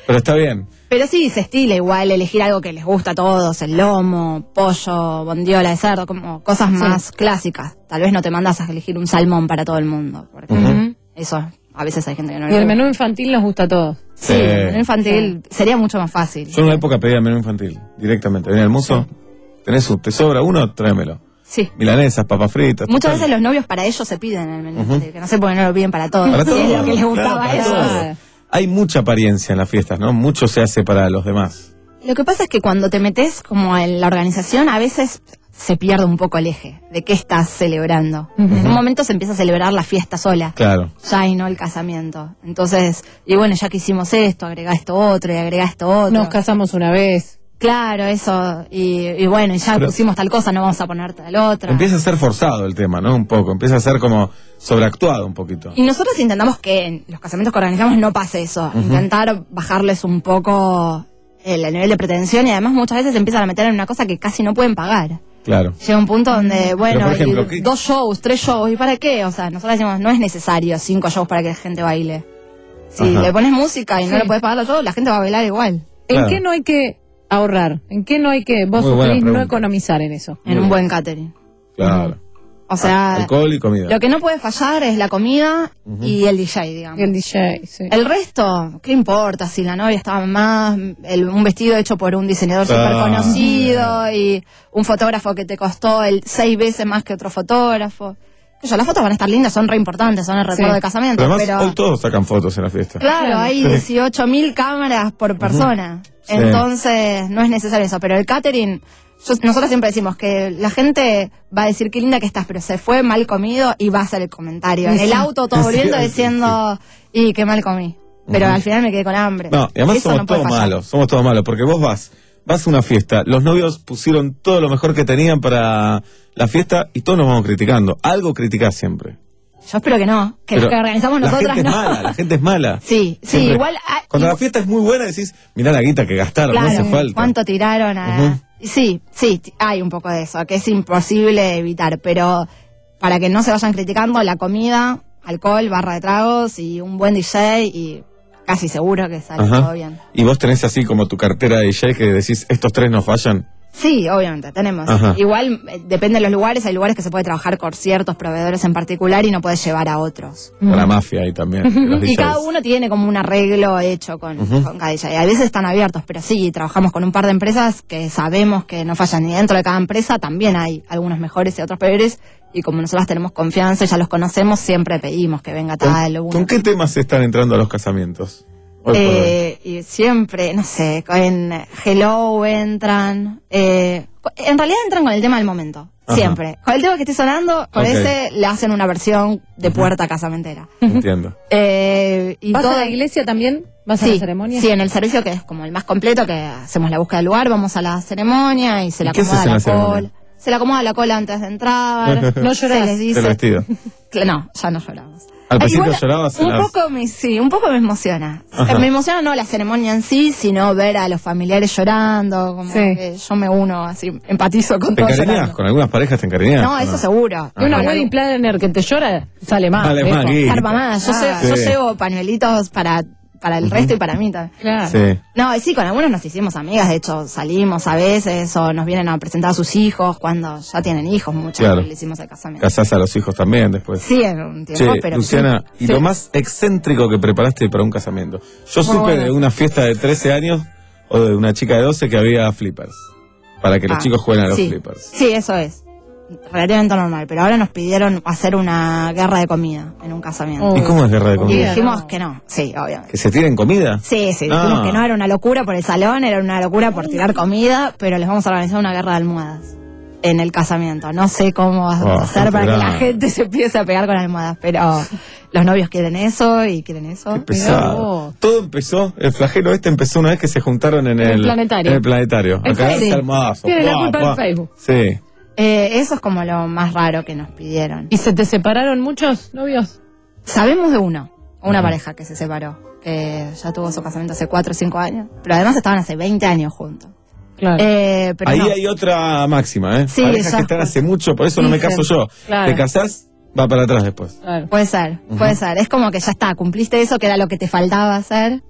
Pero está bien. Pero sí, se estila igual elegir algo que les gusta a todos, el lomo, pollo, bondiola de cerdo, como cosas Sí. más clásicas. Tal vez no te mandas a elegir un salmón para todo el mundo, porque Ujú. eso a veces hay gente que no Y le el gusta. menú infantil nos gusta a todos. Sí, el menú infantil sería mucho más fácil. Yo en una época pedía menú infantil, directamente. Venía al muso, tenés un, te sobra uno, tráemelo. Sí. Milanesas, papas fritas. Muchas total. veces los novios para ellos se piden el menú Ujú. infantil, que no sé por qué no lo piden para todos. Para Si todos, es lo que les claro, gustaba a para ellos. todos. Hay mucha apariencia en las fiestas, ¿no? Mucho se hace para los demás. Lo que pasa es que cuando te metes como en la organización, a veces se pierde un poco el eje de qué estás celebrando. Ujú. En un momento se empieza a celebrar la fiesta sola, Claro. ya y no el casamiento. Entonces, y bueno, ya que hicimos esto, agregá esto otro y agregá esto otro. Nos casamos una vez. Claro, eso. Y, y bueno, y ya Pero- pusimos tal cosa, no vamos a poner tal otra. Empieza a ser forzado el tema, ¿no? Un poco. Empieza a ser como sobreactuado un poquito. Y nosotros intentamos que en los casamientos que organizamos no pase eso. Ujú. Intentar bajarles un poco el, el nivel de pretensión y además muchas veces se empiezan a meter en una cosa que casi no pueden pagar. Claro. Llega un punto donde, bueno, por ejemplo, y ¿qué- dos shows, tres shows, ¿y para qué? O sea, nosotros decimos, no es necesario cinco shows para que la gente baile. Si Ajá. le pones música y no Sí. le puedes pagar los shows, la gente va a bailar igual. ¿En Claro. qué no hay que ahorrar? ¿En qué no hay que vos Muy buena sugerís no pregunta. economizar en eso? En un buen catering. Claro. O sea, Alcohol y comida. lo que no puede fallar es la comida y el D J, digamos. El D J, sí. El resto, ¿qué importa? Si la novia estaba más, el- un vestido hecho por un diseñador Claro. súper conocido y un fotógrafo que te costó el seis veces más que otro fotógrafo. Que yo, las fotos van a estar lindas, son re importantes, son el recuerdo Sí. de casamiento, Pero pero, además, hoy todos sacan fotos en la fiesta. claro, hay Sí. dieciocho mil cámaras por persona. Sí. Entonces, no es necesario eso. Pero el catering, yo- nosotros siempre decimos que la gente va a decir qué linda que estás, pero se fue mal comido y va a hacer el comentario. En el Sí. auto todo volviendo Sí, sí, diciendo, y qué mal comí. Pero Ujú. al final me quedé con hambre. No, y además Eso somos no puede todos fallar. malos, somos todos malos, porque vos vas, vas a una fiesta, los novios pusieron todo lo mejor que tenían para la fiesta y todos nos vamos criticando. Algo criticás siempre. Yo espero que no, que Pero lo que organizamos la nosotras gente no. es mala, la gente es mala. Sí, sí, Siempre. igual. ah, Cuando igual- la fiesta es muy buena decís, mirá la guita que gastaron, claro, no hace falta. ¿cuánto tiraron a...? Ujú. Sí, sí, t- hay un poco de eso, que es imposible evitar, pero para que no se vayan criticando, la comida, alcohol, barra de tragos y un buen D J y casi seguro que sale Ajá. todo bien. Y vos tenés así como tu cartera de D J que decís, estos tres no fallan. Sí, obviamente, tenemos. Ajá. Igual, eh, depende de los lugares, hay lugares que se puede trabajar con ciertos proveedores en particular y no puedes llevar a otros. Con la mafia ahí también. los Y D Js. cada uno tiene como un arreglo hecho con, Ujú. con cada D J. Y a veces están abiertos, pero sí, trabajamos con un par de empresas que sabemos que no fallan. Y dentro de cada empresa también hay algunos mejores y otros peores. Y como nosotros tenemos confianza y ya los conocemos, siempre pedimos que venga tal o uno. ¿Con qué temas están entrando a los casamientos? Hoy por hoy. Eh, y siempre, no sé, en Hello entran. Eh, en realidad entran con el tema del momento. Ajá. Siempre. Con el tema que esté sonando, con Ok. ese le hacen una versión de puerta casamentera. Entiendo. Eh, y ¿Vas todo- a la iglesia también? ¿Vas a sí, la ceremonia? Sí, en el servicio que es como el más completo, que hacemos la búsqueda del lugar, vamos a la ceremonia y se ¿Y le qué acomoda haces en la la ceremonia? cola. Se le acomoda la cola antes de entrar. No Se llorás. les dice. El vestido. Cla- No, ya no lloramos. Al Ay, principio igual, llorabas en Un las- poco me, sí, un poco me emociona. Ajá. Me emociona no la ceremonia en sí, sino ver a los familiares llorando, como Sí. que yo me uno así, empatizo con ¿Te todos encariñás? llorando. ¿Con algunas parejas te encariñás? No, eso seguro. Y una Ajá. wedding planner que te llora, sale más. Sale viejo. más, guita. Carpa más. Yo, sé- yo Sí. llevo pañuelitos para, para el resto y para mí también. Claro. Sí. No, sí, con algunos nos hicimos amigas, de hecho salimos a veces o nos vienen a presentar a sus hijos cuando ya tienen hijos, muchas Claro. le hicimos el casamiento. Casás a los hijos también después. Sí, en un tiempo, Che, pero Luciana, sí. y Sí. lo más excéntrico que preparaste para un casamiento. Yo Muy supe bueno. de una fiesta de trece años o de una chica de doce que había flippers. Para que los Ah, chicos jueguen a los sí. flippers. Sí, eso es. Relativamente normal, pero ahora nos pidieron hacer una guerra de comida en un casamiento. ¿Y cómo es guerra de Y comida? dijimos que no, sí, obviamente. ¿Que se tiren comida? Sí, sí, No. dijimos que no era una locura por el salón, era una locura por tirar comida, pero les vamos a organizar una guerra de almohadas en el casamiento. No sé cómo vas Oh, a hacer gente para que la grande. gente se empiece a pegar con almohadas, pero los novios quieren eso y quieren eso. Mirá Pesado. vos. Todo empezó, el flagelo este empezó una vez que se juntaron en En el, el planetario. En el planetario. En A cagarse Facebook. almohadazo. Tiene la Pua, culpa pua. del Facebook. Sí. Eh, eso es como lo más raro que nos pidieron. ¿Y se te separaron muchos novios? Sabemos de uno, una Ujú. pareja que se separó, que ya tuvo su casamiento hace cuatro o cinco años, pero además estaban hace veinte años juntos. Claro. Eh, pero Ahí no. hay otra máxima, ¿eh? Sí, Parejas ya. que están hace mucho, por eso no me Dicen, caso yo. claro. Te casás, va para atrás después. Claro. Puede ser, Ujú. puede ser. Es como que ya está, cumpliste eso, que era lo que te faltaba hacer,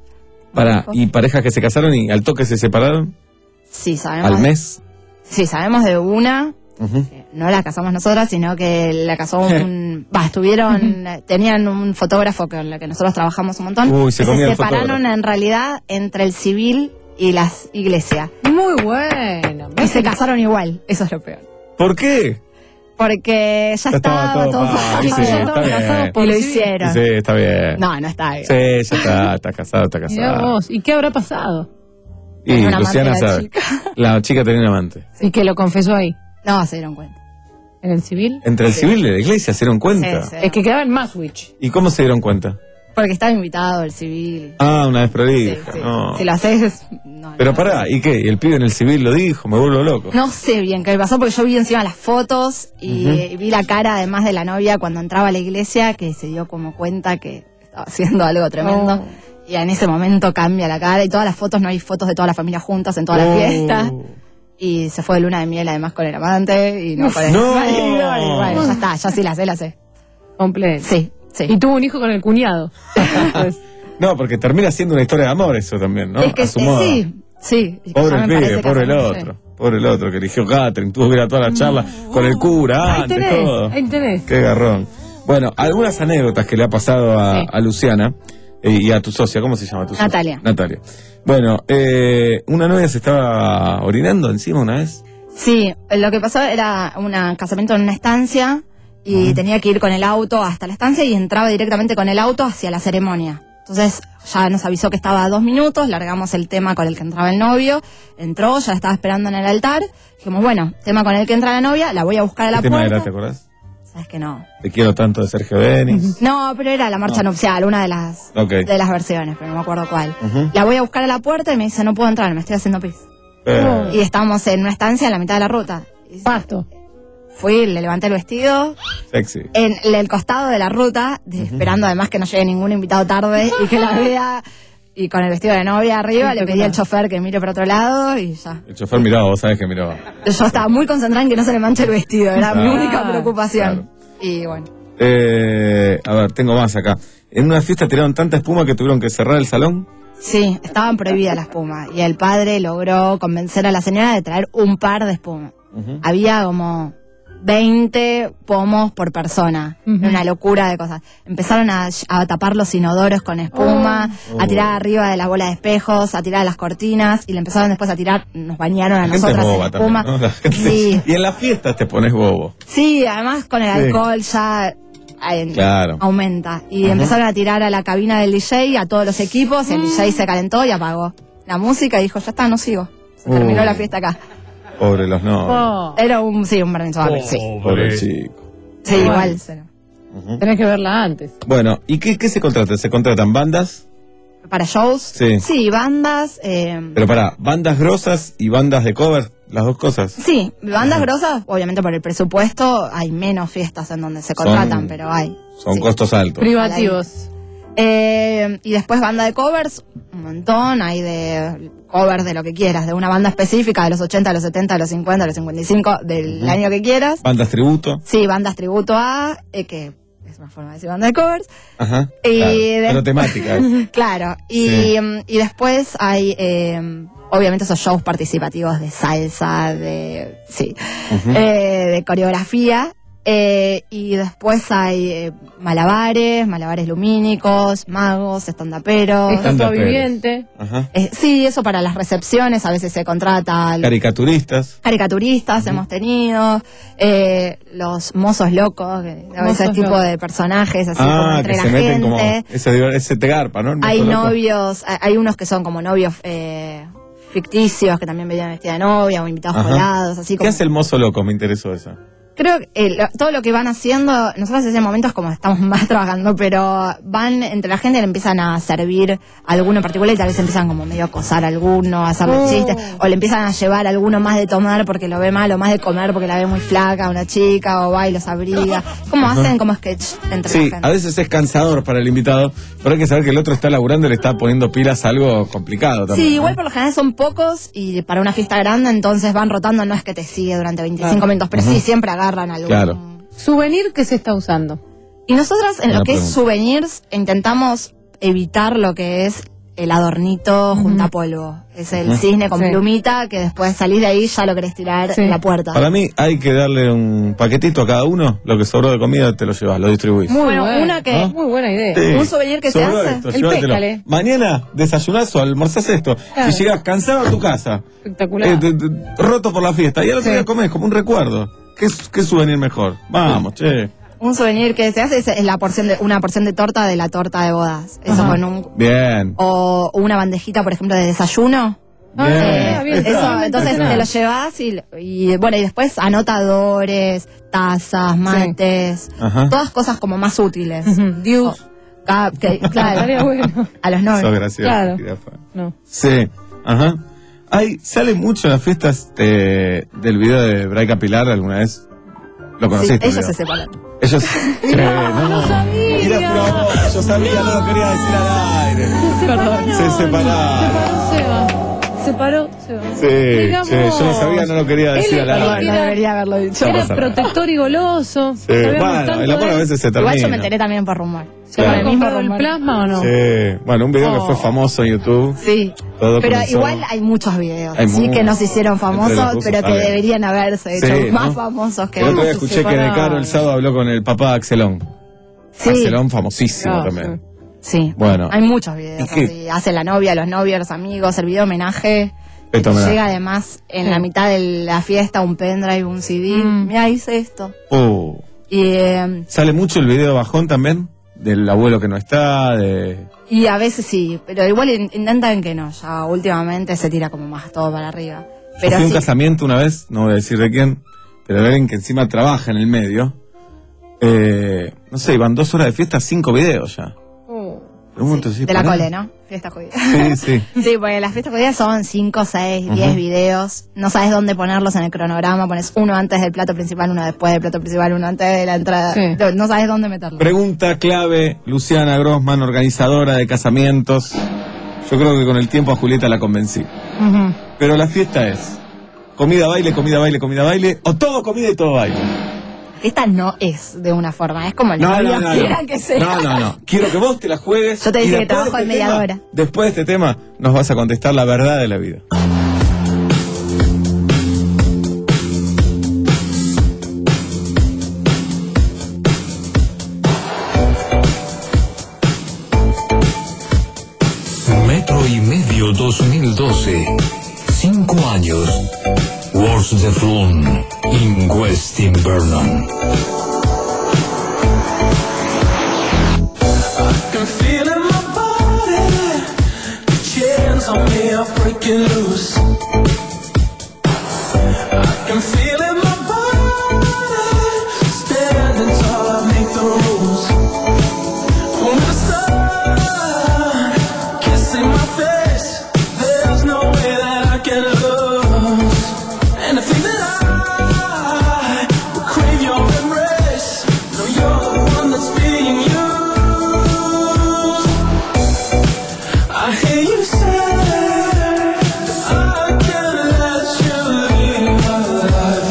Para, ¿y parejas que se casaron y al toque se separaron? Sí, sabemos. ¿Al mes? Sí, sabemos de una. Uh-huh. No la casamos nosotras, sino que la casó un... Va, estuvieron... Tenían un fotógrafo con el que nosotros trabajamos un montón. Uy, se que comía se el separaron fotógrafo. en realidad entre el civil y la iglesia. Muy bueno. Y se casaron igual, eso es lo peor. ¿Por qué? Porque ya, Ya estaba estaba todo todo pago, fácil, sí, ya está todo bien. casado por y lo hicieron. Sí, está bien. No, no está bien. Sí, ya está, está casado, está Mirá casado. vos, ¿y qué habrá pasado? Y Tenía una Luciana amante la sabe. La chica tenía un amante. Y que lo confesó ahí. No, se dieron cuenta. ¿En el civil? Entre el Sí. civil y la iglesia se dieron cuenta. Sí, sí. Es que quedaba en Maswich. ¿Y cómo se dieron cuenta? Porque estaba invitado el civil. Ah, una vez prolija. Sí, sí. No. Si lo haces... No, Pero no. pará, ¿y qué? ¿Y el pibe en el civil lo dijo? Me vuelvo loco. No sé bien qué pasó porque yo vi encima las fotos y Ujú. eh, vi la cara además de la novia cuando entraba a la iglesia que se dio como cuenta que estaba haciendo algo tremendo. Oh. Y en ese momento cambia la cara y todas las fotos, no hay fotos de toda la familia juntas en toda la Oh. fiesta. Y se fue de luna de miel además con el amante y no Uf, con el no. marido. Y bueno, ya está, ya sí la sé, la sé. Completo. Sí, sí. Y tuvo un hijo con el cuñado. Pues, No, porque termina siendo una historia de amor eso también, ¿no? Es que A su eh, modo. sí, sí. Y Pobre ya el me parece pibe, que pobre el hacemos, otro. Pobre el otro que eligió Catherine, tuvo que ir a toda la charla con el cura ahí antes, tenés, todo. ahí tenés. Qué garrón. Bueno, algunas anécdotas que le ha pasado a, Sí. a Luciana eh, y a tu socia, ¿cómo se llama tu socia? Natalia. Natalia. Bueno, eh, una novia se estaba orinando encima una vez. Sí, lo que pasó era un casamiento en una estancia y tenía que ir con el auto hasta la estancia y entraba directamente con el auto hacia la ceremonia. Entonces ya nos avisó que estaba a dos minutos, largamos el tema con el que entraba el novio, entró, ya la estaba esperando en el altar. Dijimos, bueno, tema con el que entra la novia, la voy a buscar a la ¿Qué tema puerta. era, te acordás? Sabes que no. Te quiero tanto de Sergio Denis. No, pero era la marcha nupcial, una de las Ok. de las versiones, pero no me acuerdo cuál. Ujú. La voy a buscar a la puerta y me dice, no puedo entrar, me estoy haciendo pis. Eh, Y estábamos en una estancia en la mitad de la ruta. Pasto. Fui, le levanté el vestido, sexy. en el costado de la ruta, de- esperando además que no llegue ningún invitado tarde y que la vea, y con el vestido de novia arriba, le pedí al chofer que mire por otro lado y ya. El chofer miraba, vos sabés que miraba. Yo estaba muy concentrada en que no se le manche el vestido, era mi Ah, única preocupación. Y bueno, Eh, a ver, tengo más acá. En una fiesta tiraron tanta espuma que tuvieron que cerrar el salón. sí, estaban prohibidas las espumas y el padre logró convencer a la señora de traer un par de espumas. Había como veinte pomos por persona. Ujú. Una locura de cosas. Empezaron a, a tapar los inodoros con espuma, Oh. a tirar arriba de la bola de espejos, a tirar las cortinas y le empezaron después a tirar, nos bañaron a La gente es nosotras en boba espuma. también, ¿no? La gente- Sí, Y en las fiestas te pones bobo. sí, además con el Sí. alcohol ya eh, Claro. aumenta. Y Ajá. empezaron a tirar a la cabina del D J, a todos los equipos, y el D J se calentó y apagó la música y dijo, ya está, no sigo. Se terminó Uh. la fiesta acá. Pobre los no. Oh, Era un, sí, un permiso. sí. Pobre chico. Sí, Bueno. igual. sí. tenés que verla antes. Bueno, ¿y qué, qué se contrata? ¿Se contratan bandas? ¿Para shows? Sí. Sí, bandas. Eh, Pero para, bandas grosas y bandas de cover, las dos cosas. sí, bandas grosas, obviamente por el presupuesto hay menos fiestas en donde se contratan, Son- pero hay. Son Sí. costos altos. Privativos. Eh, y después banda de covers, un montón, hay de covers de lo que quieras, de una banda específica, de los ochenta, de los setenta, de los cincuenta, de los cincuenta y cinco, del Ujú. año que quieras. Bandas tributo. Sí, bandas tributo a, eh, que es una forma de decir banda de covers. Ajá. Y claro. de- Pero temática. ¿eh? Claro, y, Sí. mm, y después hay, eh, obviamente, esos shows participativos de salsa, de, sí, Ujú. eh, de coreografía. Eh, y después hay eh, malabares, malabares lumínicos, magos, estandaperos. Estatua Stand-uperos. viviente. Ajá. Eh, sí, eso para las recepciones, a veces se contrata al- Caricaturistas. caricaturistas, hemos tenido, eh, los mozos locos, que, a Mozos ese tipo locos. de personajes, así como Ah, entre que la se meten gente. como. Ese, ese te garpa, ¿no? El Hay mozo loco. novios, hay- hay unos que son como novios eh, ficticios que también venían vestida de novia o invitados Ajá. colados, así ¿Qué como. hace el mozo loco? Me interesó eso. Creo que eh, lo- todo lo que van haciendo, nosotros en ese momento es como estamos más trabajando, pero van entre la gente, le empiezan a servir a alguno en particular y tal vez empiezan como medio a acosar a alguno, a hacerle Oh. chistes, o le empiezan a llevar a alguno más de tomar porque lo ve mal, o más de comer porque la ve muy flaca, una chica, o va y los abriga. Como Ajá. hacen como sketch entre Sí, la gente. a veces es cansador para el invitado, pero hay que saber que el otro está laburando y le está poniendo pilas a algo complicado también. Sí, ¿no? igual por lo general son pocos y para una fiesta grande entonces van rotando, no es que te sigue durante veinticinco Claro. minutos, pero Ujú. sí, siempre agarran algún... Claro. Souvenir que se está usando. Y nosotras en Buena lo que es pregunta. souvenirs intentamos evitar lo que es el adornito junta polvo. Es el Ujú. cisne con Sí. plumita que después salís de ahí ya lo querés tirar Sí. en la puerta. Para mí hay que darle un paquetito a cada uno, lo que sobró de comida te lo llevas, lo distribuís. Muy Bueno, buena. una que- Muy buena idea. Sí. Un souvenir que se Sobró hace, esto, el llévatelo. pécale. Mañana desayunás o almorzás esto. Claro. Y llegás cansado a tu casa, Espectacular. eh, de- de- roto por la fiesta, y al otro Sí. día comés como un recuerdo. ¿Qué, qué souvenir mejor? Vamos, che. Un souvenir que se hace es, es la porción de una porción de torta de la torta de bodas. Eso Ajá. con un Bien. o una bandejita, por ejemplo, de desayuno. Ah, Bien. bien, bien. Eso, Ah, entonces bien. te lo llevas y, y bueno, y después anotadores, tazas, mates, Ajá. todas cosas como más útiles. Ujú. Dios. Cupcake, claro. Estaría bueno. A los Sos novios. gracioso, Claro. jirafa. No. Sí, ajá. Hay, sale mucho en las fiestas eh, del video de Braica Pilar, ¿alguna vez? ¿Lo Sí, conociste? ellos el se video? separan. Ellos. Eh, no, no sabía. Mira, pero yo sabía, no lo quería decir al aire. Perdón. Se separaron. Se va. Se paró, se va. Sí, Digamos, che, yo lo sabía, no lo quería decir él al era- aire. No debería haberlo dicho. No Era pasa nada. protector y goloso. Sí, Sabíamos bueno, tanto el amor de a él. veces se Igual yo me termina. enteré también por rumor. ¿Se Claro. había Por el mismo comprado el rumor. plasma o no? Sí, bueno, un video que Oh. fue famoso en YouTube. Sí, Todo pero comenzó- igual hay muchos videos, Hay sí, muchos. que no se hicieron Entre los famosos, rusos, pero que ¿sabes? deberían haberse hecho Sí, más ¿no? famosos que El otro día se escuché que De Caro separaron. el sábado habló con el papá de Axelón. Sí. Axelón famosísimo Ah, también. Sí, Bueno. hay muchos videos ¿Y qué? así. Hace la novia, los novios, los amigos, el video homenaje. Esto me da. Llega además en la mitad de la fiesta un pendrive, un C D. Mm. Mira, hice esto. Uh, Y, eh, ¿Sale mucho el video bajón también? Del abuelo que no está, de... y a veces sí, pero igual in- intentan que no. Ya últimamente se tira como más todo para arriba. Yo Pero fui a un sí, casamiento una vez, no voy a decir de quién, pero de alguien que encima trabaja en el medio. Eh, no sé, iban dos horas de fiesta, cinco videos ya. Oh. Pregunto, sí, de la pará. cole, ¿no? Fiesta judía. Sí, sí. Sí, porque las fiestas judías son cinco, seis, diez Ujú. videos. No sabes dónde ponerlos en el cronograma. Pones uno antes del plato principal, uno después del plato principal, uno antes de la entrada. Sí. No, no sabes dónde meterlos. Pregunta clave, Luciana Grossman, organizadora de casamientos. Yo creo que con el tiempo a Julieta la convencí. Ujú. Pero la fiesta es comida, baile, comida, baile, comida, baile, o todo comida y todo baile. Esta no es de una forma, es como el No, novio no, no, quiera no. que sea. No, no, no. Quiero que vos te la juegues. Yo te y dije que después de trabajo en este tema- mediadora. Después de este tema nos vas a contestar la verdad de la vida. Metro y medio dos mil doce. Cinco años. Wars de Floon. In West Invernon. can feel in my body. The chains on me are breaking loose. I can feel in my body. Standing tall, I make the rules. With the sun kissing my face, there's no way that I can lose. And I think that I will crave your embrace. No, you're the one that's being used. I hear you say I can't let you leave my life.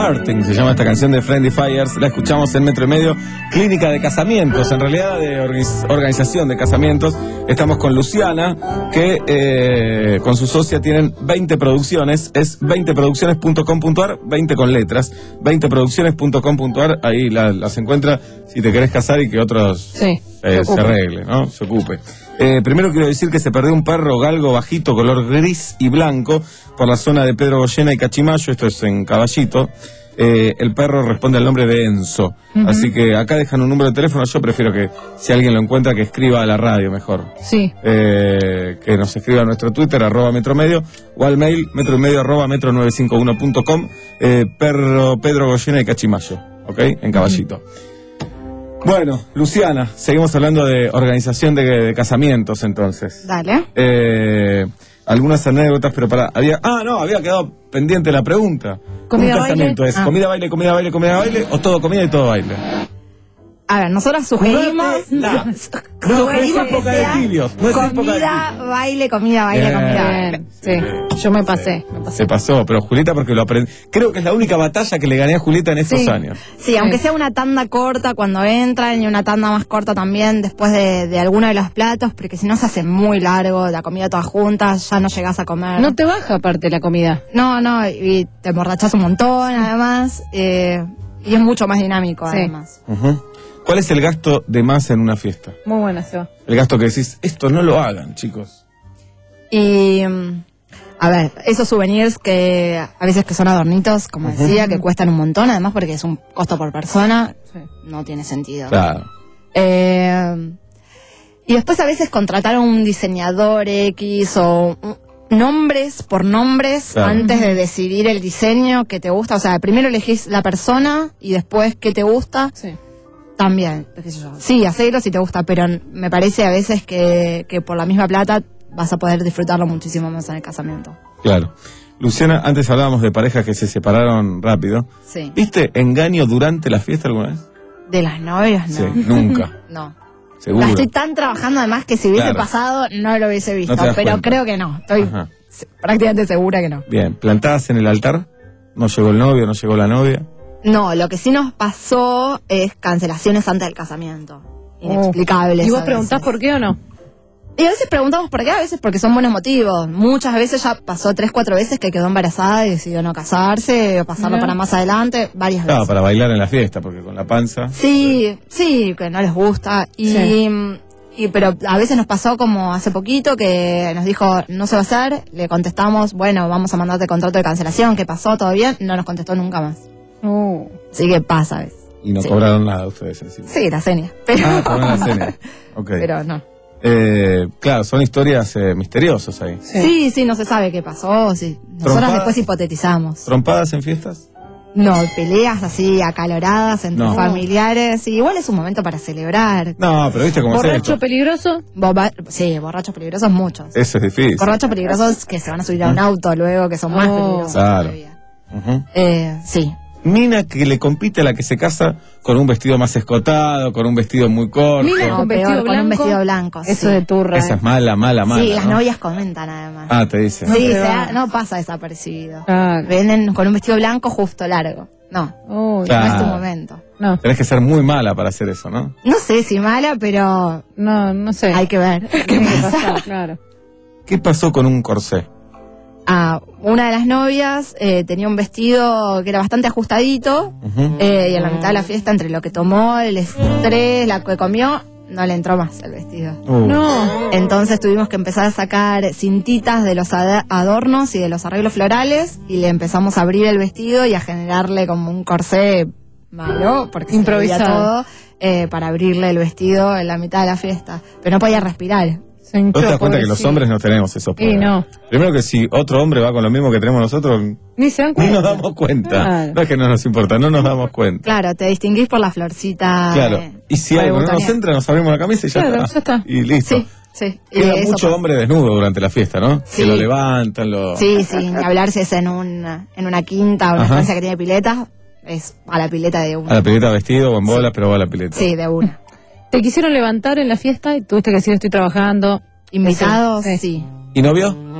Hurting se llama esta canción de Friendly Fires. La escuchamos en Metro y Medio. Clínica de casamientos, en realidad de organiz- organización de casamientos. Estamos con Luciana, que eh, con su socia tienen veinte producciones. Es veinte producciones punto com punto a r, veinte con letras. veinte producciones punto com punto a r, ahí la, las encuentra si te querés casar y que otros Sí, eh, se se ocupe. arregle, ¿no? Se ocupe. Eh, primero quiero decir que se perdió un perro galgo bajito, color gris y blanco, por la zona de Pedro Goyena y Cachimayo, esto es en Caballito. Eh, el perro responde al nombre de Enzo. Ujú. Así que acá dejan un número de teléfono, yo prefiero que si alguien lo encuentra que escriba a la radio mejor. Sí. Eh, que nos escriba a nuestro Twitter, arroba metromedio, o al mail metromedio arroba metro nueve cinco uno punto com, eh, perro Pedro Goyena y Cachimayo, ¿ok? En Caballito. Bueno, Luciana, seguimos hablando de organización de, de casamientos entonces. Dale. Eh, algunas anécdotas, pero para... Había, ah, no, había quedado pendiente la pregunta. ¿Comida, ¿Un casamiento baile? es Ah. comida, baile, comida, baile, comida, baile, o todo comida y todo baile? A ver, nosotros sugerimos. No, no es sugerimos que época de sea tibios, no es época de comida, baile, comida, baile, Bien. comida, baile. Sí, yo me pasé. Me pasé. Se pasó, pero Julieta porque lo aprendí. Creo que es la única batalla que le gané a Julieta en estos Sí. años. Sí, aunque sea una tanda corta cuando entran y una tanda más corta también después de, de alguno de los platos, porque si no se hace muy largo, la comida toda junta, ya no llegás a comer. No te baja aparte la comida. No, no, y te emborrachás un montón además, eh, y es mucho más dinámico Sí. además. Ujú. ¿Cuál es el gasto de más en una fiesta? Muy buena, Seba. El gasto que decís, esto no lo hagan, chicos. Y, mm, a ver, esos souvenirs que a veces que son adornitos, como Ujú. decía, que cuestan un montón, además porque es un costo por persona, no tiene sentido. Claro. Eh, y después a veces contratar a un diseñador X o un- nombres por nombres Claro. antes de decidir el diseño que te gusta. O sea, primero elegís la persona y después qué te gusta. También, qué sé yo. Sí, hacelo si te gusta, pero n- me parece a veces que, que por la misma plata vas a poder disfrutarlo muchísimo más en el casamiento. Claro. Luciana, antes hablábamos de parejas que se separaron rápido. Sí. ¿Viste engaño durante la fiesta alguna vez? De las novias, no. Sí, nunca. No. Seguro. La estoy tan trabajando además que si hubiese Claro. pasado no lo hubiese visto, No te das pero cuenta. creo que no. Estoy Ajá. se- prácticamente segura que no. Bien, plantadas en el altar. No llegó el novio, no llegó la novia. No, lo que sí nos pasó es cancelaciones antes del casamiento. Inexplicables. ¿Y vos a preguntás veces. por qué o no? Y a veces preguntamos por qué, a veces porque son buenos motivos. Muchas veces ya pasó tres, cuatro veces que quedó embarazada y decidió no casarse, o pasarlo Mirá. para más adelante, varias Claro, veces. para bailar en la fiesta, porque con la panza. Sí, sí, que no les gusta. Y, Sí. y pero a veces nos pasó como hace poquito que nos dijo no se va a hacer, le contestamos, bueno, vamos a mandarte contrato de cancelación, ¿qué pasó? ¿Todo bien? No nos contestó nunca más. Uh. Así que pasa a veces. Y no Sí. cobraron nada ustedes encima. Sí, la seña. Pero, Ah, cobraron la cena. Ok. pero no. Eh, claro, son historias eh, misteriosas ahí. Sí. sí, no se sabe qué pasó. Sí. Nosotros ¿Trompadas? después hipotetizamos. ¿Trompadas en fiestas? No, peleas así acaloradas entre No. familiares. Y igual es un momento para celebrar. No, pero viste cómo es ¿Borracho esto. peligroso? Boba- sí, borrachos peligrosos muchos. Eso es difícil. Borrachos peligrosos que se van a subir a un auto luego, que son más Oh. peligrosos. Claro. todavía. Ujú. Eh, sí. Mina que le compite a la que se casa con un vestido más escotado, con un vestido muy corto. Mina No, con peor, vestido con un blanco. vestido blanco. Eso sí. de turra. Esa eh. es mala, mala, mala. Sí, las ¿no? novias comentan además. Ah, te dice. No sí, te se va. ha- no pasa desapercibido. Claro. Vienen con un vestido blanco justo largo. No, Uy, Claro. no es tu momento. No, Tenés que ser muy mala para hacer eso, ¿no? No sé si mala, pero no, no sé. hay que ver qué Tiene que pasa. pasar, claro. ¿Qué pasó con un corsé? Ah, una de las novias eh, tenía un vestido que era bastante ajustadito Ujú. eh, y en la mitad de la fiesta, entre lo que tomó, el estrés, la que comió, no le entró más el vestido. Uh, No. Entonces tuvimos que empezar a sacar cintitas de los ad- adornos y de los arreglos florales y le empezamos a abrir el vestido y a generarle como un corsé malo, porque se Improvisado. veía todo, eh, para abrirle el vestido en la mitad de la fiesta. Pero no podía respirar. Se ¿Vos te das hinchó, cuenta que los pobrecito. hombres no tenemos esos Y problemas? no. Primero que si otro hombre va con lo mismo que tenemos nosotros, Ni se dan ni cuenta. nos damos cuenta. Claro. No es que no nos importa, no nos damos cuenta. Claro, te distinguís por la florcita. Claro. eh, Y si por el algo no nos botonear. entra, nos abrimos la camisa y ya, Claro, está. ya está. Y listo. Sí, sí. Y Queda eso mucho pasa. hombre desnudo durante la fiesta, ¿no? Sí. Que lo levantan, lo... Sí, sí, ni hablar si es en, un, en una quinta o una Ajá. estancia que tiene pileta, es a la pileta de una. A la pileta vestido o en bolas, pero va a la pileta. Sí, de una. ¿Te quisieron levantar en la fiesta y tuviste que decir estoy trabajando? Invitados, Sí. sí. ¿Y novio?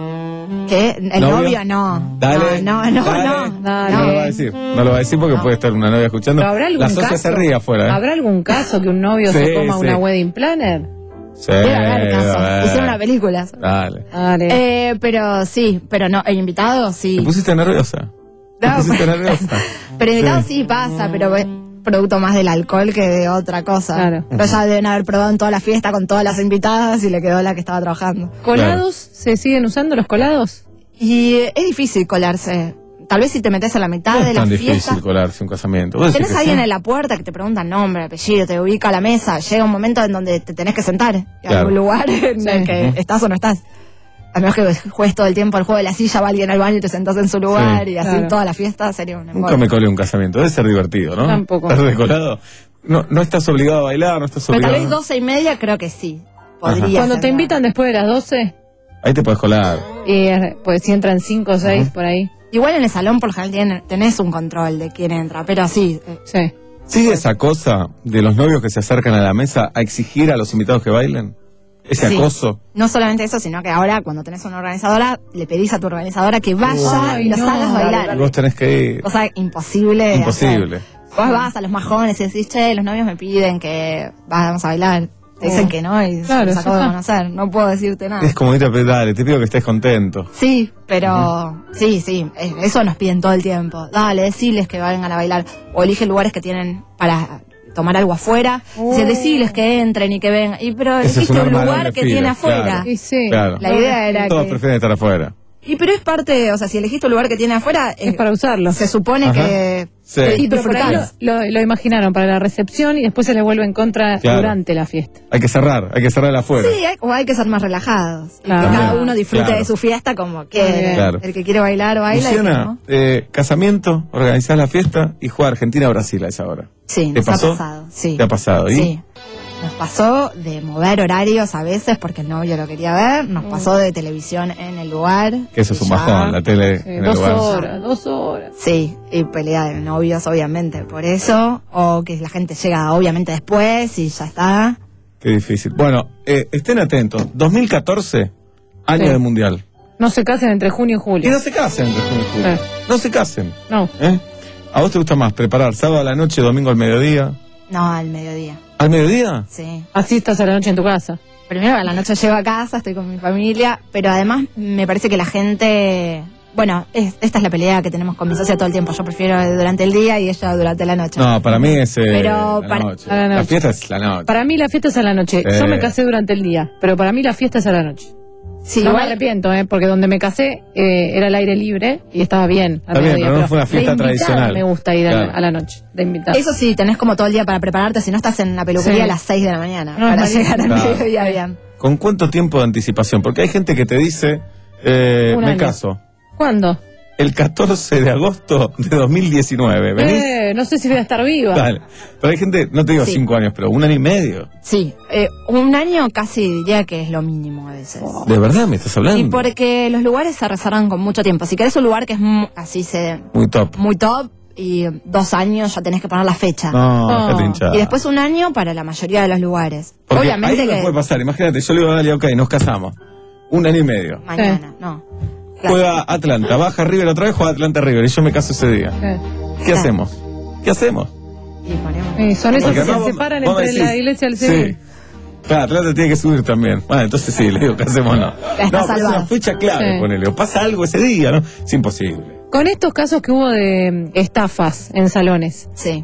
¿Qué? ¿El ¿Novio? novio? No. Dale. No, no, no. Dale. no, No, no. lo va a decir. No lo va a decir porque puede estar una novia escuchando. ¿Pero habrá algún La socia caso? se ríe afuera. ¿eh? ¿Habrá algún caso que un novio Sí, se coma sí. una wedding planner? Sí, Debe haber casos. a ver. Hicieron una película. Dale. Eh, pero sí, pero no. ¿El invitado? Sí. ¿Te pusiste nerviosa? ¿Te No, pusiste pero- nerviosa? Pero invitado Sí. sí pasa, pero es producto más del alcohol que de otra cosa. Claro. Pero ya deben haber probado en toda la fiesta con todas las invitadas y le quedó la que estaba trabajando. ¿Colados? ¿Se siguen usando los colados? Y eh, es difícil colarse. Tal vez si te metes a la mitad No de es la tan fiesta. difícil colarse un casamiento. ¿Vos decís Tenés a que alguien sí? en la puerta que te pregunta nombre, apellido, te ubica a la mesa. Llega un momento en donde te tenés que sentar en Claro. algún lugar en Sí. el que Ujú. estás o no estás. A menos que juegues todo el tiempo al juego de la silla, va alguien al baño y te sentás en su lugar Sí. y así Claro. toda la fiesta sería una Nunca me colé un casamiento. Debe ser divertido, ¿no? Tampoco. ¿Estás decolado? No, no estás obligado a bailar, no estás Pero tal obligado. vez doce y media creo que sí. Podría Cuando ser. te invitan después de las doce, Ahí te puedes colar. y eh, pues si entran cinco o seis por ahí. Igual en el salón por lo general tienen- tenés un control de quién entra, pero sí. eh, Sí. ¿Sigue esa cosa de los novios que se acercan a la mesa a exigir a los invitados que bailen? Ese Sí. acoso. No solamente eso, sino que ahora cuando tenés una organizadora, le pedís a tu organizadora que vaya Ay, y los no. hagas Y bailar. vos tenés que ir. Cosa imposible. de Imposible. hacer. Vos vas a los más jóvenes y decís, che, los novios me piden que vamos a bailar. Te dicen Oh. que no y Claro, los acabo de ya está. conocer. No puedo decirte nada. Es como ir a pedir, dale, te pido que estés contento. Sí, pero sí, sí, eh, eso nos piden todo el tiempo. Dale, deciles que vengan a bailar. O elige lugares que tienen para tomar algo afuera. Dice, deciles que entren y que vengan. Y pero Ese es elegiste un un arma de lugar doble que filo, tiene afuera. claro. Y sí. Claro. La idea era Todos que... prefieren estar afuera. Y pero es parte, o sea, si elegiste un lugar que tiene afuera, Es eh, para usarlo. se supone Ajá. que Sí. que Y pero por ahí lo, disfrutás. lo, lo imaginaron para la recepción y después se les vuelve en contra Claro. durante la fiesta. Hay que cerrar, hay que cerrar afuera. Sí, hay- o hay que ser más relajados. Claro. Que cada También. uno disfrute Claro. de su fiesta como quiere. Claro. El que quiere bailar, baila. y el que Luciana, no. eh, casamiento, organizás la fiesta y juega Argentina-Brasil a esa hora. Sí, ¿Te nos pasó? ha pasado. Sí. ¿Te ha pasado? ¿Y? Sí. Nos pasó de mover horarios a veces porque el novio lo quería ver. Nos pasó de televisión en el lugar. Que eso es un Ya. bajón, la tele Sí, en el dos lugar. horas, dos horas. Sí, y pelea de novios, obviamente, por eso. O que la gente llega, obviamente, después y ya está. Qué difícil. Bueno, eh, estén atentos. dos mil catorce, año Sí. del Mundial. No se casen entre junio y Y julio. no se casen entre junio y julio. Eh. No se casen. No. ¿eh? ¿A vos te gusta más preparar sábado a la noche, domingo al mediodía? No, al mediodía. ¿Al mediodía? Sí. Así estás a la noche en tu casa. Primero a la noche llego a casa, estoy con mi familia, pero además me parece que la gente... Bueno, es- esta es la pelea que tenemos con mi socia todo el tiempo. Yo prefiero durante el día y ella durante la noche. No, para mí es eh, Pero la, para- noche. a la La noche. fiesta es la noche. Para mí la fiesta es a la noche. Sí. Yo me casé durante el día, pero para mí la fiesta es a la noche. Sí, no igual- me arrepiento, ¿eh? Porque donde me casé eh, era al aire libre y estaba bien. al Está bien, mediodía, pero no fue una fiesta de invitada tradicional. Me gusta ir a, la, Claro. a la noche, de invitada. Eso sí, tenés como todo el día para prepararte, si no estás en la peluquería Sí. a las seis de la mañana, No, para es llegar al malísimo. mediodía bien. ¿Con cuánto tiempo de anticipación? Porque hay gente que te dice, eh, Un me año. caso, ¿Cuándo? el catorce de agosto de dos mil diecinueve. ¿Venís? Eh, no sé si voy a estar viva. Dale. Pero hay gente, no te digo Sí. cinco años, pero un año y medio. Sí, eh, un año casi diría que es lo mínimo a veces. ¿De verdad me estás hablando? Y porque los lugares se reservan con mucho tiempo. Si querés un lugar que es mu- así se Muy top. muy top y dos años ya tenés que poner la fecha. No, No. déjate hinchada. Y después un año para la mayoría de los lugares. Porque Obviamente ahí no que puede pasar. Imagínate, yo le digo, dale, ok, nos casamos. Un año y medio. mañana, no. Claro. Juega Atlanta, baja River otra vez, juega Atlanta River. Y yo me caso ese día. Eh. ¿Qué Claro. hacemos? ¿Qué hacemos? Y ponemos- Eh, son esos Porque que se además vos- separan vos me entre decís, la iglesia y el sí. civil. Claro, Atlanta tiene que subir también. Bueno, entonces sí, le digo, ¿qué hacemos? No, está no pero es salvado. una fecha clave, Sí. ponele. O pasa algo ese día, ¿no? Es imposible. Con estos casos que hubo de mm, estafas en salones, Sí.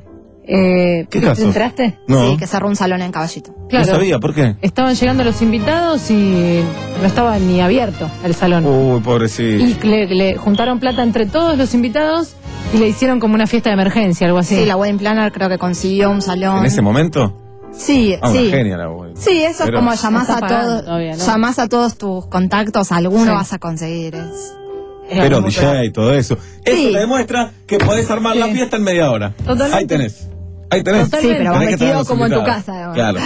eh, ¿Qué ¿te casos? enteraste? No, Sí, que cerró un salón en Caballito. Claro. no sabía, ¿por qué? Estaban llegando los invitados y no estaba ni abierto el salón. Uy, pobrecito. Y le, le juntaron plata entre todos los invitados y le hicieron como una fiesta de emergencia, algo así. Sí, la wedding planner creo que consiguió un salón. ¿En ese momento? Sí, Ah, sí. una genia la güey. Sí, eso Pero- es como llamás Está a pagando todos, todavía, ¿no? llamás a todos tus contactos, alguno Sí. vas a conseguir. Es, es Pero muy D J y todo eso. Eso Sí. te demuestra que podés armar la Sí. fiesta en media hora. Totalmente. Ahí tenés. Ahí tenés. Sí, pero vas Tenés que traer vestido a los como en tu invitados. casa, además. Claro.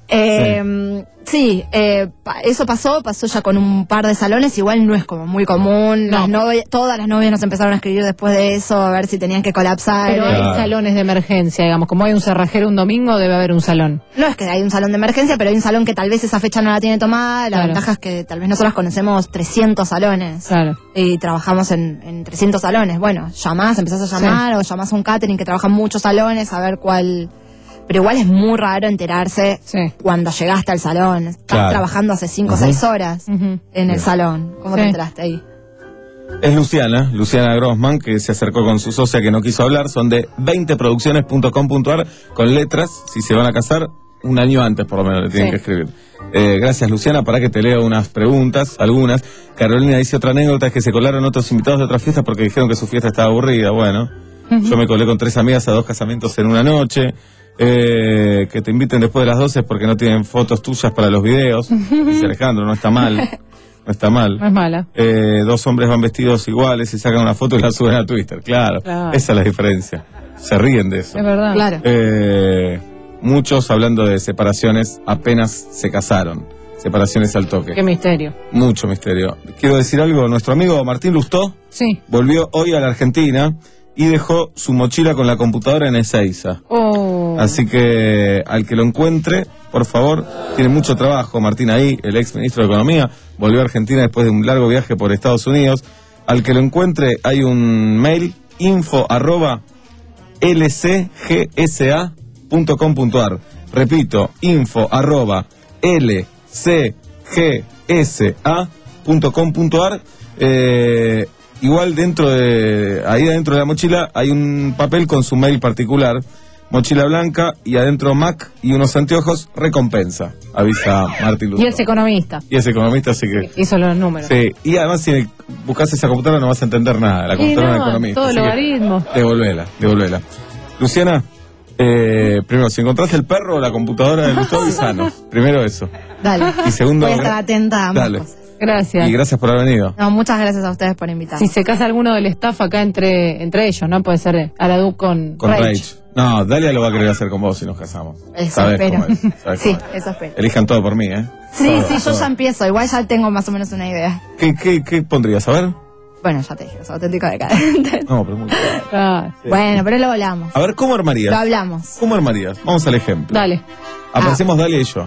Eh, sí, eh, pa- eso pasó, pasó ya con un par de salones, igual no es como muy común. No. Las novia- todas las novias nos empezaron a escribir después de eso, a ver si tenían que colapsar. Pero hay Eh, salones de emergencia, digamos. Como hay un cerrajero un domingo, debe haber un salón. No es que hay un salón de emergencia, pero hay un salón que tal vez esa fecha no la tiene tomada. La Claro. ventaja es que tal vez nosotros conocemos trescientos salones. Claro. Y trabajamos en, en trescientos salones. Bueno, llamás, empezás a llamar o llamás a un catering que trabaja en muchos salones a ver cuál... Pero igual es muy raro enterarse cuando llegaste al salón. Estás Claro. trabajando hace cinco o Ujú. seis horas en el Bien. salón. ¿Cómo Sí. te enteraste ahí? Es Luciana, Luciana Grossman, que se acercó con su socia que no quiso hablar. Son de veinte producciones punto com punto ar con letras. Si se van a casar, un año antes por lo menos le tienen Sí. que escribir. Eh, gracias, Luciana, para que te lea unas preguntas, algunas. Carolina dice otra anécdota, es que se colaron otros invitados de otras fiestas porque dijeron que su fiesta estaba aburrida. Bueno, yo me colé con tres amigas a dos casamientos en una noche. Eh, que te inviten después de las doce porque no tienen fotos tuyas para los videos. Dice Alejandro, no está mal. No está mal. No es mala. Eh, dos hombres van vestidos iguales y sacan una foto y la suben a Twitter. Claro, Claro. esa es la diferencia. Se ríen de eso. Es verdad. Claro. Eh, muchos hablando de separaciones apenas se casaron. Separaciones al toque. Qué misterio. Mucho misterio. Quiero decir algo, nuestro amigo Martín Lustó Sí. volvió hoy a la Argentina y dejó su mochila con la computadora en Ezeiza. Oh. Así que al que lo encuentre, por favor, tiene mucho trabajo. Martín ahí, el ex ministro de Economía, volvió a Argentina después de un largo viaje por Estados Unidos. Al que lo encuentre hay un mail, info arroba lcgsa punto com punto ar. Repito, info arroba lcgsa punto com punto ar. Eh, igual dentro de, ahí adentro de la mochila hay un papel con su mail particular. Mochila blanca y adentro Mac y unos anteojos, recompensa, avisa Martín Lustó. Y es economista. Y es economista, así que... Hizo los números. Sí, y además si buscas esa computadora no vas a entender nada, la Y computadora no, de economista. todo así que logaritmo. Devolvela, devolvela. Luciana, eh, primero, si encontrás el perro o la computadora de Lustó, avisanos. Primero eso. Dale. Y segundo... Voy a estar atenta a ambas Dale. cosas. Gracias. Y gracias por haber venido. No, muchas gracias a ustedes por invitarme. Si se casa alguno del staff acá entre entre ellos, ¿no? Puede ser Aradu con, Con Rage. Rage. No, Dalia lo va a querer hacer con vos si nos casamos. Eso Sabés espero. cómo es, sabés Sí, cómo es. eso espero. Elijan todo por mí, ¿eh? Sí, Todo, sí, yo todo. ya empiezo. Igual ya tengo más o menos una idea. ¿Qué, qué, qué pondrías? A ver. Bueno, ya te dije, es auténtico decadente. No, pero muy claro. Ah, Bueno, pero lo hablamos. A ver, ¿cómo armarías? Lo hablamos. ¿Cómo armarías? Vamos al ejemplo. dale. Aparecemos Dalia y yo.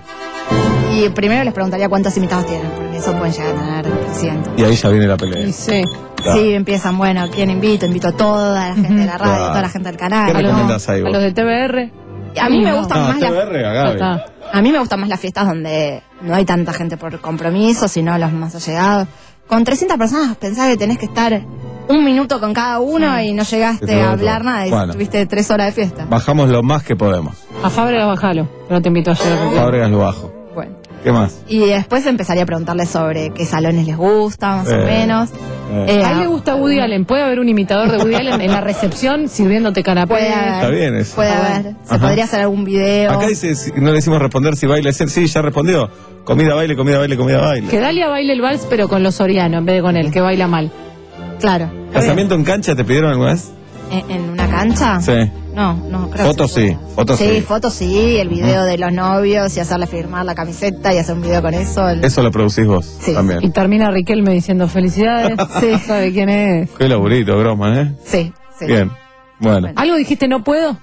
Y primero les preguntaría cuántos invitados tienen, porque eso pueden llegar a tener trescientos. Y ahí ya viene la pelea. Y sí. Claro. Sí, empiezan, bueno, ¿quién invito? Invito a toda la gente de la radio, Claro. toda la gente del canal. ¿Qué ¿no? recomendás ahí A vos? los de T V R. A mí me No. gustan No, más T V las R, a Ya Gaby. está. A mí me gustan más las fiestas donde no hay tanta gente por compromiso, sino los más allegados. Con trescientas personas pensás que tenés que estar un minuto con cada uno y no Te llegaste pegó a todo. hablar nada y Bueno. tuviste tres horas de fiesta. Bajamos lo más que podemos. A Fábregas bajalo, que no te invito ayer. porque- Fábregas lo bajo. Bueno. ¿Qué más? Y después empezaría a preguntarles sobre qué salones les gusta, más o Eh, menos. eh. Eh, A él le gusta Woody Allen. ¿Puede haber un imitador de Woody Allen en la recepción sirviéndote canapé? Puede haber. Está bien eso. Puede Ah, haber. Se Ajá. podría hacer algún video. Acá dice, si- no le decimos responder si baila. Sí, ya respondió. Comida, baile, comida, baile, comida, baile. Que Dalia baile el vals, pero con los Soriano en vez de con él, que baila mal. Claro. ¿Casamiento en cancha te pidieron alguna vez? ¿En, en una cancha? Sí. No, no, creo Fotos que sí, fotos sí. sí. fotos sí, el video de los novios y hacerle firmar la camiseta y hacer un video con eso. el- Eso lo producís vos Sí. también. Y termina Riquelme diciendo felicidades. Sí. ¿Sabe quién es? Qué laburito, Grossman, ¿eh? Sí, sí. Bien. Bueno. ¿Algo dijiste no puedo?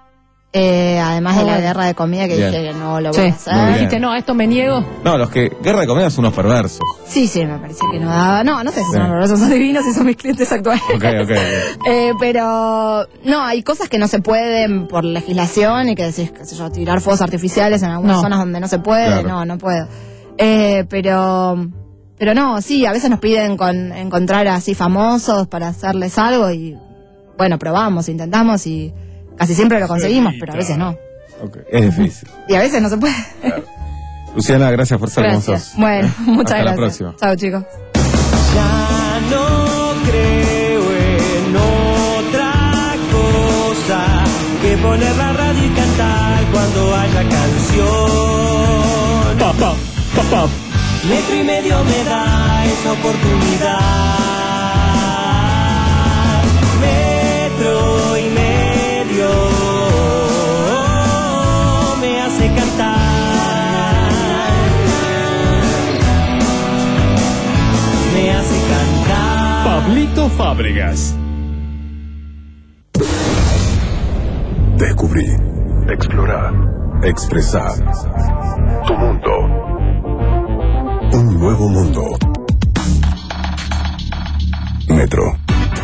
Eh, además Ah, de la bueno. guerra de comida que Bien. dije que no lo voy Sí. a Muy hacer. bien. Dijiste no, a esto me niego. No, los que... Guerra de comida son unos perversos. Sí, sí, me pareció que no daba. No, no sé si Sí. son horrorosos, son divinos, si son mis clientes actuales. Ok, ok. ok. Eh, pero no, hay cosas que no se pueden por legislación y que decís, qué sé yo, tirar fuegos artificiales en algunas No. zonas donde no se puede, Claro. no, no puedo. Eh, pero, pero no, sí, a veces nos piden con, encontrar así famosos para hacerles algo y bueno, probamos, intentamos y casi siempre lo conseguimos, pero a veces no. Ok, es difícil. Y a veces no se puede. Luciana, gracias por ser como Gracias. sos. Bueno, muchas Hasta la gracias. próxima. Chao, chicos. Ya no creo en otra cosa que poner la radio y cantar cuando haya canción. Papá, papá. Metro y medio me da esa oportunidad. Metro y medio me hace cantar. Lito Fábregas. Descubrí, explorar, expresar. Tu mundo. Un nuevo mundo. Metro.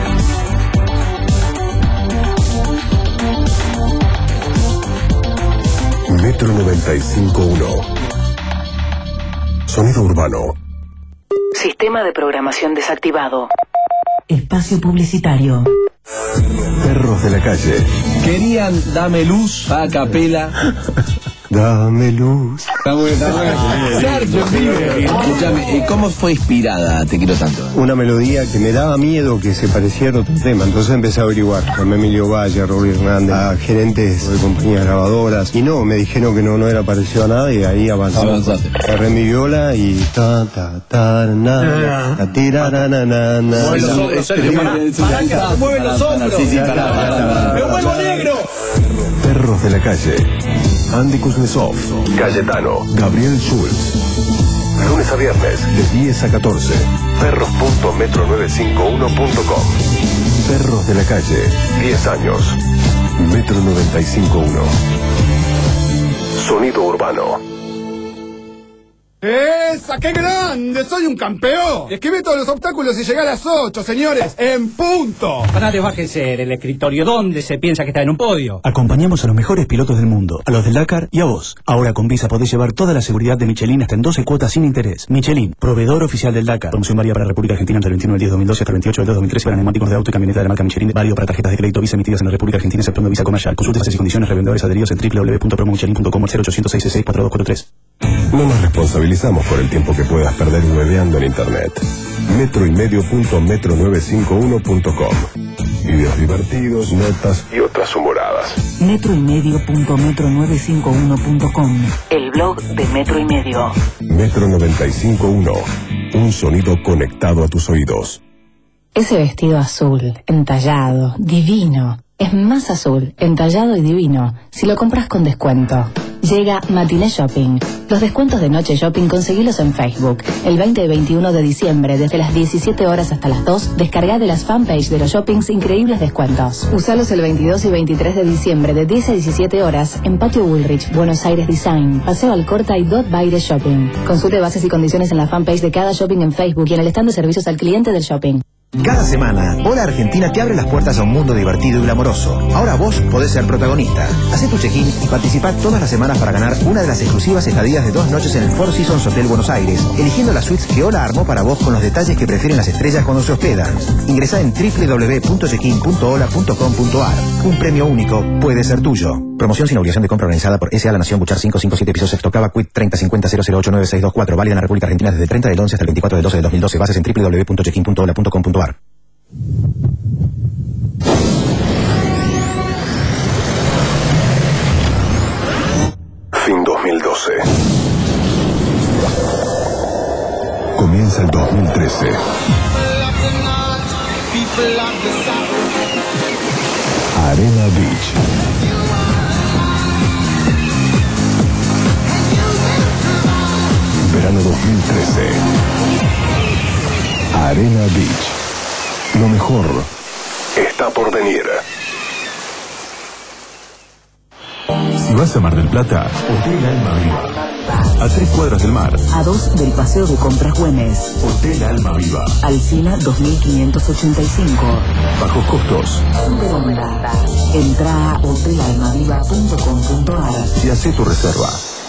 Metro noventa y cinco punto uno. Sonido urbano. Sistema de programación desactivado. Espacio publicitario. Perros de la calle. Querían Dame Luz a capela. Dame luz. Está bueno, está bueno. Sergio Vive. Escúchame, ¿y ¿cómo fue inspirada Te Quiero Tanto? Una melodía que me daba miedo que se pareciera a otro tema. Entonces empecé a averiguar. Llamé a Emilio Valle, a Rory Hernández, a gerentes de compañías grabadoras. Y no, me dijeron que no, no era parecido a nada y ahí avanzamos. Agarré mi viola y ta ta ta na ta tira na na na na. Mueve los hombros. Sí, sí, pará, pará. ¡Me vuelvo negro! Perros de la calle. Andy Kuznetsov, Cayetano, Gabriel Schulz. Lunes a viernes, de diez a catorce. perros punto metro novecientos cincuenta y uno punto com. Perros de la calle, diez años. Metro noventa y cinco punto uno. Sonido urbano. ¡Esa, qué grande! ¡Soy un campeón! Esquivé todos los obstáculos y llegué a las ocho, señores, en punto. Parate, bájese del escritorio. ¿Dónde se piensa que está en un podio? Acompañamos a los mejores pilotos del mundo, a los del Dakar y a vos. Ahora con Visa podés llevar toda la seguridad de Michelin hasta en doce cuotas sin interés. Michelin, proveedor oficial del Dakar. Promoción válida para República Argentina entre el veintiuno del diez de dos mil doce hasta el veintiocho del dos de dos mil trece para neumáticos de auto y camioneta de la marca Michelin. Válido para tarjetas de crédito Visa emitidas en la República Argentina exceptuando Visa Comercial. Consulte bases y condiciones. Revendedores adheridos en doble u doble u doble u punto promo michelin punto com o cero ochocientos seis seis seis cuatro dos cuatro tres. No nos responsabilizamos por el tiempo que puedas perder hueveando en internet. Metro y medio punto metro novecientos cincuenta y uno punto com. Videos divertidos, notas y otras humoradas. Metro y medio punto metro novecientos cincuenta y uno punto com. El blog de Metro y Medio. Metro noventa y cinco punto uno. Un sonido conectado a tus oídos. Ese vestido azul, entallado, divino. Es más azul, entallado y divino si lo compras con descuento. Llega Matiné Shopping. Los descuentos de Noche Shopping conseguilos en Facebook. El veinte y veintiuno de diciembre, desde las diecisiete horas hasta las dos, descarga de las fanpage de los shoppings increíbles descuentos. Usalos el veintidós y veintitrés de diciembre, de diez a diecisiete horas, en Patio Woolrich, Buenos Aires Design, Paseo Alcorta y Dot Baile Shopping. Consulte bases y condiciones en la fanpage de cada shopping en Facebook y en el stand de servicios al cliente del shopping. Cada semana, Hola Argentina te abre las puertas a un mundo divertido y glamoroso. Ahora vos podés ser protagonista. Hacé tu check-in y participá todas las semanas para ganar una de las exclusivas estadías de dos noches en el Four Seasons Hotel Buenos Aires, eligiendo las suites que Hola armó para vos con los detalles que prefieren las estrellas cuando se hospedan. Ingresá en doble u doble u doble u punto check-in punto hola punto com punto ar. Un premio único puede ser tuyo. Promoción sin obligación de compra organizada por S A La Nación Buchar cinco cinco siete piso sexto Cava Quit treinta cincuenta cero cero ocho nueve seis dos cuatro. Válida en la República Argentina desde el treinta del once hasta el veinticuatro del doce del dos mil doce. Bases en doble u doble u doble u punto check-in punto hola punto com punto ar. Fin dos mil doce. Comienza el dos mil trece. Arena Beach. Verano dos mil trece. Arena Beach. Lo mejor está por venir. Si vas a Mar del Plata, Hotel Alma Viva. A tres cuadras del mar. A dos del Paseo de Compras Güemes. Hotel Alma Viva. Alsina dos mil quinientos ochenta y cinco. Bajos costos. Superonda. Entra a hotel alma viva punto com punto ar y hacé tu reserva.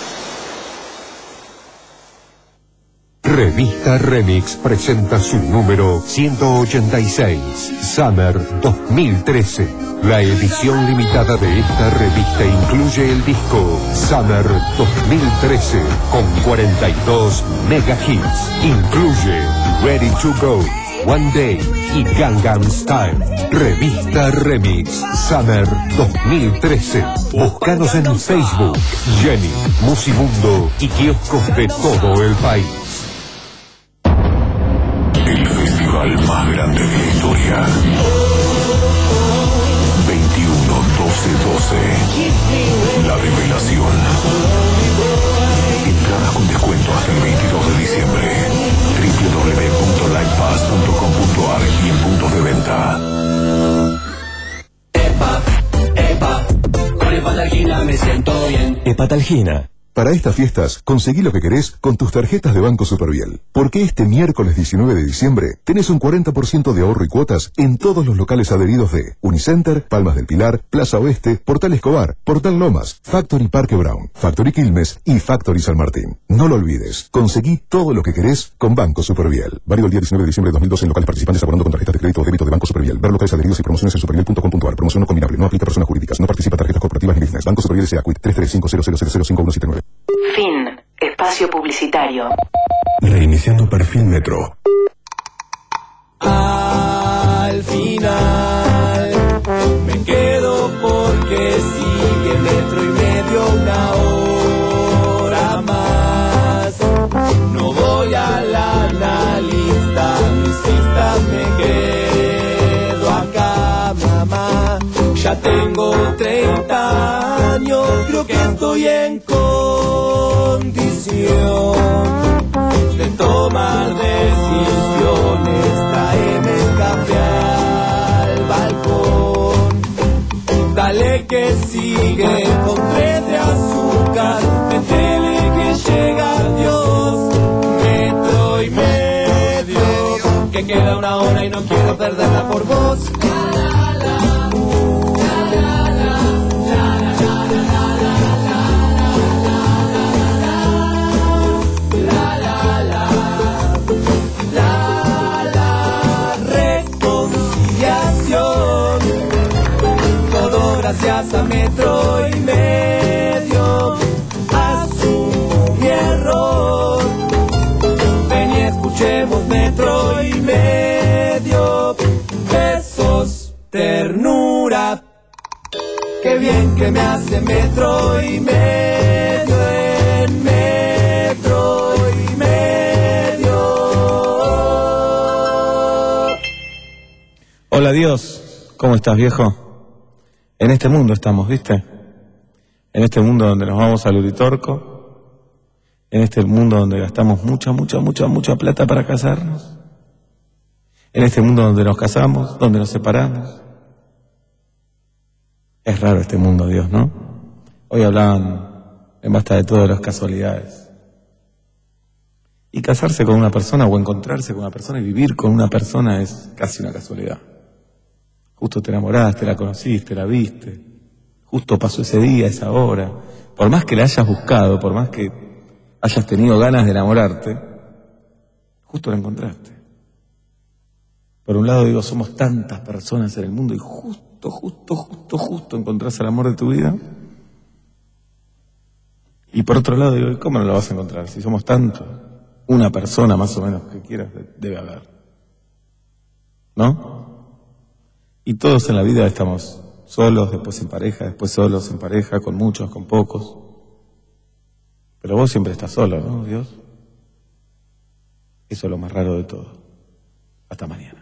Revista Remix presenta su número ciento ochenta y seis, Summer dos mil trece. La edición limitada de esta revista incluye el disco Summer dos mil trece con cuarenta y dos mega hits. Incluye Ready to Go, One Day y Gangnam Style. Revista Remix Summer dos mil trece. Búscanos en Facebook, Jenny, Musimundo y kioscos de todo el país. El festival más grande de la historia. veintiuno, doce, doce. La revelación. Entradas con descuento hasta el veintidós de diciembre. doble u doble u doble u punto livepass punto com punto ar y en Patalgina. Para estas fiestas, conseguí lo que querés con tus tarjetas de Banco Superviel. Porque este miércoles diecinueve de diciembre tenés un cuarenta por ciento de ahorro y cuotas en todos los locales adheridos de Unicenter, Palmas del Pilar, Plaza Oeste, Portal Escobar, Portal Lomas, Factory Parque Brown, Factory Quilmes y Factory San Martín. No lo olvides, conseguí todo lo que querés con Banco Superviel. Válido el día diecinueve de diciembre de dos mil doce en locales participantes abonando con tarjetas de crédito o débito de Banco Superviel. Ver locales adheridos y promociones en superviel punto com punto ar. Promoción no combinable, no aplica a personas jurídicas, no participa tarjetas corporativas ni business. Banco Superviel S A Quit tres tres cinco cero cero cero cinco uno siete nueve. Fin. Espacio publicitario. Reiniciando perfil Metro. Al final me quedo porque sigue metro y medio una hora más. No voy a la analista, no insistas, me quedo acá, mamá. Ya tengo treinta años, creo que estoy en condición de tomar decisiones. Tráeme café al balcón, dale que sigue con tres de azúcar, métele que llega Dios, metro y medio, que queda una hora y no quiero perderla por vos. Gracias a metro y medio, asumo mi error. Ven y escuchemos metro y medio. Besos, ternura. Qué bien que me hace metro y medio en metro y medio. Hola Dios, ¿cómo estás, viejo? En este mundo estamos, ¿viste? En este mundo donde nos vamos al Uritorco, en este mundo donde gastamos mucha, mucha, mucha, mucha plata para casarnos, en este mundo donde nos casamos, donde nos separamos. Es raro este mundo, Dios, ¿no? Hoy hablaban en Basta de Todo de las casualidades. Y casarse con una persona o encontrarse con una persona y vivir con una persona es casi una casualidad. Justo te enamoraste, la conociste, la viste. Justo pasó ese día, esa hora. Por más que la hayas buscado, por más que hayas tenido ganas de enamorarte, justo la encontraste. Por un lado digo, somos tantas personas en el mundo y justo, justo, justo, justo encontrás el amor de tu vida. Y por otro lado digo, ¿cómo no lo vas a encontrar? Si somos tantos, una persona más o menos que quieras debe haber. ¿No? Y todos en la vida estamos solos, después en pareja, después solos en pareja, con muchos, con pocos. Pero vos siempre estás solo, ¿no, Dios? Eso es lo más raro de todo. Hasta mañana.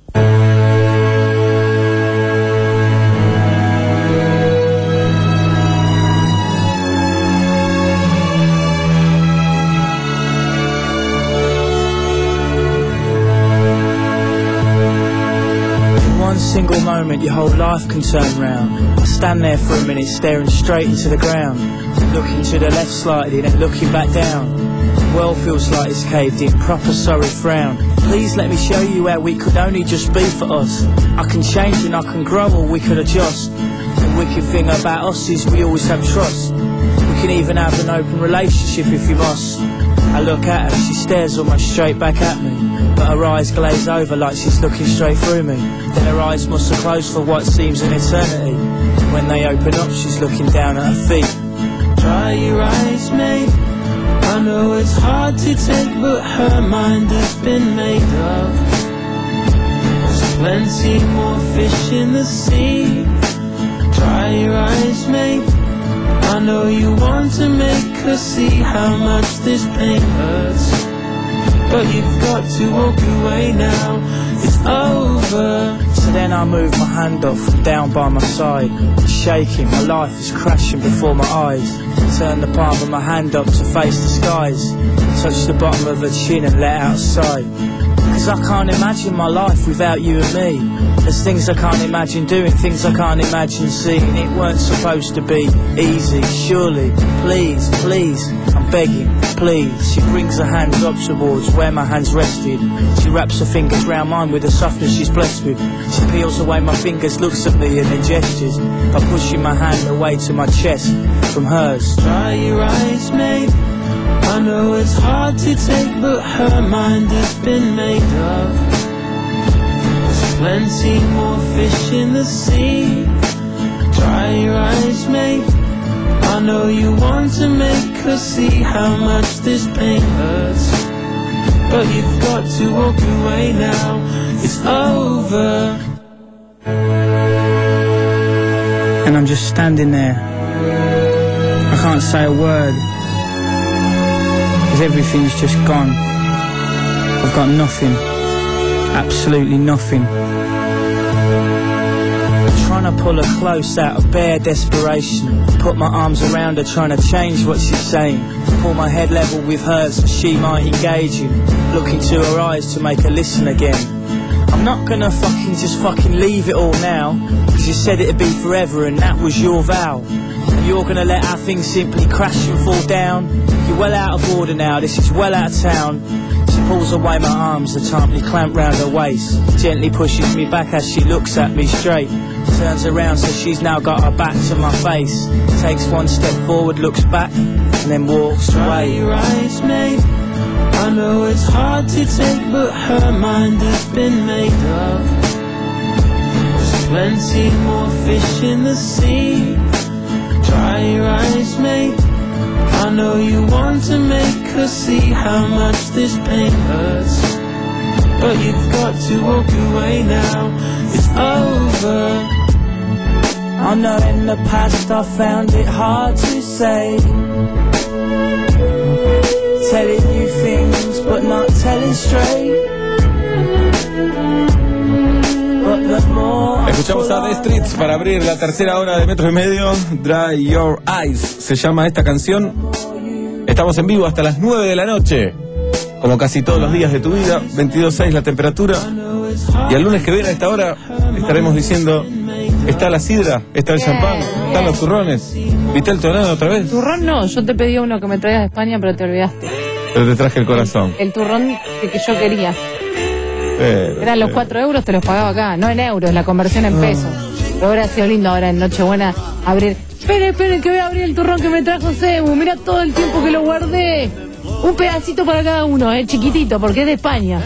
One single moment your whole life can turn round. I stand there for a minute staring straight into the ground, looking to the left slightly then looking back down. The world feels like it's caved in, proper sorry frown. Please let me show you how we could only just be for us. I can change and I can grow or we could adjust. The wicked thing about us is we always have trust. We can even have an open relationship if you must. I look at her, she stares almost straight back at me, but her eyes glaze over like she's looking straight through me. Then her eyes must have closed for what seems an eternity. When they open up, she's looking down at her feet. Dry your eyes, mate. I know it's hard to take, but her mind has been made up. There's plenty more fish in the sea. Dry your eyes, mate. I know you want to make her see how much this pain hurts, but you've got to walk away now. It's over. So then I move my hand off from down by my side, shaking, my life is crashing before my eyes. Turn the palm of my hand up to face the skies, touch the bottom of her chin and let out a sigh. Cause I can't imagine my life without you and me. There's things I can't imagine doing, things I can't imagine seeing. It weren't supposed to be easy, surely. Please, please, I'm begging, please. She brings her hands up towards where my hands rested. She wraps her fingers round mine with the softness she's blessed with. She peels away my fingers, looks at me and then gestures by pushing my hand away to my chest from hers. Dry your eyes, mate. I know it's hard to take, but her mind has been made up. There's plenty more fish in the sea. Dry your eyes, mate. I know you want to make her see how much this pain hurts, but you've got to walk away now. It's over. And I'm just standing there. I can't say a word, because everything's just gone. I've got nothing. Absolutely nothing. Trying to pull her close out of bare desperation. Put my arms around her, trying to change what she's saying. Pull my head level with hers so she might engage in. Look into her eyes to make her listen again. I'm not gonna fucking just fucking leave it all now, cause you said it'd be forever and that was your vow. And you're gonna let our things simply crash and fall down. You're well out of order now, this is well out of town. She pulls away my arms that tightly clamp round her waist. Gently pushes me back as she looks at me straight. Turns around so she's now got her back to my face. Takes one step forward, looks back, and then walks away. Dry your eyes, mate. I know it's hard to take, but her mind has been made up. There's plenty more fish in the sea. Dry your eyes, mate. I know you want to make her see how much this pain hurts, but you've got to walk away now. It's over. I know in the past I found it hard to say, telling you things but not telling straight. But the more I Escuchamos a The Streets para abrir la tercera hora de Metro y Medio. Dry Your Eyes se llama esta canción. Estamos en vivo hasta las nueve de la noche, como casi todos los días de tu vida. veintidós seis la temperatura. Y el lunes que viene a esta hora estaremos diciendo: está la sidra, está el champán, están los turrones. ¿Viste el tornado otra vez? Turrón no, yo te pedí uno que me traigas de España, pero te olvidaste. Pero te traje el corazón. El turrón que, que yo quería. Pero, Eran los pero. cuatro euros, te los pagaba acá, no en euros, la conversión en pesos. Pero hubiera sido lindo ahora en Nochebuena abrir. Esperen, esperen, que voy a abrir el turrón que me trajo Sebu. Mira todo el tiempo que lo guardé. Un pedacito para cada uno, eh, chiquitito, porque es de España.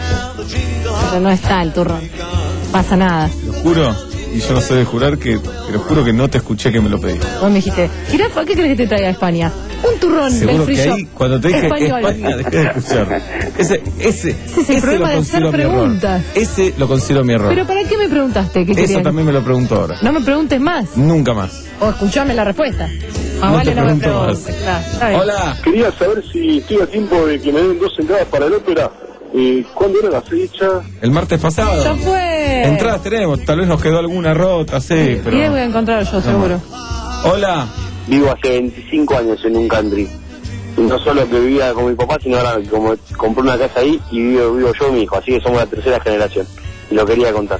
Pero no está el turrón. Pasa nada. Lo juro, y yo no sé de jurar, que te lo juro que no te escuché que me lo pedí. Vos me dijiste, Jirafa, ¿qué crees que te traiga a España? Un turrón Seguro del free que shop ahí, cuando te dije español. España, dejé de escuchar. Ese, ese, Ese es el problema de hacer mi error. preguntas. Ese lo considero mi error. Pero ¿para qué me preguntaste? ¿Qué Eso querías? también me lo pregunto ahora. No me preguntes más. Nunca más. O escuchame la respuesta. Ah, No vale, te no me pregunto preguntes. más. Claro, está bien. Hola. Quería saber si estoy a tiempo de que me den dos entradas para el ópera. Eh, ¿Cuándo era la fecha? El martes pasado. Ya fue. Entradas tenemos, tal vez nos quedó alguna rota, sí, pero... Y ahí voy a encontrar yo, seguro. Hola. Vivo hace veinticinco años en un country. Y no solo que vivía con mi papá, sino ahora como compré una casa ahí y vivo, vivo yo y mi hijo. Así que somos la tercera generación. Y lo quería contar.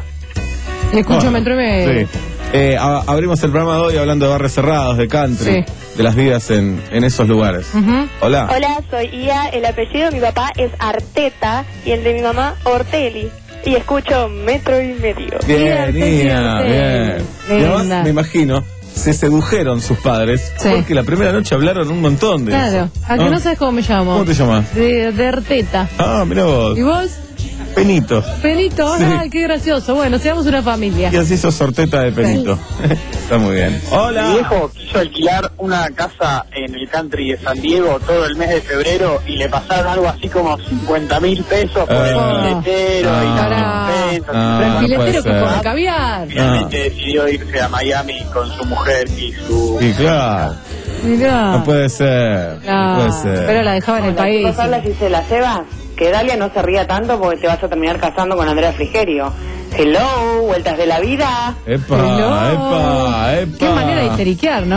Le escucho Metro y Medio. Sí. Eh, a- abrimos el programa de hoy hablando de barrios cerrados, de country, de las vidas en, en esos lugares. Ujú. Hola. Hola, soy Ia, el apellido de mi papá es Arteta y el de mi mamá Ortelli. Y escucho Metro y Medio. Bien, Nia, bien. Y Linda. además, me imagino, se sedujeron sus padres Sí. porque la primera noche hablaron un montón de Claro. eso. ¿A que no sabes cómo me llamo? ¿Cómo te llamas? De, de Arteta. Ah, mira vos. ¿Y vos? Penito. Penito. Sí. Ay, qué gracioso. Bueno, seamos una familia. Y así sos sorteta de Penito. Está muy bien. Hola. Mi viejo quiso alquilar una casa en el country de San Diego todo el mes de febrero y le pasaron algo así como cincuenta mil pesos por el Ah. filetero y Ah. las expensas. Ah, Bueno, no Filetero puede que ser. come caviar. finalmente decidió irse a Miami con su mujer y su... Y claro, Mirá. no puede ser. No No, puede ser. pero la dejaba en el país. Pasarla si se la ceba, que Dalia no se ría tanto porque te vas a terminar casando con Andrea Frigerio. Hello, vueltas de la vida. Epa, Hello. epa, epa. Qué manera de histeriquear, ¿no?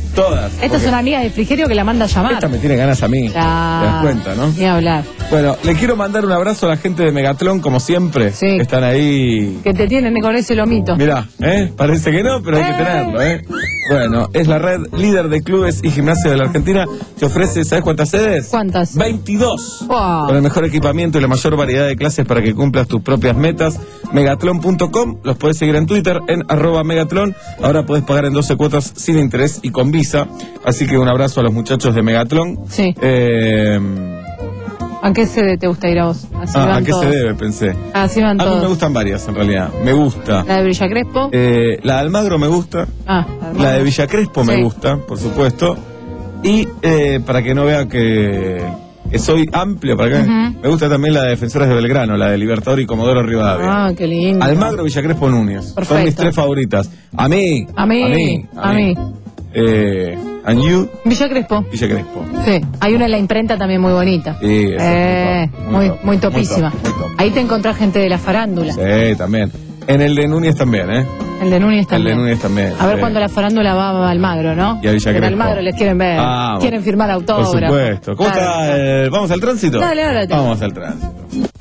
Todas. Esta es porque una amiga de Frigerio que la manda a llamar. Esta me tiene ganas a mí. Ah, ¿Te das cuenta, no? Ni hablar. Bueno, le quiero mandar un abrazo a la gente de Megatlón, como siempre. Sí. Están ahí. Que te tienen con ese lomito. Mirá, ¿eh? Parece que no, pero hay que tenerlo, ¿eh? Bueno, es la red líder de clubes y gimnasio de la Argentina. Te ofrece, ¿sabes cuántas sedes? ¿Cuántas? veintidós. Wow. Con el mejor equipamiento y la mayor variedad de clases para que cumplas tus propias metas. Megatlón punto com. Los podés seguir en Twitter, en arroba Megatlón. Ahora podés pagar en doce cuotas sin interés y con Visa. Así que un abrazo a los muchachos de Megatlón. Sí. Eh... ¿A qué sede te gusta ir a vos? Así Ah, van ¿a qué todos. se debe? Pensé. Así van A mí todos. me gustan varias, en realidad. Me gusta. La de Villa Crespo. Eh, la de Almagro me gusta. Ah, La de Villa Crespo me Sí. gusta, por supuesto. Y eh, para que no vea que, que soy amplio, para que Ujú. me gusta también la de Defensores de Belgrano, la de Libertador y Comodoro Rivadavia. Ah, qué lindo. Almagro, Villa Crespo, Núñez. Son Perfecto. mis tres favoritas. A mí. A mí. A mí. A mí. Eh, and you, Villa Crespo. Villa Crespo. Sí. Hay una en la imprenta también muy bonita. Sí, esa Eh, es top, muy, top, muy topísima. muy top, muy top. Ahí te encontrás gente de la farándula. Sí, también. En el de Núñez también, ¿eh? El de Núñez El también. de Núñez también. A ver sí. cuando la farándula va a Almagro, ¿no? Y a Villa En Crespo. Almagro les quieren ver. Ah, bueno. Quieren firmar autógrafos. Por supuesto. ¿Cómo Claro. está? el- ¿Vamos al tránsito? Dale, ahora te- Vamos al tránsito.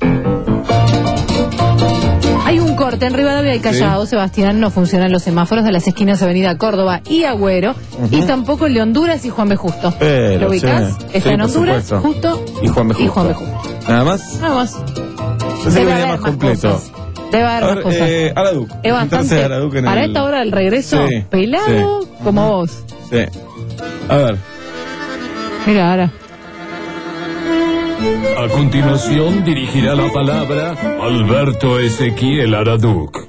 Hay un corte en Rivadavia y Callao, Sebastián, no funcionan los semáforos de las esquinas Avenida Córdoba y Agüero, Ujú. y tampoco el de Honduras y Juan B. Justo. Pero, ¿Lo ubicás? sí. Está Sí, en por Honduras, supuesto. Justo Y Juan B. y Justo. Juan B. Justo. Nada más. Nada más. Pensé que Debe venía haber más más completo. cosas. Debe haber A más ver, cosas. eh, Araduc. Es Entonces, bastante. Araduc en Para el- esta hora del regreso, Sí, pelado sí. como vos. Sí. A ver. Mira, ahora. A continuación dirigirá la palabra Alberto Ezequiel Araduc.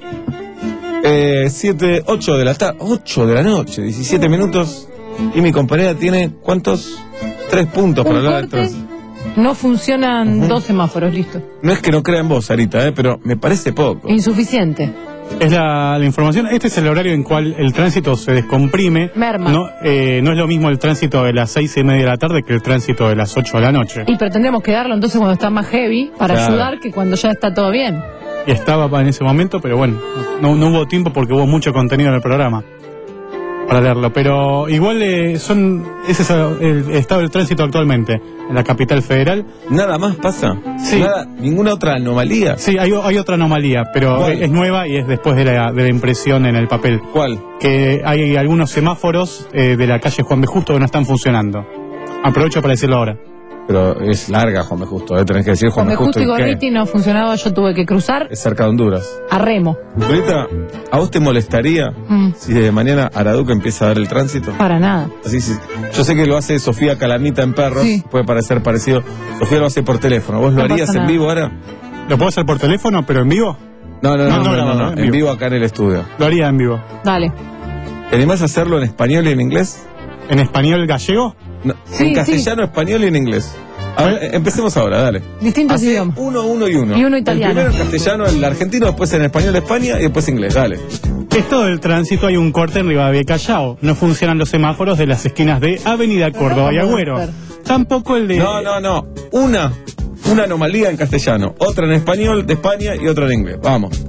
Eh, siete, ocho de la tarde. ocho de la noche, diecisiete minutos. Y mi compañera tiene, ¿cuántos? Tres puntos para Un hablar del corte. tránsito. No funcionan dos semáforos, listo. No es que no crea en vos, Sarita, eh, pero me parece poco. Insuficiente. Es la, la información. Este es el horario en cual el tránsito se descomprime. Merma. No, eh, no es lo mismo el tránsito de las seis y media de la tarde que el tránsito de las ocho de la noche. Y pero tendremos que darlo entonces cuando está más heavy para Claro. ayudar que cuando ya está todo bien. Y estaba en ese momento, pero bueno, no, no hubo tiempo porque hubo mucho contenido en el programa para leerlo. Pero igual eh, son ese es el estado del tránsito actualmente en la capital federal. ¿Nada más pasa? Sí. Nada, ¿ninguna otra anomalía? Sí, hay, hay otra anomalía, pero ¿Cuál? es nueva y es después de la, de la impresión en el papel. ¿Cuál? Que hay algunos semáforos eh, de la calle Juan B. Justo que no están funcionando. Aprovecho para decirlo ahora. Pero es larga, Juan B. Justo, ¿eh? Tenés que decir Juan Juan B. B. Justo y ¿y qué? Gorriti no funcionaba, yo tuve que cruzar Es cerca de Honduras. a remo. Ahorita, ¿a vos te molestaría Mm, si de mañana Araduc empieza a dar el tránsito? para nada. Así, sí. Yo sé que lo hace Sofía Calamita en Perros, Sí. puede parecer parecido. Sofía lo hace por teléfono. ¿Vos lo No harías pasa en nada. vivo ahora? ¿Lo puedo hacer por teléfono, pero en vivo? No, no, no, no, no, no, no, en en vivo. vivo. acá en el estudio. Lo haría en vivo. Dale. ¿Te animás a hacerlo en español y en inglés? ¿En español gallego? No, Sí, en castellano, español y en inglés. A ver, eh, empecemos ahora, dale. Distintos Hacé idiomas. uno, uno y uno. Y uno italiano. El primero en castellano, el argentino, después en español de España y después inglés, dale. Esto del tránsito, hay un corte en Rivadavia y Callao. No funcionan los semáforos de las esquinas de Avenida Córdoba y Agüero. Tampoco el de... No, no, no. Una, una anomalía en castellano, otra en español de España y otra en inglés. Vamos.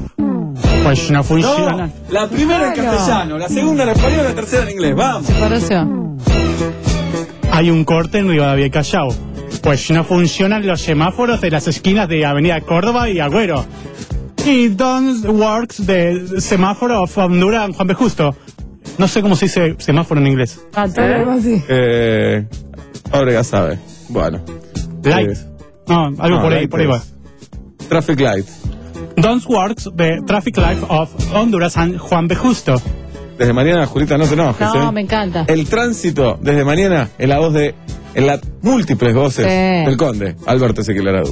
Pues no funciona. No, la primera en Claro. castellano, la segunda en español, la tercera en inglés. Vamos. Separación. Hay un corte en Rivadavia y Callao. Pues no funcionan los semáforos de las esquinas de Avenida Córdoba y Agüero. Y don't works de semáforo of Honduras Juan B. Justo. No sé cómo se dice semáforo en inglés. Ah, todo algo así. Eh, Fábrega sabe. Bueno. Light. Eh, No, algo no, por ahí, light por ahí va. es Traffic light. Don't works the traffic light of Honduras and Juan B. Justo. Desde mañana, Julita, no te enojes. No, ¿eh? me encanta. El tránsito, desde mañana, en la voz de. En las múltiples voces Sí. del Conde, Alberto Ezequiel Araduc.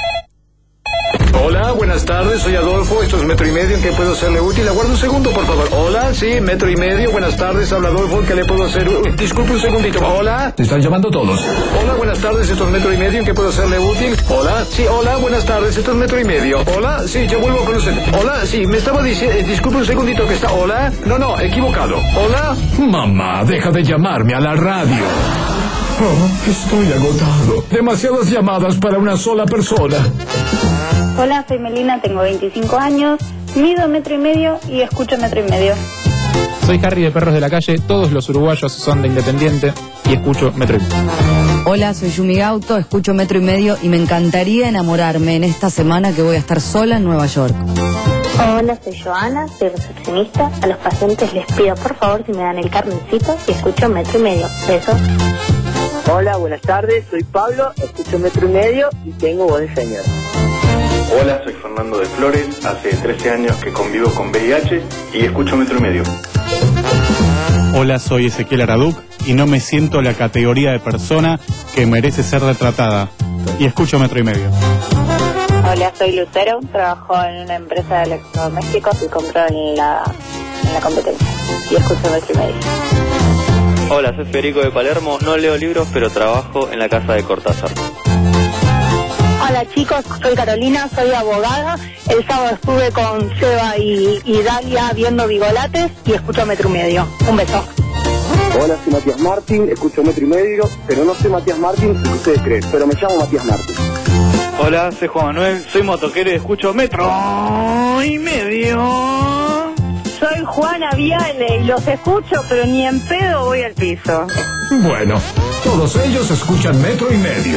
Hola, buenas tardes, soy Adolfo, esto es Metro y Medio, ¿en qué puedo serle útil? Aguarda un segundo, por favor. Hola, sí, Metro y Medio, buenas tardes, habla Adolfo, ¿en qué le puedo hacer útil? Disculpe un segundito, hola. Te están llamando todos. Hola, buenas tardes, esto es Metro y Medio, ¿en qué puedo serle útil? Hola, sí, hola, buenas tardes, esto es Metro y Medio. Hola, sí, yo vuelvo con usted. Hola, sí, me estaba diciendo, eh, disculpe un segundito que está, hola. No, no, equivocado. Hola. Mamá, deja de llamarme a la radio. Oh, estoy agotado. Demasiadas llamadas para una sola persona. Hola, soy Melina, tengo veinticinco años, mido metro y medio y escucho metro y medio. Soy Harry de Perros de la Calle, todos los uruguayos son de Independiente y escucho Metro y Medio. Hola, soy Yumi Gauto, escucho Metro y Medio y me encantaría enamorarme en esta semana que voy a estar sola en Nueva York. Hola, soy Joana, soy recepcionista. A los pacientes les pido por favor si me dan el carmencito y escucho Metro y Medio. Besos. Hola, buenas tardes, soy Pablo, escucho Metro y Medio y tengo voz de señor. Hola, soy Fernando de Flores, hace trece años que convivo con V I H y escucho Metro y Medio. Hola, soy Ezequiel Araduc y no me siento la categoría de persona que merece ser retratada. Y escucho Metro y Medio. Hola, soy Lucero, trabajo en una empresa de electrodomésticos y compro en la, en la competencia. Y escucho Metro y Medio. Hola, soy Federico de Palermo, no leo libros, pero trabajo en la casa de Cortázar. Hola chicos, soy Carolina, soy abogada. El sábado estuve con Seba y, y Dalia viendo Bigolates y escucho Metro y Medio. Un beso. Hola, soy Matías Martín, escucho Metro y Medio, pero no soy Matías Martín, si ustedes creen, pero me llamo Matías Martín. Hola, soy Juan Manuel, soy motoquero y escucho Metro y Medio. Soy Juana Viale y los escucho, pero ni en pedo voy al piso. Bueno, todos ellos escuchan Metro y Medio.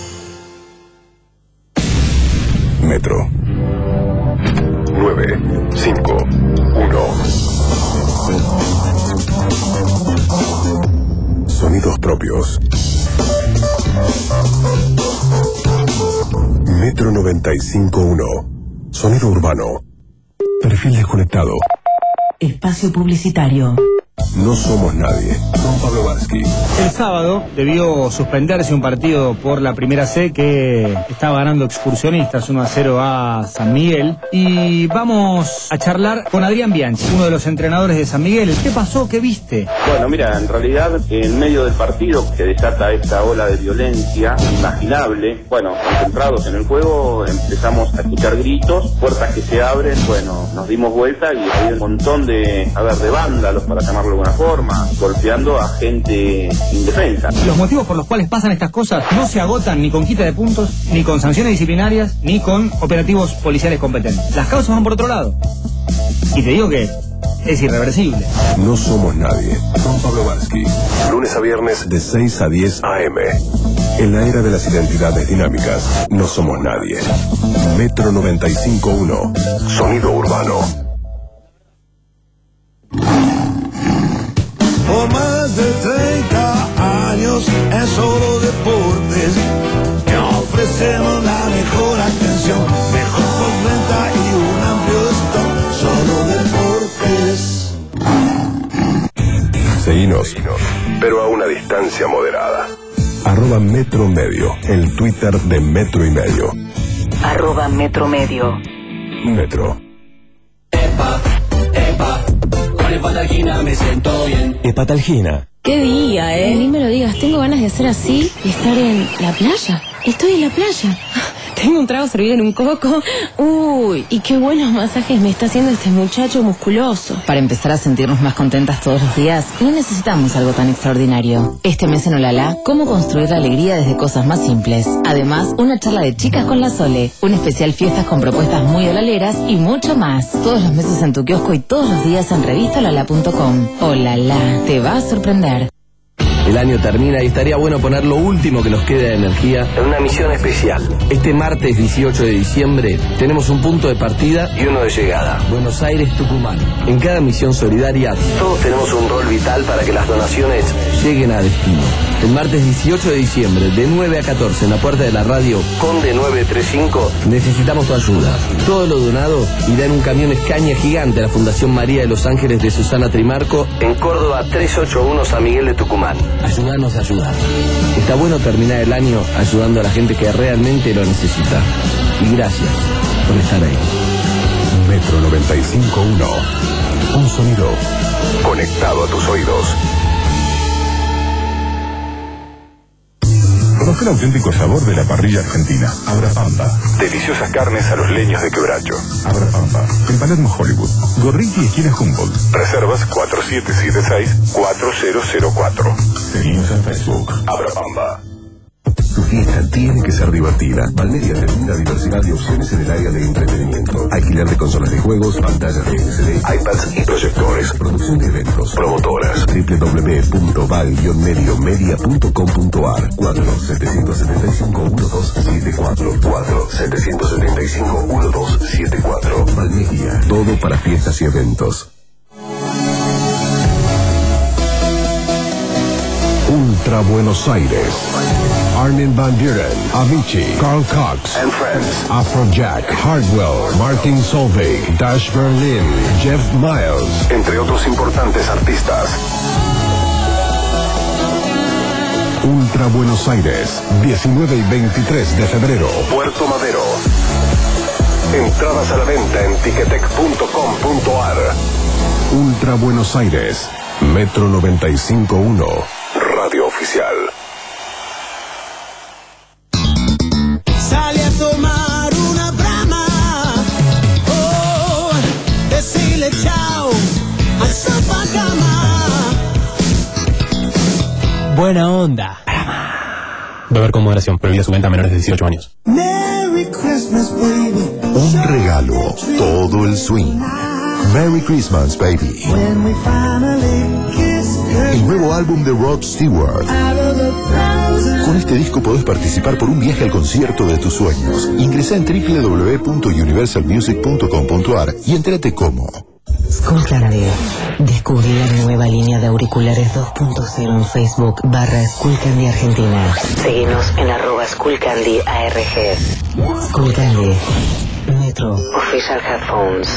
Metro. nueve, cinco, uno. Sonidos propios. Metro noventa y cinco punto uno. Sonido urbano. Perfil desconectado. Espacio publicitario. No somos nadie. Don Pablo Varsky. El sábado debió suspenderse un partido por la primera C que estaba ganando Excursionistas uno a cero a San Miguel. Y vamos a charlar con Adrián Bianchi, uno de los entrenadores de San Miguel. ¿Qué pasó? ¿Qué viste? Bueno, mira, en realidad, en medio del partido que desata esta ola de violencia inimaginable, bueno, concentrados en el juego, empezamos a escuchar gritos, puertas que se abren, bueno, nos dimos vuelta y había un montón de, a ver, de vándalos, para llamarlo de alguna forma, golpeando a gente indefensa. Los motivos por los cuales pasan estas cosas no se agotan ni con quita de puntos, ni con sanciones disciplinarias, ni con operativos policiales competentes. Las causas van por otro lado. Y te digo que es irreversible. No somos nadie. Don Pablo Varsky. Lunes a viernes de seis a diez a eme. En la era de las identidades dinámicas, no somos nadie. Metro noventa y cinco punto uno. Sonido urbano. Por más de treinta años en solo deportes que ofrecemos la mejor atención, mejor postventa y un amplio stock. Solo deportes. Seguinos, pero a una distancia moderada. Arroba Metro Medio, el Twitter de Metro y Medio. Arroba Metro Medio. Metro. Epa, epa, con Hepatalgina me siento bien. Hepatalgina. Qué día, eh. Ni me lo digas, tengo ganas de hacer así y estar en la playa. Estoy en la playa. Tengo un trago servido en un coco. Uy, y qué buenos masajes me está haciendo este muchacho musculoso. Para empezar a sentirnos más contentas todos los días, no necesitamos algo tan extraordinario. Este mes en Olala, cómo construir la alegría desde cosas más simples. Además, una charla de chicas con la Sole, un especial fiestas con propuestas muy olaleras y mucho más. Todos los meses en tu kiosco y todos los días en revista olala punto com. Olala, te va a sorprender. El año termina y estaría bueno poner lo último que nos queda de energía en una misión especial. Este martes dieciocho de diciembre tenemos un punto de partida y uno de llegada. Buenos Aires, Tucumán. En cada misión solidaria todos tenemos un rol vital para que las donaciones lleguen a destino. El martes dieciocho de diciembre de nueve a catorce en la puerta de la radio Conde nueve treinta y cinco necesitamos tu ayuda. Todo lo donado irá en un camión Escaña gigante a la Fundación María de los Ángeles de Susana Trimarco en Córdoba trescientos ochenta y uno San Miguel de Tucumán. Ayúdanos a ayudar. Está bueno terminar el año ayudando a la gente que realmente lo necesita. Y gracias por estar ahí. Metro noventa y cinco punto uno. Un sonido conectado a tus oídos. Conoce el auténtico sabor de la parrilla argentina. Abrapampa. Deliciosas carnes a los leños de quebracho. Abrapampa. En Palermo, Hollywood. Gorriti, esquina Humboldt. Reservas cuatro siete siete seis cuatro cero cero cuatro. Seguimos en Facebook. Abrapampa. Su fiesta tiene que ser divertida. Valmedia te brinda diversidad de opciones en el área de entretenimiento. Alquiler de consolas de juegos, pantallas de L C D, iPads y proyectores. Producción de eventos. Promotoras. w w w punto val guion medio media punto com punto a r. cuatro siete siete cinco uno dos siete cuatro. cuatro siete siete cinco uno dos siete cuatro. Valmedia. Todo para fiestas y eventos. Ultra Buenos Aires. Armin van Buren, Avicii, Carl Cox and Friends, Afrojack, Hardwell, Martin Solveig, Dash Berlin, Jeff Miles, entre otros importantes artistas. Ultra Buenos Aires, diecinueve y veintitrés de febrero, Puerto Madero. Entradas a la venta en ticketek punto com punto a r. Ultra Buenos Aires, Metro noventa y cinco punto uno, Radio Oficial. Sale a tomar una brama, oh, decirle chao al Zapacama. Buena onda. Beber con moderación, prohibida su venta a menores de dieciocho años. Merry Christmas, baby. Un regalo, todo el swing. Merry Christmas, baby. When we finally kiss El nuevo álbum de Rod Stewart. Con este disco podés participar por un viaje al concierto de tus sueños. Ingresa en w w w punto universal music punto com punto a r y entérate cómo. Skullcandy. Descubrí la nueva línea de auriculares dos punto cero en Facebook barra Skullcandy Argentina. Seguinos en arroba Skullcandy A R G. Skullcandy. Metro Official Headphones.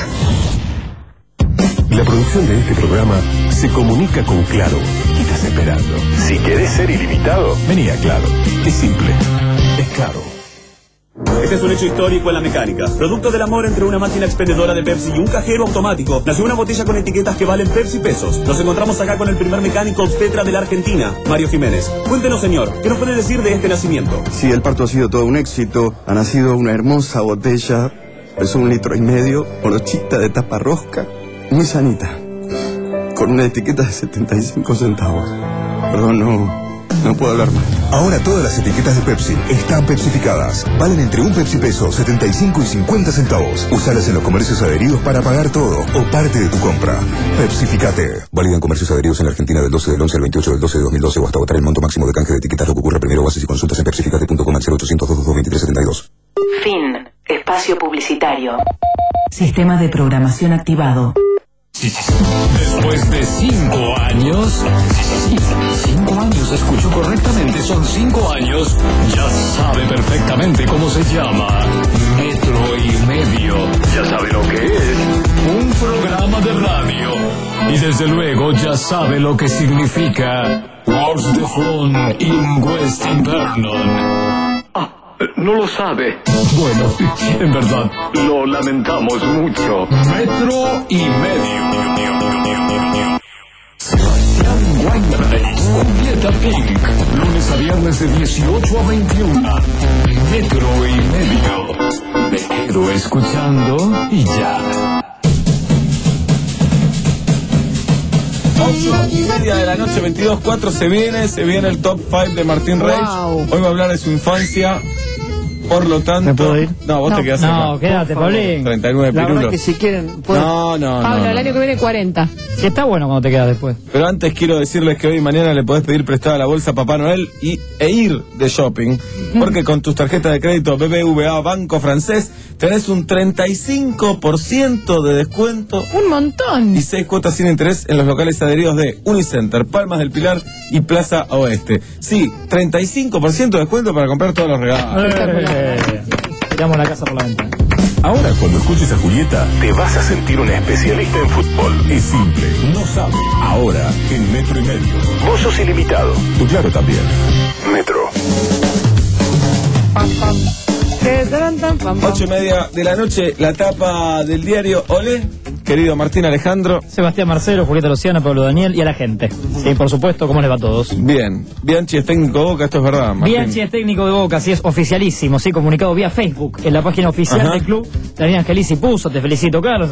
La producción de este programa se comunica con Claro. ¿Qué estás esperando? Si querés ser ilimitado, vení a Claro. Es simple. Es Claro. Este es un hecho histórico en la mecánica. Producto del amor entre una máquina expendedora de Pepsi y un cajero automático, nació una botella con etiquetas que valen Pepsi pesos. Nos encontramos acá con el primer mecánico obstetra de la Argentina, Mario Jiménez. Cuéntenos, señor, ¿qué nos puede decir de este nacimiento? Sí, el parto ha sido todo un éxito. Ha nacido una hermosa botella, pesó un litro y medio, morochita de tapa rosca, muy sanita, con una etiqueta de setenta y cinco centavos. Perdón, no... No puedo hablar más. Ahora todas las etiquetas de Pepsi están pepsificadas. Valen entre un Pepsi peso, setenta y cinco y cincuenta centavos. Usalas en los comercios adheridos para pagar todo o parte de tu compra. Pepsificate. Válida en comercios adheridos en la Argentina del doce del once al veintiocho del doce de dos mil doce o hasta agotar el monto máximo de canje de etiquetas. Lo que ocurre primero. Bases y consultas en pepsificate punto com al cero ochocientos dos dos dos veintitrés setenta y dos. Fin. Espacio publicitario. Sistema de programación activado. Después de cinco años, sí, sí, sí, cinco años, escucho correctamente, son cinco años, ya sabe perfectamente cómo se llama. Metro y Medio. Ya sabe lo que es. Un programa de radio. Y desde luego ya sabe lo que significa Wars de Front in West Vernon. No lo sabe. Bueno, en verdad, lo lamentamos mucho. Metro y Medio. Sebastián Weinreich, Julieta Pink. Lunes a viernes de dieciocho a veintiuno. Metro y Medio. Me quedo escuchando y ya. ocho y media de la noche, veintidós cuatro, se viene, se viene el top cinco de Martín Reich. Wow. Hoy va a hablar de su infancia. Por lo tanto... ¿Me puedo ir? No, vos no, te quedás No, acá. quédate, Paulín. treinta y nueve La pirulos. verdad que si quieren... puedo- No, no, Pablo, no, el no. año que viene cuarenta. Sí, está bueno cuando te quedas después. Pero antes quiero decirles que hoy y mañana le podés pedir prestada la bolsa a Papá Noel y, e ir de shopping, porque con tus tarjetas de crédito B B V A Banco Francés tenés un treinta y cinco por ciento de descuento. Un montón. Y seis cuotas sin interés en los locales adheridos de Unicenter, Palmas del Pilar y Plaza Oeste. Sí, treinta y cinco por ciento de descuento para comprar todos los regalos. Eh, tiramos la casa por la ventana. Ahora cuando escuches a Julieta, te vas a sentir un especialista en fútbol. Es simple, no sabe. Ahora, en Metro y Medio. Vos sos ilimitado. Tú claro también. Metro. Ocho y media de la noche, la tapa del diario Olé. querido Martín Alejandro. Sebastián Marcelo, Julieta Luciano, Pablo Daniel y a la gente. Sí, por supuesto, ¿cómo les va a todos? Bien. Bianchi es técnico de Boca, esto es verdad, Martín. Bianchi es técnico de Boca, sí, es oficialísimo, sí, comunicado vía Facebook, en la página oficial Ajá. del club. Daniel Angelici puso, te felicito, Carlos,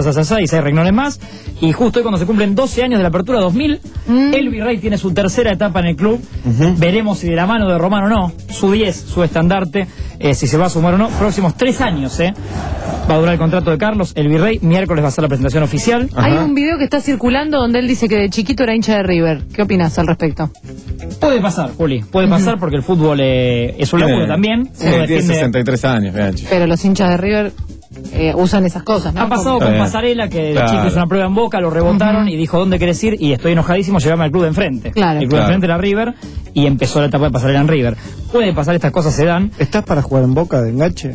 y seis regnones más. Y justo hoy, cuando se cumplen doce años de la apertura dos mil, mm. el Virrey tiene su tercera etapa en el club. Uh-huh. Veremos si de la mano de Román o no, su diez, su estandarte, eh, si se va a sumar o no. Próximos tres años, ¿eh? Va a durar el contrato de Carlos, el Virrey. Miércoles va a ser la presentación oficial. Ajá. Hay un video que está circulando donde él dice que de chiquito era hincha de River. ¿Qué opinas al respecto? Puede pasar, Juli. Puede uh-huh. pasar porque el fútbol eh, es un laburo también. Sí, tiene defiende... sesenta y tres años, Bianchi. Pero los hinchas de River eh, usan esas cosas, ¿no? Ha pasado con Pasarela, que de claro. chico hizo una prueba en Boca, lo rebotaron uh-huh. y dijo, ¿dónde querés ir? Y estoy enojadísimo, llévame al club de enfrente. Claro. El club claro. de enfrente era River y empezó la etapa de Pasarela en River. Puede pasar, estas cosas se dan. ¿Estás para jugar en Boca de enganche?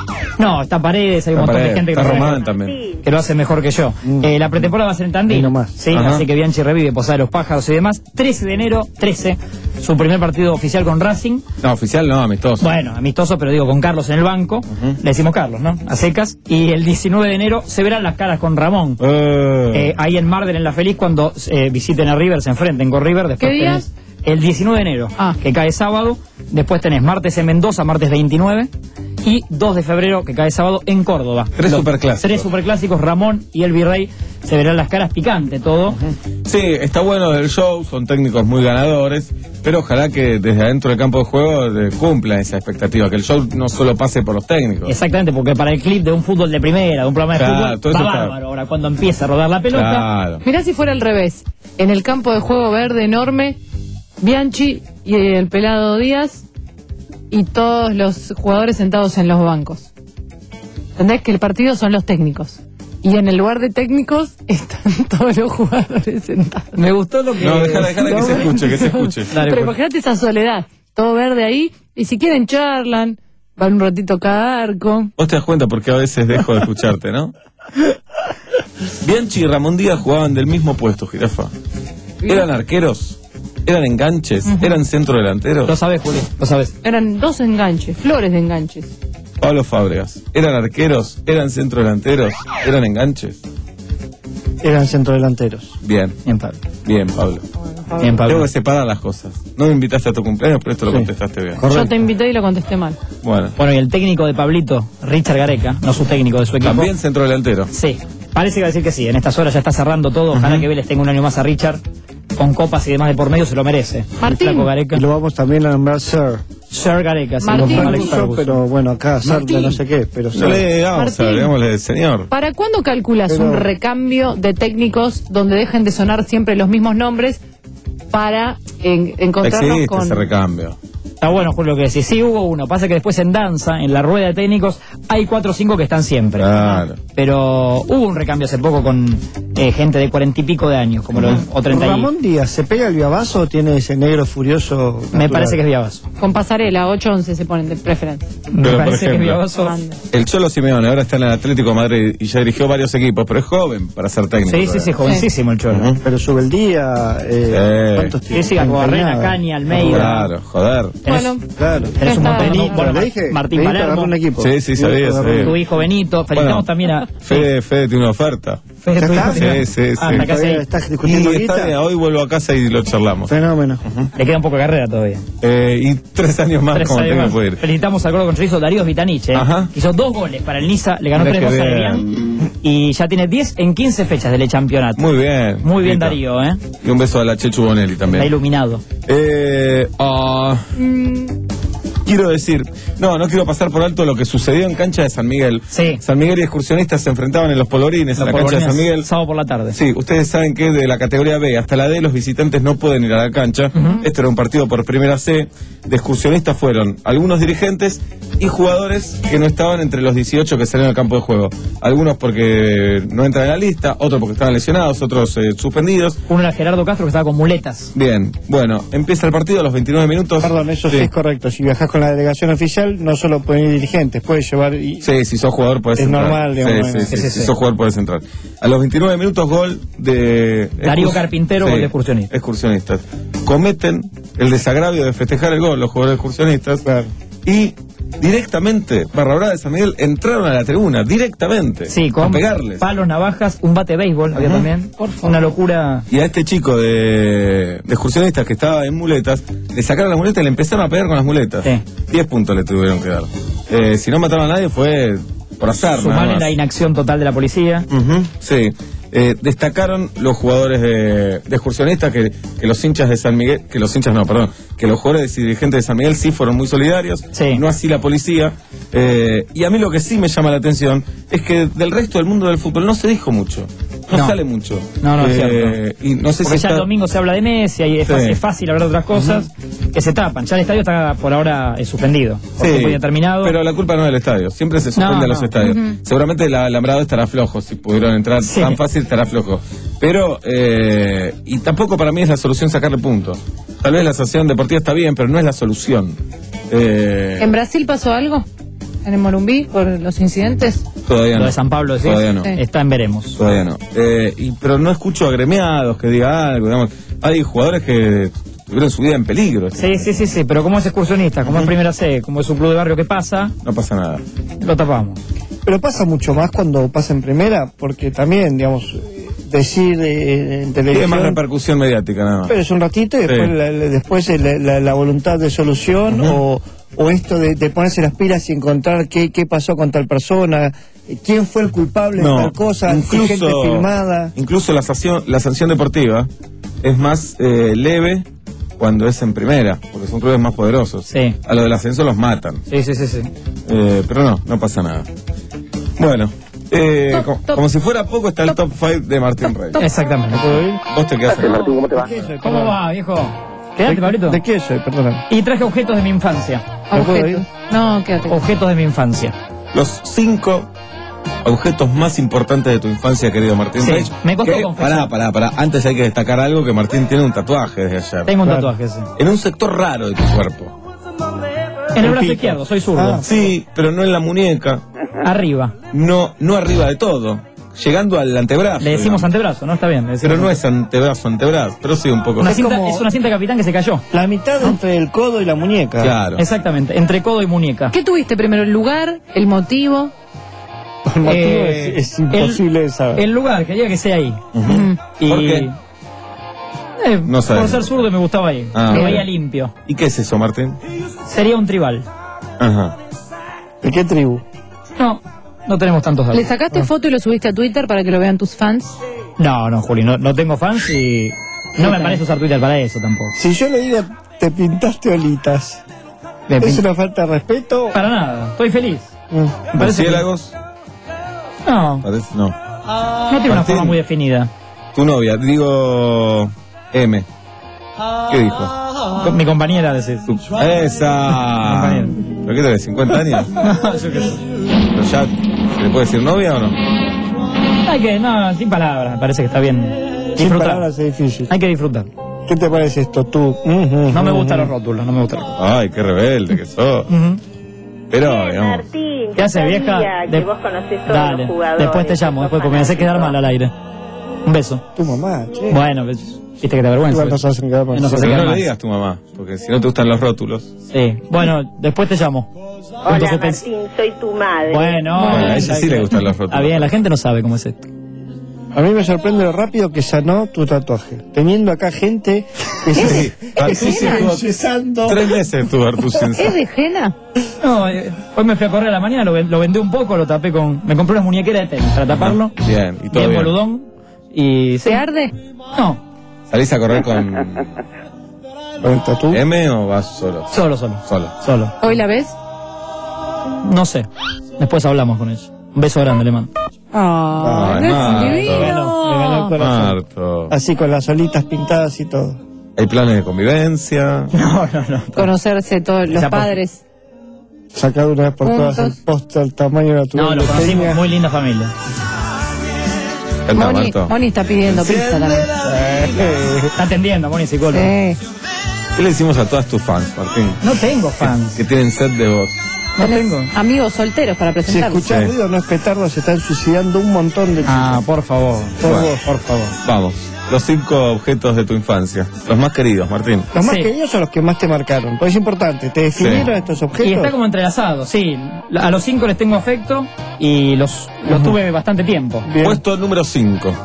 No, está Paredes, hay un está montón Paredes, de gente que está lo, Román también. que lo hace mejor que yo. Mm. Eh, la pretemporada va a ser en Tandil. No sí, Ajá. así que Bianchi revive Posada de los Pájaros y demás. trece de enero, trece, su primer partido oficial con Racing. No, oficial no, amistoso. Bueno, amistoso, pero digo, con Carlos en el banco. Uh-huh. Le decimos Carlos, ¿no? A secas. Y el diecinueve de enero se verán las caras con Ramón. Uh. Eh, ahí en Marden, en La Feliz, cuando eh, visiten a River, se enfrenten con River. Después ¿Qué día? Tenés el diecinueve de enero, ah. que cae sábado. Después tenés martes en Mendoza, martes veintinueve. Y dos de febrero, que cae sábado, en Córdoba. Tres Los, superclásicos. Tres superclásicos, Ramón y el Virrey. Se verán las caras picante todo. Uh-huh. Sí, está bueno el show, son técnicos muy ganadores, pero ojalá que desde adentro del campo de juego eh, cumplan esa expectativa, que el show no solo pase por los técnicos. Exactamente, porque para el clip de un fútbol de primera, de un programa de claro, fútbol, va bárbaro. Está... Ahora, cuando empieza a rodar la pelota... Claro. Mirá si fuera al revés. En el campo de juego verde enorme, Bianchi y el pelado Díaz y todos los jugadores sentados en los bancos. ¿Entendés? Que el partido son los técnicos. Y en el lugar de técnicos están todos los jugadores sentados. Me gustó lo que... No, déjala, déjala que se escuche, que se escuche. Dale, pero pues. Imagínate esa soledad, todo verde ahí, y si quieren charlan, van un ratito cada arco. Vos te das cuenta porque a veces dejo de escucharte, ¿no? Bianchi y Ramón Díaz jugaban del mismo puesto, Jirafa. ¿Eran arqueros? ¿Eran enganches? Uh-huh. ¿Eran centrodelanteros? Lo sabes, Juli, lo sabes. Eran dos enganches, flores de enganches. Pablo Fábregas, ¿eran arqueros? ¿Eran centrodelanteros? ¿Eran enganches? Eran centrodelanteros. Bien. Bien, Pablo. Bien, Pablo. Bien, Pablo. Tengo que separar las cosas. No me invitaste a tu cumpleaños, pero esto lo sí. contestaste bien. Correcto. Yo te invité y lo contesté mal. Bueno. Bueno, y el técnico de Pablito, Richard Gareca, no su técnico de su equipo. ¿También centrodelantero? Sí. Parece que va a decir que sí. En estas horas ya está cerrando todo. Ojalá uh-huh. que Vélez tenga un año más a Richard. Con copas y demás de por medio, se lo merece. Martín. El flaco Gareca. Y lo vamos también a nombrar Sir. Sir Gareca, sí. Martín. Alex pero bueno, acá Sir de no sé qué. Pero no le digamos, digámosle, señor. ¿Para cuándo calculas pero... un recambio de técnicos donde dejen de sonar siempre los mismos nombres para en, encontrarnos Existe con... ese recambio. Está bueno, Julio, lo que decís. Sí, hubo uno. Pasa que después en danza, en la rueda de técnicos, hay cuatro o cinco que están siempre. Claro. Pero hubo un recambio hace poco con eh, gente de cuarenta y pico de años, como uh-huh. los, o treinta. ¿Ramón Díaz se pega el viavazo o tiene ese negro furioso? Me natural? Parece que es viavazo. Con Pasarela, ocho once se ponen de preferencia. Me pero, parece ejemplo, que es viavazo. El Cholo Simeone ahora está en el Atlético de Madrid y ya dirigió varios equipos, pero es joven para ser técnico. Sí, sí, sí, jovencísimo el Cholo. Uh-huh. Pero sube el día. Eh, sí. ¿Cuántos tiene? Sí, sí, Barrena, Caña, Almeida. Claro, joder. Bueno, claro. Tenés un montón de bueno, le dije, Martín Benito Palermo. Un equipo. Sí, sí, sabía, sabía. Tu hijo Benito. Felicitamos bueno, también a... Fede, Fede tiene una oferta. Fede, ¿Ya está? Sí, sí, sí. Ah, ¿Todavía estás discutiendo y está bien, hoy vuelvo a casa y lo charlamos. Fenómeno. Uh-huh. Le queda un poco de carrera todavía. Eh, y tres años más tres como años tengo más. que ir. Felicitamos al Gordo con Chorizo Darío Vitanich, ¿eh? Ajá. Hizo dos goles para el Niza, le ganó tres dos a Levián. Y ya tiene diez en quince fechas del campeonato. Muy bien. Muy bien, Rita. Darío, ¿eh? Y un beso a la Chechu Bonelli también. Está iluminado. Eh... Uh... Mm. Quiero decir, no, no quiero pasar por alto lo que sucedió en cancha de San Miguel. Sí. San Miguel y excursionistas se enfrentaban en los polvorines, en la cancha de San Miguel. Sábado por la tarde. Sí, ustedes saben que de la categoría B hasta la D los visitantes no pueden ir a la cancha. Uh-huh. Este era un partido por primera C. De excursionistas fueron algunos dirigentes y jugadores que no estaban entre los dieciocho que salieron al campo de juego. Algunos porque no entran en la lista, otros porque estaban lesionados, otros eh, suspendidos. Uno era Gerardo Castro que estaba con muletas. Bien, bueno, empieza el partido a los veintinueve minutos. Perdón, eso sí, sí es correcto. Si viajas con la delegación oficial, no solo pueden ir dirigentes, puedes llevar... Y... Sí, si sos jugador puedes es entrar. Es normal, digamos. Sí, sí, sí, sí, sí, sí. Si sos jugador puedes entrar. A los veintinueve minutos, gol de... Darío Excurs... Carpintero, sí, gol de excursionistas. Excursionistas. Cometen el desagravio de festejar el gol los jugadores excursionistas. Claro. Y directamente, Barra Brava de San Miguel, entraron a la tribuna, directamente. Sí, con a pegarles. palos, navajas, un bate de béisbol, había Ajá. también. Una locura. Y a este chico de, de excursionistas que estaba en muletas, le sacaron las muletas y le empezaron a pegar con las muletas. Sí. Diez puntos le tuvieron que dar. Eh, si no mataron a nadie fue por azar, nada Sumar en más. la inacción total de la policía. Ujú, sí. Eh, destacaron los jugadores de, de excursionistas que, que los hinchas de San Miguel, que los hinchas no, perdón, que los jugadores y dirigentes de San Miguel sí fueron muy solidarios, Sí. no así la policía. Eh, y a mí lo que sí me llama la atención es que del resto del mundo del fútbol no se dijo mucho, no, No. sale mucho. No, no, es Eh, y no sé Porque si ya está- el domingo se habla de Messi y es, Sí. fácil, es fácil hablar de otras cosas que se tapan. Ya el estadio está por ahora eh, suspendido. Por Sí, tiempo indeterminado. pero la culpa no es del estadio, siempre se suspende No, a los no. estadios. Ujú. Seguramente el alambrado estará flojo, si pudieron entrar Sí. tan fácil estará flojo. Pero, eh, y tampoco para mí es la solución sacarle puntos. Tal vez la asociación deportiva está bien, pero no es la solución. Eh, ¿En Brasil pasó algo? ¿En el Morumbí por los incidentes? todavía Lo no. de San Pablo, ¿decís? Todavía no. Sí. Está en veremos. Todavía no. Eh, y, pero no escucho agremiados que diga algo, digamos. Hay jugadores que tuvieron su vida en peligro. Sí, sí, sí, sí, pero como es excursionista, como es primera C, como es un club de barrio que pasa, No pasa nada. lo tapamos. Pero pasa mucho más cuando pasa en primera, porque también, digamos, decir eh, en Tiene más televisión... repercusión mediática, nada más. Pero es un ratito y después, Sí. la, la- después la, la- la voluntad de solución o, o esto de, de ponerse las pilas y encontrar qué, qué pasó con tal persona, eh, quién fue el culpable de tal cosa, si gente filmada. incluso la sanción, la sanción deportiva es más eh, leve cuando es en primera, porque son clubes más poderosos. Sí. A lo del ascenso los matan. Sí, sí, sí, sí. Eh, pero no, no pasa nada. Bueno, eh, Top, co- top. como si fuera poco está el top cinco de Martín Rey. Exactamente. Vos te quedás acá. ¿cómo te va? ¿De qué soy? ¿Cómo Perdón. va, viejo? Quédate, Pablito. ¿De qué soy? Perdona. Y traje objetos de mi infancia. ¿Me puedo ir? Objetos. No, quédate. Objetos de mi infancia. Los cinco objetos más importantes de tu infancia, querido Martín Sí, Rey. me costó que- confesar. Pará, pará, pará. Antes hay que destacar algo, que Martín tiene un tatuaje desde ayer. Tengo un Claro. tatuaje, sí. En un sector raro de tu cuerpo. En el brazo pito. izquierdo, soy zurdo. Ah. Sí, pero no en la muñeca. Arriba. No, no arriba de todo. Llegando al antebrazo. Le decimos digamos. antebrazo, ¿no? Está bien. le decimos Pero no es antebrazo, antebrazo. Pero sí, un poco. Una Es cinta, como- es una cinta de capitán que se cayó. La mitad entre el codo y la muñeca. Claro. Exactamente, entre codo y muñeca. ¿Qué tuviste primero? ¿El lugar? ¿El motivo? El motivo Eh, es, es imposible de saber. El lugar, quería que sea ahí. Ujú. Y, ¿Por qué? eh, No por sabemos. ser zurdo me gustaba ahí. Ah, Lo bueno. veía limpio. ¿Y qué es eso, Martín? Sería un tribal. Ajá. ¿De qué tribu? No, no tenemos tantos ¿Le datos. sacaste foto y lo subiste a Twitter para que lo vean tus fans? No, no, Juli, no, no tengo fans y no me parece usar Twitter para eso tampoco. Si yo le digo, te pintaste olitas, Me ¿es pin- una falta de respeto? Para nada, estoy feliz. Mm. Me parece que- ¿Murciélagos? No, Parece, no. no tiene una Martín. forma muy definida. Tu novia, digo. M. ¿Qué dijo? Con mi compañera, decís. Tu- ¡Esa! Compañera. ¿Pero qué tenés? ¿cincuenta años? No, yo qué sé. ¿Pero ya se le puede decir novia o no? Hay que, no, sin palabras, me parece que está bien. Sin Disfrutar. palabras es difícil. Hay que disfrutar. ¿Qué te parece esto tú? Mm, No me mm, gustan mm. los rótulos, no me gustan los rótulos. Ay, qué rebelde que sos. Ujú. Pero, digamos. Martín, ¿Qué hace, vieja? Que De- vos conocés todos Dale, los jugadores. después te llamo, después porque me hace quedar mal al aire. Un beso. Tu mamá, che. Bueno, ves, viste que te avergüenza. Igual nos hacen quedar mal. Nos hace Pero quedar no le mal. digas a tu mamá, porque si no te gustan los rótulos. Sí, bueno, después te llamo. Punto Hola suspenso. Martín, soy tu madre. Bueno, Bueno, a ella está sí le bien. gustan los rótulos. Está bien, la gente no sabe cómo es esto. A mí me sorprende lo rápido que sanó tu tatuaje. Teniendo acá gente que se Sí, Artusi estuvo enyesando. tres meses estuvo Artusi en ¿Es de henna? No, eh, hoy me fui a correr a la mañana, lo, ven- lo vendé un poco, lo tapé con... Me compré unas muñequeras de tenis para taparlo. Bien, y todo Bien bien. boludón. Y... sí. ¿Se arde? No, ¿Salís a correr con ¿Con el tatú? M o vas solo? solo, solo. Solo. Solo. ¿Hoy la ves? No sé. Después hablamos con ella. Un beso grande le mando. ¡Ah! Ay, ¡Es Marto. Me ganó el corazón. Marto. Así con las olitas pintadas y todo. ¿Hay planes de convivencia? No, no, no. Conocerse todos los Ya, por- padres. Sacar una vez por todas Juntos. el póster al tamaño natural No, lo de conocimos, Peña. muy linda familia. Canta, Moni, Marto. Moni está pidiendo pista también. Está atendiendo, Moni, psicólogo. Sí. ¿Qué le decimos a todas tus fans, Martín? No tengo fans. Que tienen sed de voz. No tengo. Amigos solteros para Si presentarlos. escuchás ruido, no es petardo, se están suicidando un montón de chicos. Ah, por favor. Por Bueno. vos. Por favor. Vamos. los cinco objetos de tu infancia. Los más queridos, Martín. Los más Sí. queridos son los que más te marcaron. Pues es importante, ¿te definieron Sí. estos objetos? Y está como entrelazado, sí. A los cinco les tengo afecto y los, los Ujú. tuve bastante tiempo. Puesto número cinco.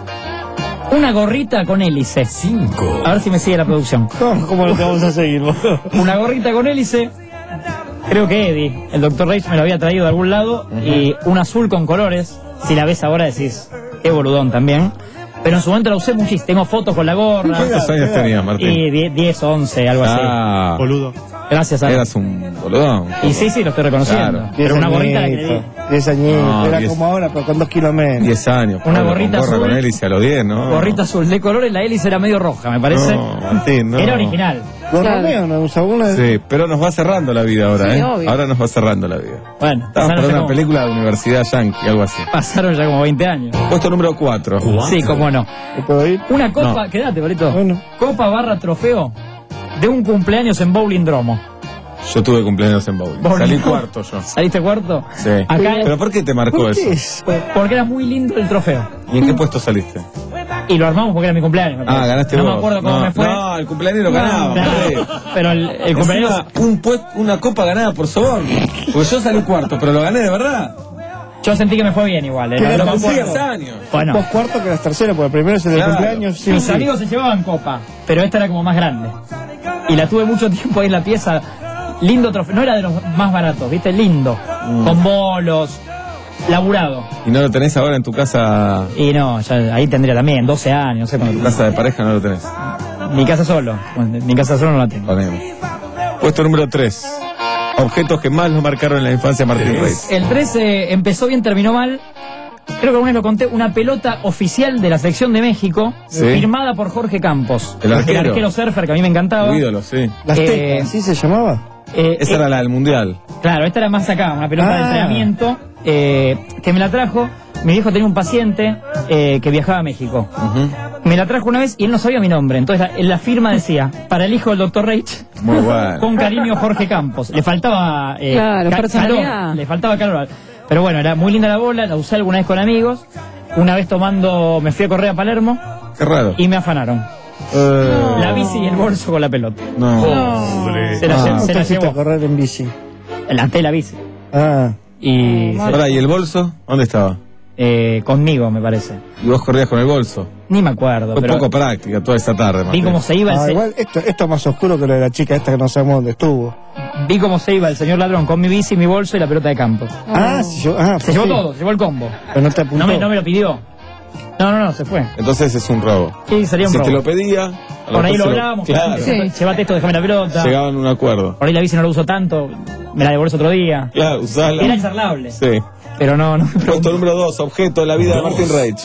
Una gorrita con hélice. Cinco. A ver si me sigue la producción. ¿Cómo, cómo lo vamos a seguir? Una gorrita con hélice. Creo que Eddie, el doctor Reich, me lo había traído de algún lado. Y un azul con colores. Si la ves ahora decís, qué boludón también. Pero en su momento la usé muchísimo. Tengo fotos con la gorra. ¿Cuántos años tenías, Martín? Y diez, once, algo así. Ah, Boludo. Gracias a eras un boludón. Y sí, sí, lo estoy reconociendo. Claro. Pero una gorrita la que le di. Diez añitos. No, Era diez. como ahora, pero con dos kilos menos. diez años. Una Pablo, gorrita con gorra azul. con hélice a los diez, ¿no? Gorrita azul de colores, la hélice era medio roja, me parece. No, Martín, no. Era original. Los Claro. Romeo no usa una. Sí, pero nos va cerrando la vida ahora, Sí, ¿eh? obvio. Ahora nos va cerrando la vida. Bueno, Estamos pasaron para ya, una como, película de universidad yankee, algo así. pasaron ya como veinte años. Puesto número cuatro. Sí, cómo no. ¿Te puedo ir? Una copa, No. quédate, Bolito. Bueno. Copa barra trofeo de un cumpleaños en Bowling Dromo. Yo tuve cumpleaños en bowling. Bowling Salí Dromo. cuarto yo. ¿Saliste cuarto? Sí. Acá, ¿Pero por qué te marcó ¿Por eso? qué es? porque era muy lindo el trofeo. ¿Y en qué puesto saliste? Y lo armamos porque era mi cumpleaños. me Ah, parece. ganaste No vos. me acuerdo cómo no, me fue. No, el cumpleaños lo ganaba. Claro, Martín. pero el, el cumpleaños... Encima, un puest- una copa ganada por soborno. Porque yo salí cuarto, pero lo gané de verdad. Yo sentí que me fue bien igual. ¿Qué ¿eh? era No me con acuerdo. diez años. Bueno, Vos cuarto que eras tercero, porque el primero es el del Claro. cumpleaños. Sí, mis sí. amigos se llevaban copa, pero esta era como más grande. Y la tuve mucho tiempo ahí en la pieza. Lindo trofeo. No era de los más baratos, ¿viste? Lindo. Mm. Con bolos. Laburado. ¿Y no lo tenés ahora en tu casa? Y no, ya ahí tendría también, doce años, no sé En cuándo. tu casa de pareja no lo tenés. Mi casa solo. Bueno, mi casa solo no la tengo. Ponemos. Puesto número tres. Objetos que más lo marcaron en la infancia Martín Reich. El trece empezó bien, terminó mal. Creo que alguna vez lo conté. Una pelota oficial de la selección de México, Sí. firmada por Jorge Campos. El arquero. El arquero surfer que a mí me encantaba. Tu ídolo, sí. Las Eh, teclas, ¿así se llamaba? Eh, Esa eh, era la del mundial. Claro, esta era más acá, una pelota de Ah. entrenamiento eh, que me la trajo. Mi viejo tenía un paciente eh, que viajaba a México. Ujú. Me la trajo una vez y él no sabía mi nombre. Entonces la, en la firma decía, para el hijo del doctor Reich, Muy bueno. con cariño Jorge Campos. Le faltaba eh, Claro, ca- personalidad. calor, le faltaba calor. Pero bueno, era muy linda la bola, la usé alguna vez con amigos. Una vez tomando, me fui a correr a Palermo Qué raro. y me afanaron. Eh, La bici y el bolso con la pelota. no. Se la, Ah. lle- ¿Cómo se te la fuiste a llevó. correr en bici? Levanté la bici. Ah. Y se- Ahora, ¿y el bolso? ¿Dónde estaba? eh, conmigo, me parece. ¿Y vos corrías con el bolso? Ni me acuerdo, Fue pero poco práctica toda esa tarde, vi Martín. cómo se iba el Ah, se- igual esto, esto es más oscuro que lo de la chica esta que no sabemos dónde estuvo. vi cómo se iba el señor ladrón con mi bici, mi bolso y la pelota de campo. Ah, sí, yo, ah, Se pues llevó sí. todo, se llevó el combo. Pero no te apuntó. No me, no me lo pidió. No, no, no, se fue. Entonces es un robo. Sí, sería un Si robo. te lo pedía, a Por ahí mejor lo se hablábamos. Claro. Sí. Llévate esto, déjame la pelota. Llegaban a un acuerdo. Por ahí la bici no la uso tanto, me la devuelves otro día. Claro, usala. Era charlable. Sí. Pero no, no me Puesto preguntó. número dos, objeto de la vida de Martín Reich.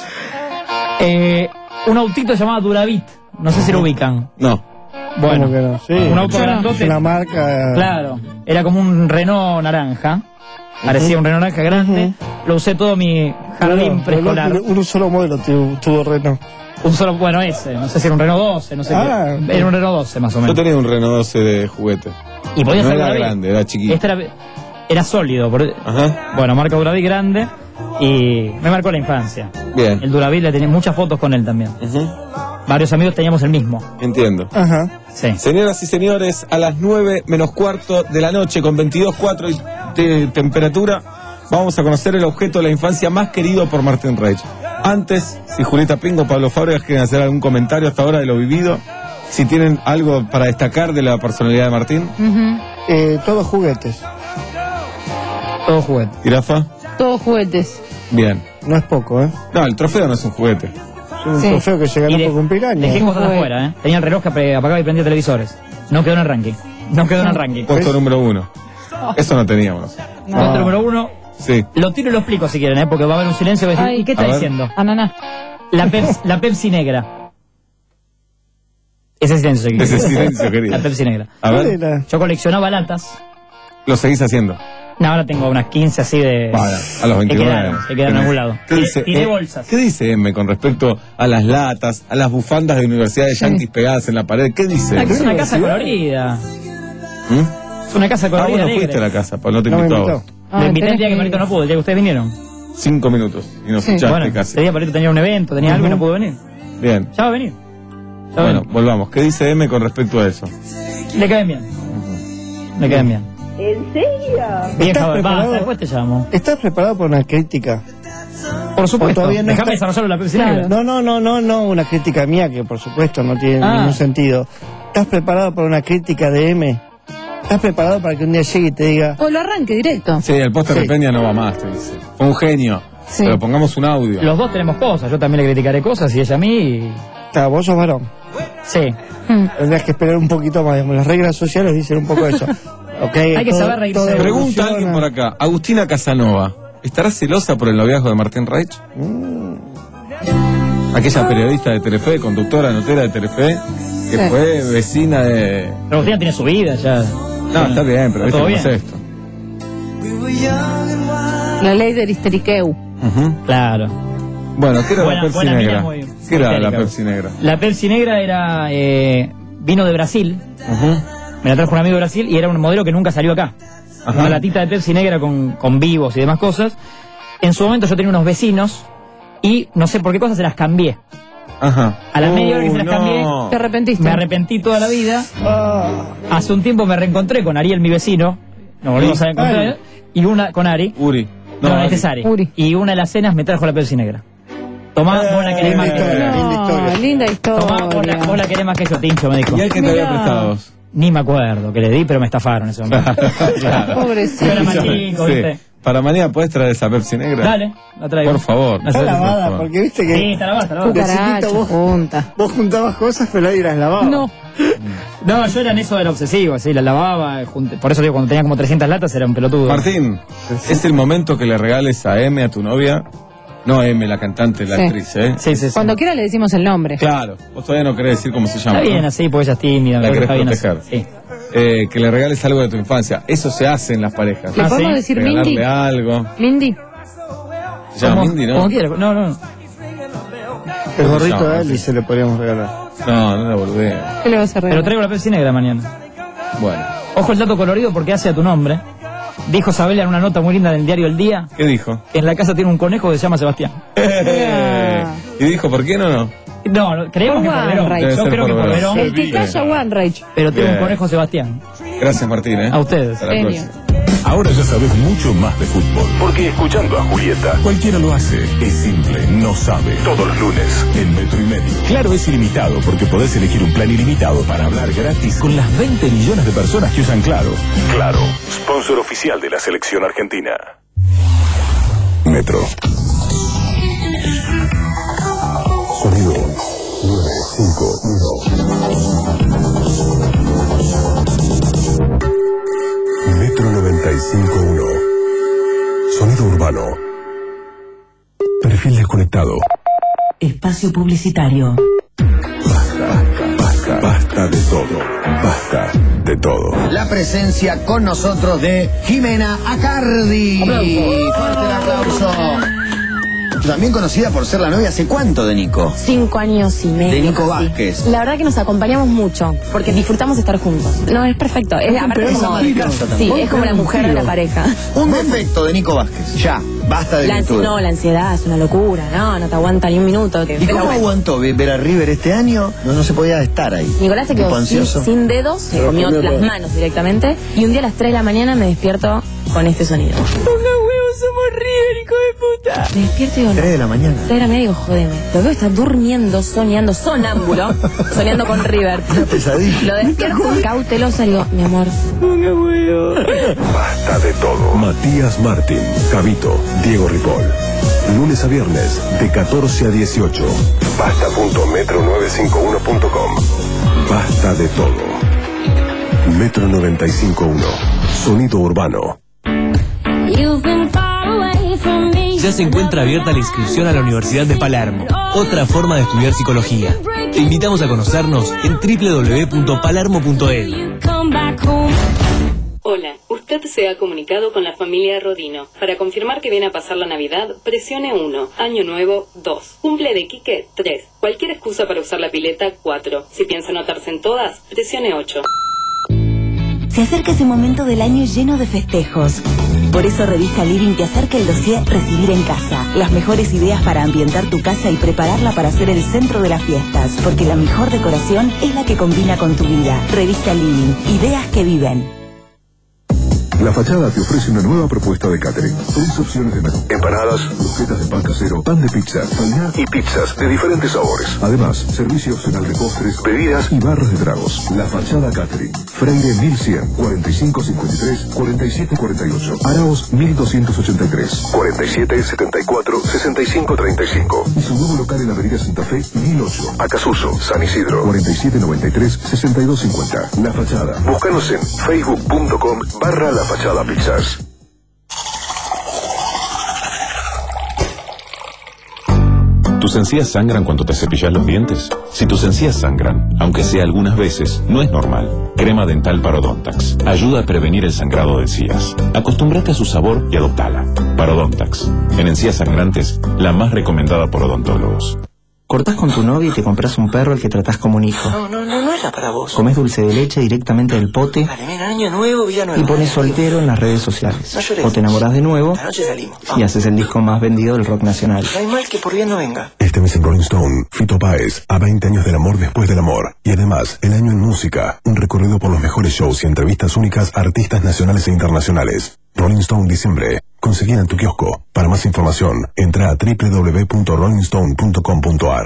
Eh, un autito llamado Duravit. No sé si lo ubican. No. Bueno, ¿Cómo que no? Sí. un auto Es grandote. una marca. Claro, era como un Renault naranja. Parecía un Renault naranja grande. Lo usé todo mi jardín No, preescolar. no, un solo modelo tuvo, tuvo Renault. Un solo, bueno, ese. No sé si era un Renault doce, no sé Ah, qué. Era un Renault doce más o Yo menos. tenía un Renault doce de juguete. Y podía no ser era Duravit. grande, era chiquito. Este era, era sólido. por- Ajá. Bueno, marca Duravit grande. Y me marcó la infancia. Bien. El Duravit le tenía muchas fotos con él también. Ujú. Varios amigos teníamos el mismo. Entiendo. Ajá. Sí. Señoras y señores, a las nueve menos cuarto de la noche, con veintidós punto cuatro de temperatura, vamos a conocer el objeto de la infancia más querido por Martín Reich. Antes, si Julieta Pingo o Pablo Fábregas quieren hacer algún comentario hasta ahora de lo vivido, si tienen algo para destacar de la personalidad de Martín. Ujú. Eh, todos juguetes. Todo juguete. ¿Y Rafa? Todos juguetes. Bien. No es poco, ¿eh? No, el trofeo no es un juguete. Es un Sí. trofeo que se ganó Y de- por cumplir años. Dejé cosas Fue- afuera, ¿eh? Tenía el reloj que apre- apagaba y prendía televisores. No quedó en el ranking. No quedó en el ranking. Puesto número uno. Eso no teníamos. Puesto número uno. Sí. Lo tiro y lo explico si quieren, ¿eh? Porque va a haber un silencio. que va a decir, Ay. ¿y qué A está ver. diciendo? Ananá. La, Pepsi, la Pepsi negra. Ese silencio, si Ese quieren. silencio, querido. La Pepsi negra. A ¿Cuál ver, era? Yo coleccionaba latas. lo seguís haciendo. No, ahora tengo unas quince así de... Vaya, a los que veintinueve. quedaron, que quedaron en algún lado. ¿Qué dice, Tiré eh, bolsas. ¿Qué dice M con respecto a las latas, a las bufandas de universidades yanquis pegadas en la pared? ¿Qué dice? Ah, que es una casa colorida. ¿Mm? Es una casa Ah, colorida vos no alegre. fuiste a la casa, pues no te No me invitó a invitó. vos. Ah, Lo invité el tenés día que que Marito ir. no pudo, el día que ustedes vinieron. Cinco minutos y nos Sí. escuchaste Bueno, casi. ese día Marito tenía un evento, tenía algo y no pudo venir. Bien. Ya va a venir. Bueno, volvamos. ¿Qué dice M con respecto a eso? Le caen bien. Le caen bien. ¿En serio? Vieja, preparado? basta, después te llamo. ¿Estás preparado para una crítica? Por supuesto. ¿O todavía no Déjame está- desarrollarlo la Pepsi Claro. Negra. No, no, no, no, no, una crítica mía que por supuesto no tiene Ah. ningún sentido. ¿Estás preparado para una crítica de M? ¿Estás preparado para que un día llegue y te diga... O lo arranque directo. Sí, el póster de Peña no va más, te dice. Fue un genio. Sí. Pero pongamos un audio. Los dos tenemos cosas. Yo también le criticaré cosas y ella a mí. Y... Claro, vos sos varón. Sí. Tendrías que esperar un poquito más. Digamos, las reglas sociales dicen un poco eso. Okay, Hay que todo- saber reírse. todo Pregunta evoluciona. alguien por acá. Agustina Casanova. ¿Estará celosa por el noviazgo de Martín Reich? Aquella periodista de Telefe, conductora, notera de Telefe, que Sí. fue vecina de... Pero Agustina tiene su vida ya. No, está bien, pero ¿viste todo cómo bien. es esto? La ley del histeriqueu. Ujú. Claro. Bueno, ¿qué era Buena- la Pepsi buena mina, negra? muy- ¿Qué muy era la histérica. Pepsi negra? La Pepsi Negra era eh, vino de Brasil. Ujú. Me la trajo un amigo de Brasil y era un modelo que nunca salió acá. Ajá. Una latita de Pepsi Negra con, con vivos y demás cosas. En su momento yo tenía unos vecinos y no sé por qué cosas se las cambié. Ajá. A la media hora que se las no. cambié, ¿Te arrepentiste? me arrepentí toda la vida. Hace un tiempo me reencontré con Ariel, mi vecino. Nos volvimos a encontrar. Ari. Y una con Ari. Uri. No, No, no, Ari. este es Ari. Uri. Y una de las cenas me trajo la Pepsi Negra. Tomá, vos la querés más que historia, yo. linda historia. No, linda Tomá, vos la, historia. vos la querés más que yo, Tincho, me dijo. ¿Y él que te había Mirá. prestado? Ni me acuerdo que le di, pero me estafaron ese momento. Claro. Pobrecito. Yo era más chico, Sí. ¿viste? Para mañana puedes traer esa Pepsi negra. Dale, la traigo. Por favor. La Está traigo, por lavada, favor. porque viste que... Sí, está lavada, está lavada. Cucaracha, vos- junta. Vos juntabas cosas, pero ahí las lavabas. No. No, yo era en eso del obsesivo, así, la lavaba. junté- Por eso digo, cuando tenía como trescientas latas era un pelotudo. Martín, es el momento que le regales a M, a tu novia. No a M, la cantante, la Sí. actriz, ¿eh? Sí, sí, sí. Cuando quiera le decimos el nombre. Claro, vos todavía no querés decir cómo se llama. Está bien ¿no? así, porque ella es tímida. La creo que querés está bien proteger. así. Sí. Eh, que le regales algo de tu infancia. Eso se hace en las parejas. ¿Le Ah, podemos ¿sí? decir Regalarle Mindy? algo. Mindy. Se llama Como- Mindy, ¿no? Como quiera, no, no. El gorrito No, de sí. Eli se le podríamos regalar. No, no la boludea. ¿Qué le vas a Pero regalar? traigo la Pepsi Negra mañana. Bueno, Ojo el dato colorido porque hace a tu nombre. Dijo Sabela en una nota muy linda del diario El Día ¿qué dijo? que en la casa tiene un conejo que se llama Sebastián. Y dijo, ¿por qué no no? No, no, creemos Por que por One Verón. Rage. Debe Yo ser creo por que por Verón. Verón. El que calla One Rage. Pero tengo Bien. un conejo Sebastián. Gracias, Martín, ¿eh? A ustedes. Hasta la Genio. próxima. Ahora ya sabes mucho más de fútbol. Porque escuchando a Julieta, cualquiera lo hace. Es simple, no sabe. Todos los lunes, en Metro y Medio. Claro, es ilimitado porque podés elegir un plan ilimitado para hablar gratis con las veinte millones de personas que usan Claro. Claro, sponsor oficial de la selección argentina. Metro. Sonido nueve cinco uno. Metro noventa y cinco punto uno. Sonido urbano. Perfil desconectado. Espacio publicitario. Basta, basta, basta de todo. Basta de todo. La presencia con nosotros de Jimena Acardi. Fuerte el aplauso. También conocida por ser la novia hace cuánto de Nico. Cinco años y medio. De Nico casi. Vázquez. La verdad que nos acompañamos mucho, porque disfrutamos estar juntos. No, es perfecto. Es, aparte Es como, ama de casa sí, también. es como la mujer de la pareja. Un defecto de Nico Vázquez. Ya, basta de La, ansi- virtud. no, la ansiedad es una locura. No, no te aguanta ni un minuto. Que, ¿Y pero cómo bueno. aguantó ver ver a River este año? No, no se podía estar ahí. Nicolás se Un quedó poco sin, ansioso. sin dedos, se Pero comió comió las todo. manos directamente. Y un día a las tres de la mañana me despierto con este sonido. ¡Ponga huevos, somos River, hijo de puta! Me despierto y digo, no. Tres de la mañana. tres de la mañana y digo, jodeme. Lo veo, está durmiendo, soñando, sonámbulo, soñando con River. Pesadilla. Lo despierto cautelosa y digo, mi amor, Basta de todo. Matías Martín, Cabito, Diego Ripoll. Lunes a viernes, de catorce a dieciocho. Basta punto metro novecientos cincuenta y uno punto com. Basta de todo. Metro noventa y cinco punto uno. Sonido urbano. Ya se encuentra abierta la inscripción a la Universidad de Palermo, otra forma de estudiar psicología. Te invitamos a conocernos en doble u doble u doble u punto palermo punto e d u. Hola, usted se ha comunicado con la familia Rodino. Para confirmar que viene a pasar la Navidad, presione uno. Año Nuevo, dos. Cumple de Quique, tres. Cualquier excusa para usar la pileta, cuatro. Si piensa anotarse en todas, presione ocho. Se acerca ese momento del año lleno de festejos. Por eso Revista Living te acerca el dossier Recibir en Casa. Las mejores ideas para ambientar tu casa y prepararla para ser el centro de las fiestas. Porque la mejor decoración es la que combina con tu vida. Revista Living. Ideas que viven. La Fachada te ofrece una nueva propuesta de catering. Tres opciones de menú: empanadas, croquetas de pan casero, pan de pizza, paná y pizzas de diferentes sabores. Además, servicio opcional de postres, bebidas y barras de tragos. La Fachada Catering. Freire mil cien, cuarenta y cinco cincuenta y tres, cuarenta y siete cuarenta y ocho. Araos mil doscientos ochenta y tres, cuarenta y siete setenta y cuatro, sesenta y cinco treinta y cinco. Y su nuevo local en la Avenida Santa Fe mil ocho. Acasuso, San Isidro, cuarenta y siete noventa y tres, sesenta y dos cincuenta. La Fachada. Búscanos en facebook punto com barra La Fachada Pizzas. ¿Tus encías sangran cuando te cepillas los dientes? Si tus encías sangran, aunque sea algunas veces, no es normal. Crema dental Parodontax ayuda a prevenir el sangrado de encías. Acostúmbrate a su sabor y adoptala. Parodontax, en encías sangrantes, la más recomendada por odontólogos. Cortás con tu novia y te compras un perro al que tratás como un hijo. No, no, no, no era para vos. Comés dulce de leche directamente del pote. Vale, mira, año nuevo, vida nueva. Y pones soltero en las redes sociales. No llores. O te enamorás de nuevo. La noche salimos. Y haces el disco más vendido del rock nacional. No hay mal que por bien no venga. Este mes en Rolling Stone, Fito Páez, a veinte años del amor después del amor. Y además, el año en música, un recorrido por los mejores shows y entrevistas únicas a artistas nacionales e internacionales. Rolling Stone diciembre. Conseguida en tu kiosco. Para más información, entra a doble u doble u doble u punto rolling stone punto com punto a r.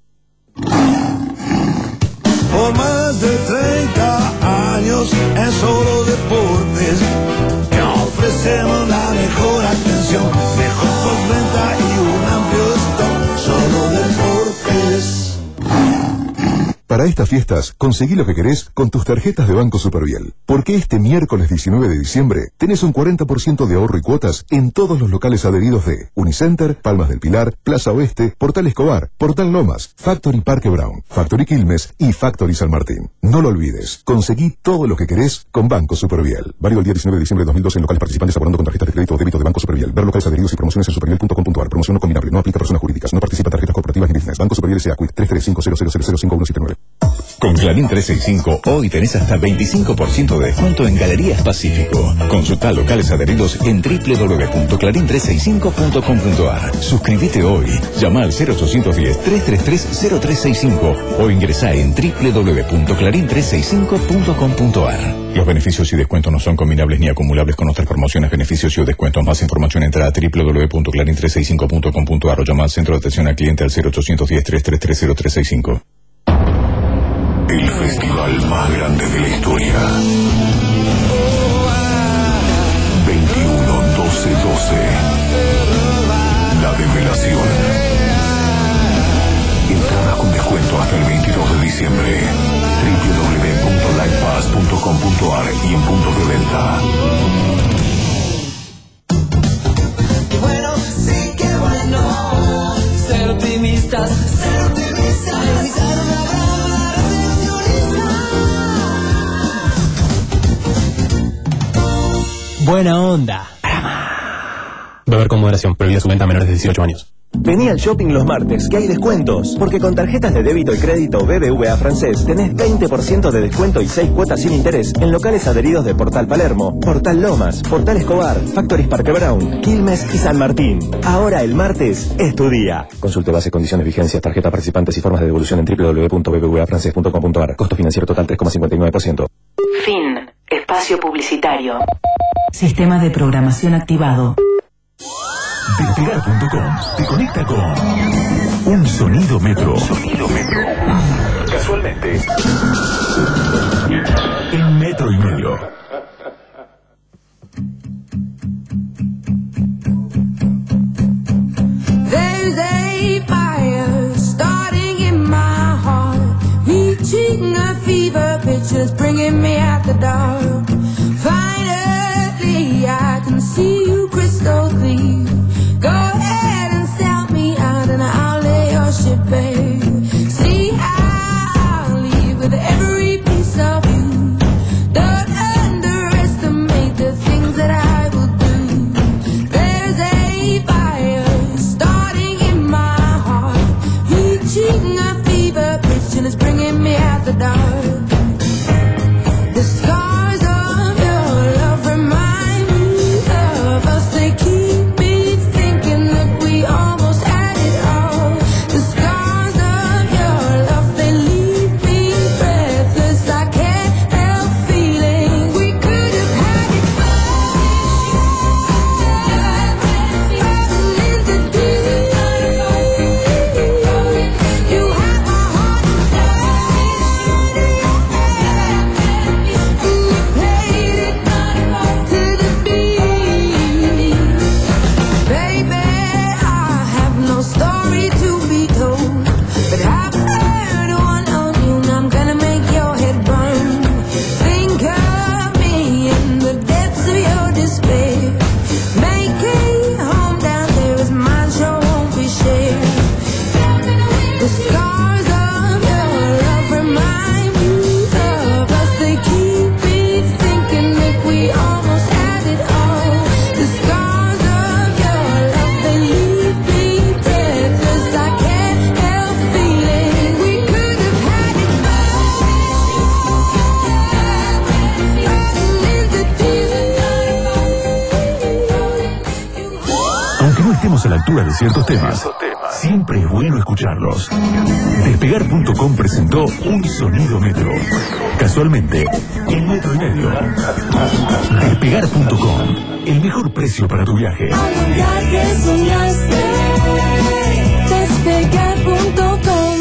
Por más de treinta años en Solo Deportes, te ofrecemos la mejor atención, mejor postventa y un amplio stock. Solo Deportes. Para estas fiestas, conseguí lo que querés con tus tarjetas de Banco Superviel. Porque este miércoles diecinueve de diciembre tenés un cuarenta por ciento de ahorro y cuotas en todos los locales adheridos de Unicenter, Palmas del Pilar, Plaza Oeste, Portal Escobar, Portal Lomas, Factory Parque Brown, Factory Quilmes y Factory San Martín. No lo olvides, conseguí todo lo que querés con Banco Superviel. Válido el día diecinueve de diciembre de dos mil doce en locales participantes abonando con tarjetas de crédito o débito de Banco Superviel. Ver locales adheridos y promociones en superviel punto com punto a r. Promoción no combinable, no aplica a personas jurídicas, no participa tarjetas corporativas ni business. Banco Superviel S A Q I C tres tres cinco cero cero cero cinco uno siete nueve. Con Clarín trescientos sesenta y cinco hoy tenés hasta veinticinco por ciento de descuento en Galerías Pacífico. Consulta locales adheridos en doble u doble u doble u punto clarín trescientos sesenta y cinco punto com punto a r. Suscríbete hoy. Llama al cero ochocientos diez, trescientos treinta y tres, cero tres sesenta y cinco o ingresá en doble u doble u doble u punto clarín trescientos sesenta y cinco punto com punto a r. Los beneficios y descuentos no son combinables ni acumulables con otras promociones, beneficios y descuentos. Más información entra a doble u doble u doble u punto clarín trescientos sesenta y cinco punto com punto a r o llama al centro de atención al cliente al cero ochocientos diez, trescientos treinta y tres, cero tres sesenta y cinco. El festival más grande de la historia. veintiuno, doce, doce. La Develación. Entradas con descuento hasta el veintidós de diciembre. doble u doble u doble u punto live pass punto com punto a r y en puntos de venta. Bueno, sí que bueno. Ser optimistas, ser optimistas. Evitar una brava recepcionista. Buena onda. Beber con moderación. Prohibida su venta a menores de dieciocho años. Vení al shopping los martes, que hay descuentos. Porque con tarjetas de débito y crédito B B V A francés tenés veinte por ciento de descuento y seis cuotas sin interés en locales adheridos de Portal Palermo, Portal Lomas, Portal Escobar, Factories Parque Brown, Quilmes y San Martín. Ahora el martes es tu día. Consulte base, condiciones, vigencias, tarjeta participantes y formas de devolución en doble u doble u doble u punto b b v a francés punto com punto a r. Costo financiero total tres coma cincuenta y nueve por ciento. Fin. Espacio publicitario. Sistema de programación activado. Despegar punto com te conecta con un sonido metro. Sonido metro. Casualmente, en metro y medio. There's a fire starting in my heart, reaching a fever pitch, just bringing me out the dark. Finally, I can see you crystal clear. Go ahead and sell me out and I'll lay your ship bare. See, I'll leave with every piece of you. Don't underestimate the things that I will do. There's a fire starting in my heart, reaching a fever pitch and it's bringing me out the dark. The scars on But I've heard one on you, and I'm gonna make your head burn. Think of me in the depths of your despair. Make a home down there is mine, sure won't be shared. The scars of your love remind me of us. They keep me thinking that we almost had it all. The scars of your love, they leave me breathless. I can't help feeling we could have had it Aunque no estemos a la altura de ciertos temas, siempre es bueno escucharlos. Despegar punto com presentó Un Sonido Metro. Casualmente, en metro y medio. Despegar punto com, el mejor precio para tu viaje. que soñaste. Despegar punto com.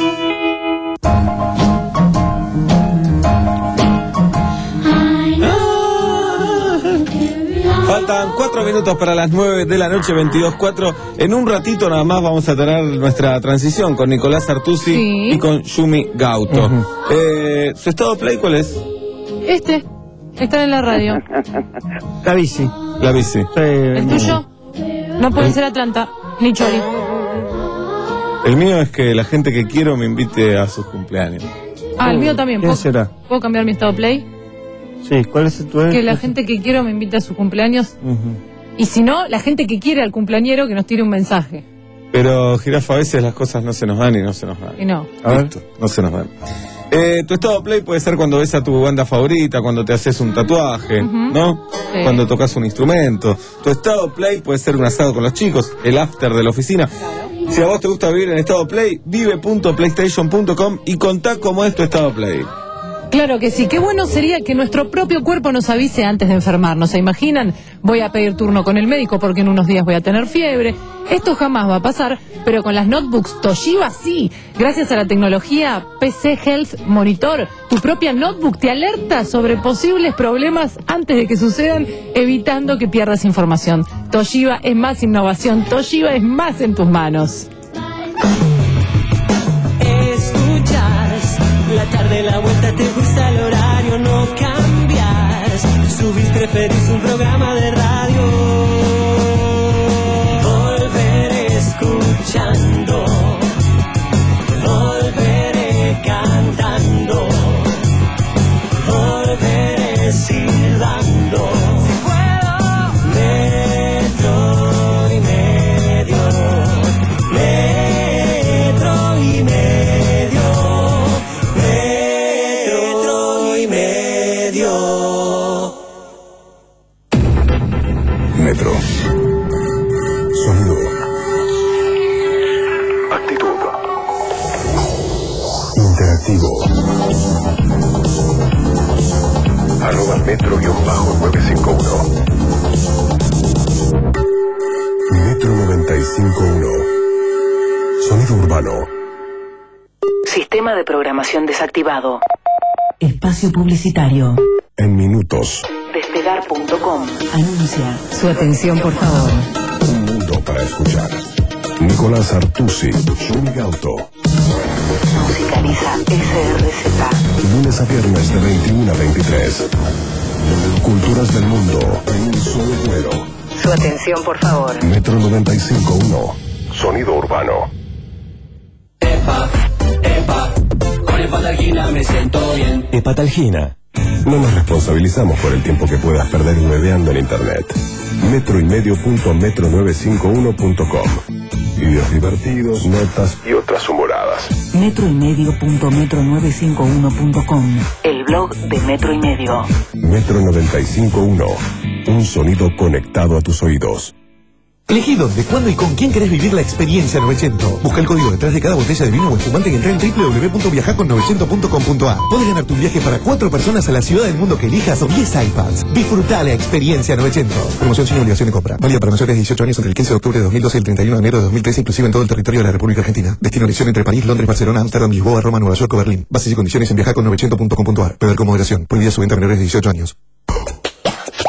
Faltan cuatro minutos para las nueve de la noche, veintidós cuatro. En un ratito nada más vamos a tener nuestra transición con Nicolás Artusi Sí. y con Yumi Gauto. Ujú. eh, ¿Su estado play cuál es? Este, está en la radio. La bici. La bici. ¿El tuyo? No puede ser Atlanta, ni Chori. El mío es que la gente que quiero me invite a sus cumpleaños. Ah, el mío también. ¿Quién ¿Puedo, será? ¿Puedo cambiar mi estado play? Sí, ¿cuál es tu? Que la gente que quiero me invite a su cumpleaños. Ujú. Y si no, la gente que quiere al cumpleañero que nos tire un mensaje. Pero, Jirafa, a veces las cosas no se nos dan y no se nos dan. Y no. A ver. No se nos dan. Eh, tu estado play puede ser cuando ves a tu banda favorita, cuando te haces un tatuaje, Ujú. ¿no? Sí. Cuando tocas un instrumento. Tu estado play puede ser un asado con los chicos, el after de la oficina. Si a vos te gusta vivir en estado play, vive punto playstation punto com y contá cómo es tu estado play. Claro que sí, qué bueno sería que nuestro propio cuerpo nos avise antes de enfermarnos. ¿Se imaginan? Voy a pedir turno con el médico porque en unos días voy a tener fiebre. Esto jamás va a pasar, pero con las notebooks Toshiba sí. Gracias a la tecnología P C Health Monitor, tu propia notebook te alerta sobre posibles problemas antes de que sucedan, evitando que pierdas información. Toshiba es más innovación, Toshiba es más en tus manos. Escuchas la tarde, la vuelta, te gusta el horario, no cambias. Subís, preferís un programa de radio. Volveré escuchando, volveré cantando, volveré silbando. Metro y medio, metro y medio. Metro y medio. Metro. Sonido. Actitud. Interactivo. Arroba metro nueve cinco uno. Metro noventa y cinco punto uno. Sonido urbano. Sistema de programación desactivado. Espacio publicitario. En minutos. Despegar punto com. Anuncia. Su atención, por favor. Un mundo para escuchar. Nicolás Artusi. Yumi Gauto. Musicaliza S R Z. Lunes a viernes de veintiuno a veintitrés. Culturas del mundo en un solo vuelo. Su atención, por favor. Metro noventa y cinco punto uno. Sonido urbano. Epa, epa, con Hepatalgina me siento bien. Hepatalgina. No nos responsabilizamos por el tiempo que puedas perder hueveando en internet. Metro y medio punto metro novecientos cincuenta y uno punto com. Videos divertidos, notas y otras humoradas. Metro y medio punto metro novecientos cincuenta y uno punto com. El blog de Metro y Medio. Metro noventa y cinco punto uno. Un sonido conectado a tus oídos. Elegí dónde, cuándo y con quién querés vivir la experiencia novecientos. Busca el código detrás de cada botella de vino o espumante y entra en doble u doble u doble u punto viajar con novecientos punto com punto a. Podés ganar tu viaje para cuatro personas a la ciudad del mundo que elijas o diez iPads. Disfrutá la experiencia novecientos. Promoción sin obligación de compra. Válida para mayores de dieciocho años entre el quince de octubre de dos mil doce y el treinta y uno de enero de dos mil trece, inclusive en todo el territorio de la República Argentina. Destino elección entre París, Londres, Barcelona, Amsterdam, Lisboa, Roma, Nueva York o Berlín. Bases y condiciones en viajar con novecientos punto com punto a. Beber con moderación. Prohibida su venta a menores de dieciocho años.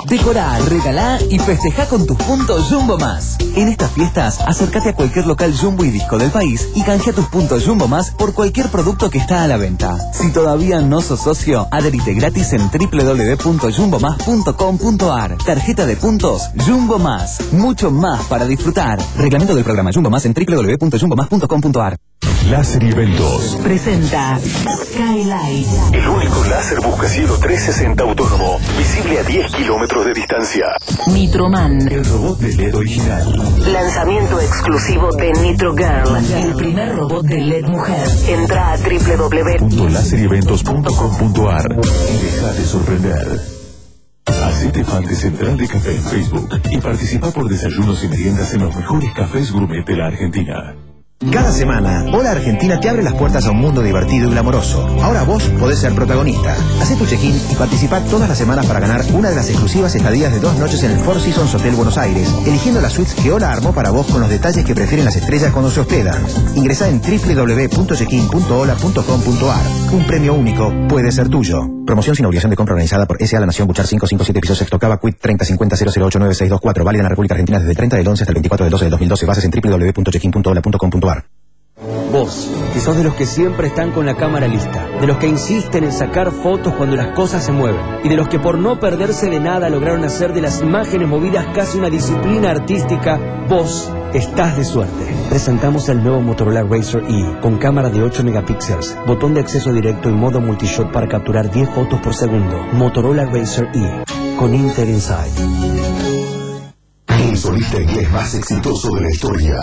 Decorá, regalá y festejá con tus puntos Jumbo Más. En estas fiestas, acércate a cualquier local Jumbo y Disco del país y canjea tus puntos Jumbo Más por cualquier producto que está a la venta. Si todavía no sos socio, adherite gratis en doble u doble u doble u punto jumbo más punto com punto a r. Tarjeta de puntos Jumbo Más. Mucho más para disfrutar. Reglamento del programa Jumbo Más en doble u doble u doble u punto jumbo más punto com punto a r. Láser y Eventos Presenta Skylight. El único láser buscacielo trescientos sesenta autónomo, visible a diez kilómetros de distancia. Nitroman. El robot de L E D original. Lanzamiento exclusivo de Nitro Girl, el primer robot de L E D mujer. Entra a doble u doble u doble u punto láser y eventos punto com punto a r y dejate sorprender. Hacete fan de Central de Café en Facebook y participa por desayunos y meriendas en los mejores cafés gourmet de la Argentina. Cada semana, Hola Argentina te abre las puertas a un mundo divertido y glamoroso. Ahora vos podés ser protagonista. Hacé tu check-in y participá todas las semanas para ganar una de las exclusivas estadías de dos noches en el Four Seasons Hotel Buenos Aires, eligiendo las suites que Hola armó para vos con los detalles que prefieren las estrellas cuando se hospedan. Ingresá en doble u doble u doble u punto checkin punto hola punto com punto a r. Un premio único puede ser tuyo. Promoción sin obligación de compra organizada por S A La Nación Buchar quinientos cincuenta y siete Piso Sexto Cava Quit treinta cincuenta cero cero ocho nueve seis dos cuatro. Válida en la República Argentina desde el treinta del once hasta el veinticuatro del doce del dos mil doce. Bases en doble u doble u doble u punto checkin punto hola punto com punto a r. Vos, que sos de los que siempre están con la cámara lista, de los que insisten en sacar fotos cuando las cosas se mueven, y de los que por no perderse de nada lograron hacer de las imágenes movidas casi una disciplina artística, vos estás de suerte. Presentamos el nuevo Motorola Razr E, con cámara de ocho megapíxeles, botón de acceso directo y modo multishot para capturar diez fotos por segundo. Motorola Razr E, con Intel Inside. El solista inglés más exitoso de la historia,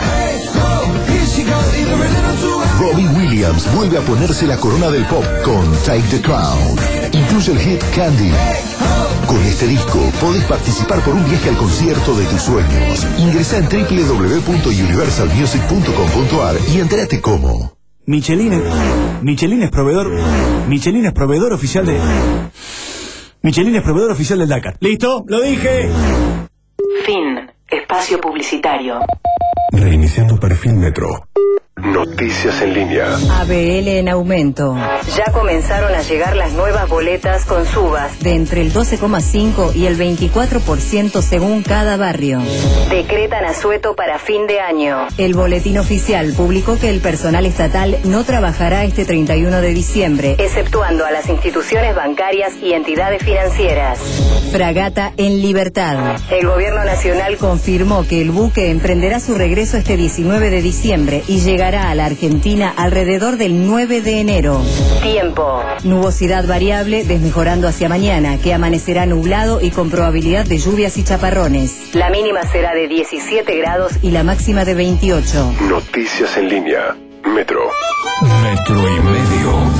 Robbie Williams, vuelve a ponerse la corona del pop con Take the Crown. Incluye el hit Candy. Con este disco podés participar por un viaje al concierto de tus sueños. Ingresá en doble u doble u doble u punto universal music punto com punto a r y entérate cómo. Michelin es, Michelin es proveedor, Michelin es proveedor oficial de, Michelin es proveedor oficial del Dakar. ¿Listo? ¡Lo dije! Fin. Espacio publicitario. Reiniciando perfil Metro. Noticias en línea. A B L en aumento. Ya comenzaron a llegar las nuevas boletas con subas de entre el doce coma cinco y el veinticuatro por ciento según cada barrio. Decretan asueto para fin de año. El boletín oficial publicó que el personal estatal no trabajará este treinta y uno de diciembre, exceptuando a las instituciones bancarias y entidades financieras. Fragata en libertad. El gobierno nacional confirmó que el buque emprenderá su regreso este diecinueve de diciembre y llegará a la Argentina alrededor del nueve de enero. Tiempo. Nubosidad variable desmejorando hacia mañana, que amanecerá nublado y con probabilidad de lluvias y chaparrones. La mínima será de diecisiete grados y la máxima de veintiocho. Noticias en línea. Metro. Metro y medio.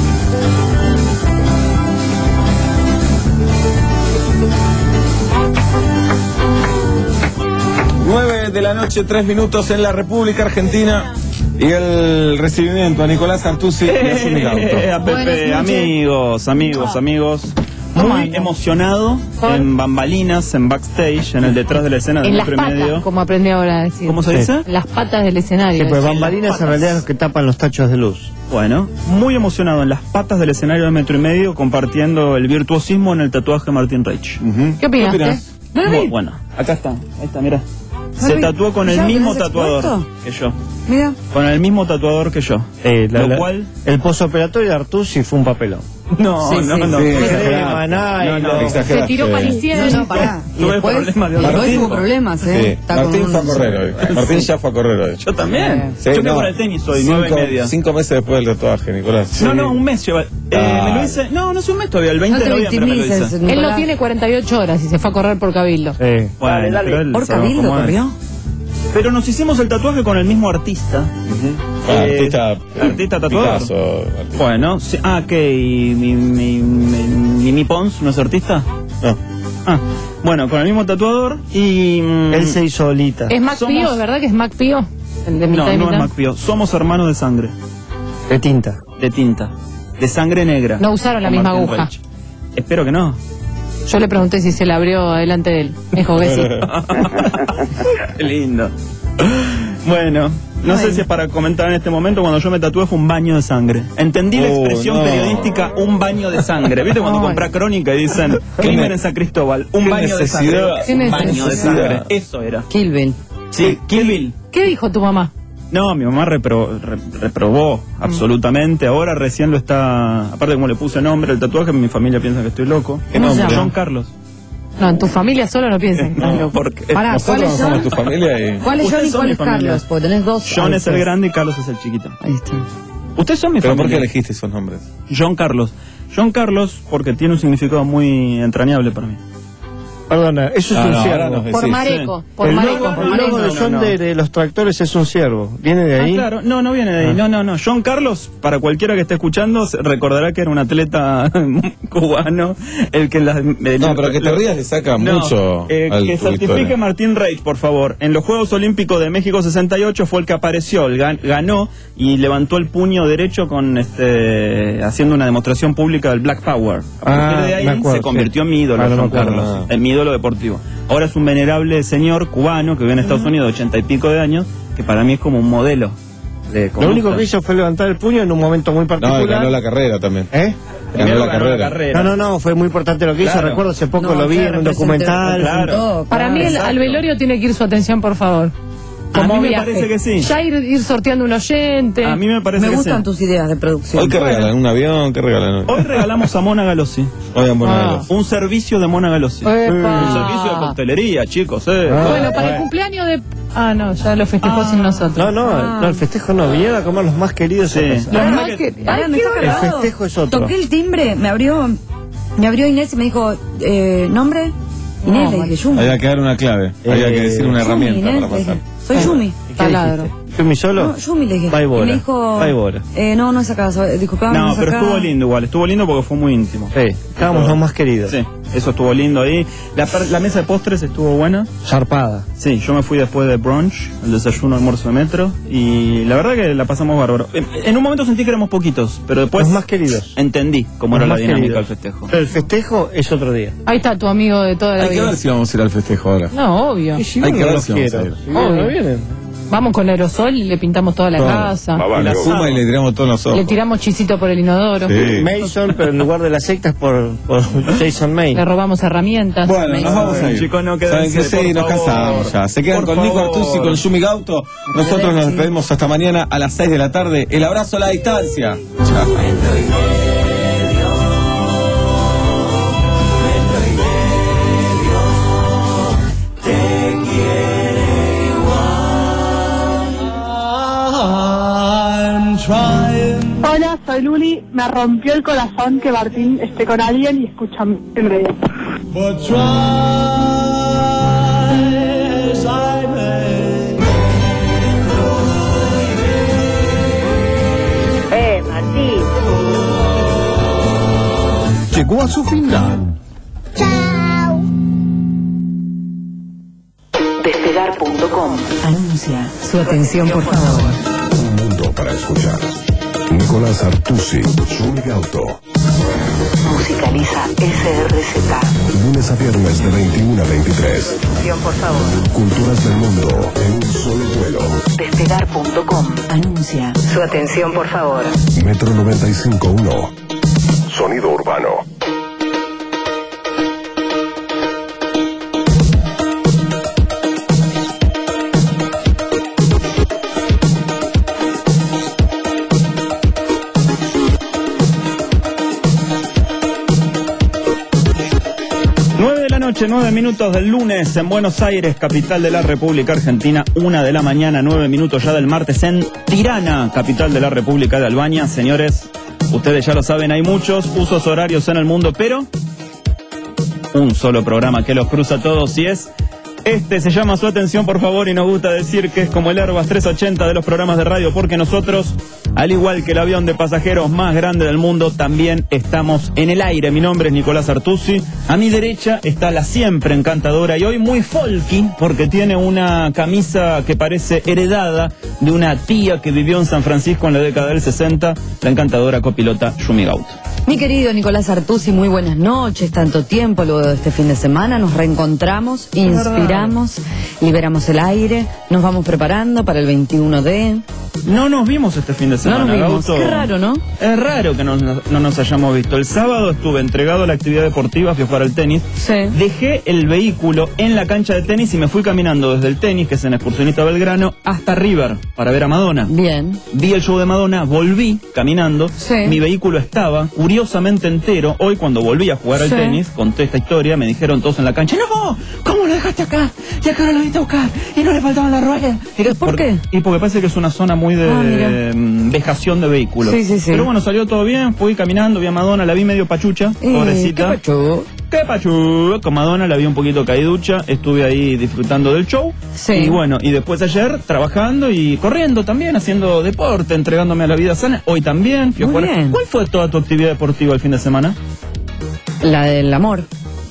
nueve de la noche, tres minutos en la República Argentina. Y el recibimiento a Nicolás Artusi y a su Migauto. A Pepe, amigos, amigos, amigos. Muy emocionado, en bambalinas, en backstage, en el detrás de la escena de En las Metro y patas, Medio. como aprendí ahora a decir. ¿Cómo se dice? Las patas del escenario. Sí, pues bambalinas en realidad los que tapan los tachos de luz. Bueno, muy emocionado en las patas del escenario de Metro y Medio, compartiendo el virtuosismo en el tatuaje de Martín Reich. ¿Qué opinaste? Muy bueno, acá está, ahí está, mira. Se vi. tatuó con el ¿Ya mismo tenés tatuador expuesto? que yo. Mira. Con el mismo tatuador que yo. Eh, la- Lo la- cual... El posoperatorio de Artusi fue un papelón. No, Sí, no, sí, no. sí, no. exagerado. No, no, Exageraste. Se tiró pariciera. No, no, pará. Y Tuve después, problemas de y después Martín. tuvo problemas, ¿eh? Sí. Está Martín con fue a un- correr hoy. Martín ya fue a correr hoy. Yo también. Sí, yo tengo no. para el tenis hoy, cinco, nueve y media. Cinco meses después del tatuaje, Nicolás. No, no, un mes lleva. Eh, Ah. me lo hice. No, no es un mes todavía, el veinte No de te noviembre me lo victimices, hice. Él no tiene cuarenta y ocho horas y se fue a correr por Cabildo. Bueno, Dale, dale. pero él ¿Por sabe Cabildo cómo es. corrió? Pero nos hicimos el tatuaje con el mismo artista. Ah, Eh, artista. artista tatuador. Picasso, Bueno, sí, ah, ¿qué? ¿Y mi, mi, mi, mi, mi Pons no es artista? No. Ah, bueno, con el mismo tatuador y... mm, Él se hizo solita. ¿Es Mac Somos- Pío? ¿Es verdad que es Mac Pío? El de mitad No, y no mitad. es Mac Pío. Somos hermanos de sangre. De tinta. De tinta. De sangre negra. No usaron la Con misma Martín aguja. Reich. Espero que no. Yo le pregunté si se la abrió delante de él. Me dijo que sí. Qué lindo. Bueno, No Bueno. sé si es para comentar en este momento, cuando yo me tatué fue un baño de sangre. Entendí la Oh, expresión no. periodística, un baño de sangre. ¿Viste cuando Ay. compras Crónica y dicen crimen en San Cristóbal? Un qué baño de sangre. necesidad. ¿Qué Un baño de necesidad? sangre. Eso era. Kill Bill. Sí, Kill Bill. ¿Qué dijo tu mamá? No, mi mamá repro- re- reprobó absolutamente. Ahora recién lo está. Aparte, como le puse nombre al tatuaje, mi familia piensa que estoy loco. ¿Qué nombre? John Carlos. No, en tu familia solo no piensen. No, porque Pará, Nosotros ¿cuál es somos John? tu familia y... ¿Cuál es John Ustedes y son cuál mi es familia. Carlos? Porque tenés dos. John es el alfas. grande y Carlos es el chiquito. Ahí está. Ustedes son mi ¿Pero por familia. qué elegiste esos nombres? John Carlos. John Carlos porque tiene un significado muy entrañable para mí. Perdona, eso es Ah, un no, ahora ciervo. nos Por decís. Mareco, por el Mareco, logo, por el logo Mareco. de No, John no, de, de los tractores es un ciervo. ¿Viene de ahí? Ah, claro. No, no viene de ahí. No, no, no. John Carlos, para cualquiera que esté escuchando, se- recordará que era un atleta cubano, el que las... el- No, pero que te rías le saca No, mucho eh, al que tu certifique historia. Martín Reich, por favor. En los Juegos Olímpicos de México sesenta y ocho fue el que apareció, el gan- ganó y levantó el puño derecho con este haciendo una demostración pública del Black Power. A partir Ah, de ahí me acuerdo, se convirtió sí. en mi ídolo, Ah, no me John acuerdo. Carlos, en mi ídolo deportivo. Ahora es un venerable señor cubano que vive en Estados Unidos de ochenta y pico de años, que para mí es como un modelo de Lo conducta. único que hizo fue levantar el puño en un momento muy No, particular. y ganó la carrera también. ¿Eh? Ganó Primero la ganó la carrera. carrera. No, no, no, fue muy importante lo que hizo. Claro. Recuerdo hace poco No, lo vi claro, en un representó- documental. Claro. Para mí el- Exacto. al velorio tiene que ir su atención, por favor. A mí me viaje. parece que sí. Ya ir, ir sorteando un oyente. A mí me parece Me que gustan sí. tus ideas de producción. ¿Hoy qué regalan? ¿Un avión? ¿Qué regalan hoy? Hoy regalamos a Mona Galossi. Hoy a Mona Ah. Galossi. Un servicio de Mona Galossi. Epa. Un servicio de coctelería, chicos. Eh. Ah. Bueno, para el bueno. cumpleaños de... Ah, no, ya lo festejó sin nosotros. No, no, Ah. no, el festejo no. Vinieron a comer los más queridos. Sí. a casa. Los verdad más que- que... Pará, Ay, me qué está bueno. El cargado. festejo es otro. Toqué el timbre, me abrió, me abrió Inés y me dijo, eh, ¿nombre? Inés, le dije, Yumi. Había que dar una clave. Había que decir una Yumi, herramienta Inés, para le dije, pasar. soy Yumi. ¿Qué Taladro. dijiste? ¿Yumi solo? No, Yumi le dije. Va y Y bola. me dijo, Va y bola. eh, no, no es acá, so- disculpame, no, No, es pero acá. estuvo lindo igual. Estuvo lindo porque fue muy íntimo. Sí, estábamos los más queridos. Sí, eso estuvo lindo ahí. La, par- la mesa de postres estuvo buena. Zarpada. Sí, yo me fui después de brunch, el desayuno, almuerzo de metro. Y la verdad que la pasamos bárbaro. En, en un momento sentí que éramos poquitos, pero después Los más queridos. entendí cómo Los era la más dinámica queridos. del festejo. Pero el festejo es otro día. Ahí está tu amigo de toda la Hay que vida. ver si vamos a ir al festejo ahora. No, obvio. Y si Hay no, que no ver los si vamos a quiero. ir. Si no, no vienen. Vamos con aerosol y le pintamos toda la No. casa. Y la Fuma y le tiramos todos los Le ojos. tiramos chisito por el inodoro. Sí. Mason, pero en lugar de las sectas por, por Jason May. Le robamos herramientas. Bueno, nos vamos a ir. Chicos, no Saben quédense, que sí, por nos favor. cansamos ya. Se quedan Por con Nico favor. Artusi, con Yumi Gauto. Nosotros nos despedimos hasta mañana a las seis de la tarde. El abrazo a la distancia. Chao. Hola, soy Luli. Me rompió el corazón que Martín esté con alguien y escucha en radio. Eh, Martín. Llegó a su final. Despegar punto com anuncia su atención, por favor. Un mundo para escuchar. Nicolás Artusi, Yumi Gauto. Musicaliza S R Z. Lunes a viernes de veintiuno a veintitrés. Atención, por favor. Culturas del mundo en un solo vuelo. Despegar punto com anuncia su atención, por favor. Metro noventa y cinco punto uno. Sonido urbano. nueve de la noche, nueve minutos del lunes en Buenos Aires, capital de la República Argentina. Una de la mañana, nueve minutos ya del martes en Tirana, capital de la República de Albania. Señores, ustedes ya lo saben, hay muchos usos horarios en el mundo, pero un solo programa que los cruza a todos y es... Este se llama su atención, por favor, y nos gusta decir que es como el Airbus trescientos ochenta de los programas de radio, porque nosotros, al igual que el avión de pasajeros más grande del mundo, también estamos en el aire. Mi nombre es Nicolás Artusi. A mi derecha está la siempre encantadora y hoy muy folky, porque tiene una camisa que parece heredada de una tía que vivió en San Francisco en la década del sesenta, la encantadora copilota Yumi Gauto. Mi querido Nicolás Artusi, muy buenas noches. Tanto tiempo luego de este fin de semana. Nos reencontramos, inspiramos, liberamos el aire, nos vamos preparando para el veintiuno de... No nos vimos este fin de semana, No nos vimos. Gauto. Qué raro, ¿no? Es raro que no, no nos hayamos visto. El sábado estuve entregado a la actividad deportiva, fui a jugar al tenis. Sí. Dejé el vehículo en la cancha de tenis y me fui caminando desde el tenis, que es en Excursionista Belgrano, hasta River, para ver a Madonna. Bien. Vi el show de Madonna, volví caminando. Sí. Mi vehículo estaba curiosamente entero. Hoy, cuando volví a jugar al Sí. tenis, conté esta historia, me dijeron todos en la cancha, ¡no! ¿Cómo lo dejaste acá? Y acá ahora lo viste a buscar. Y no le faltaban las ruedas. Y que- ¿Por qué? Y porque parece que es una zona muy de Ah, mira. mm, vejación de vehículos. Sí, sí, sí. Pero bueno, salió todo bien, fui caminando, vi a Madonna, la vi medio pachucha, Eh, pobrecita. ¿Qué pachu? ¿Qué pachu? Con Madonna la vi un poquito caiducha, estuve ahí disfrutando del show. Sí. Y bueno, y después ayer trabajando y corriendo también, haciendo deporte, entregándome a la vida sana. Hoy también fui a Muy jugar. bien. ¿Cuál fue toda tu actividad deportiva el fin de semana? La del amor.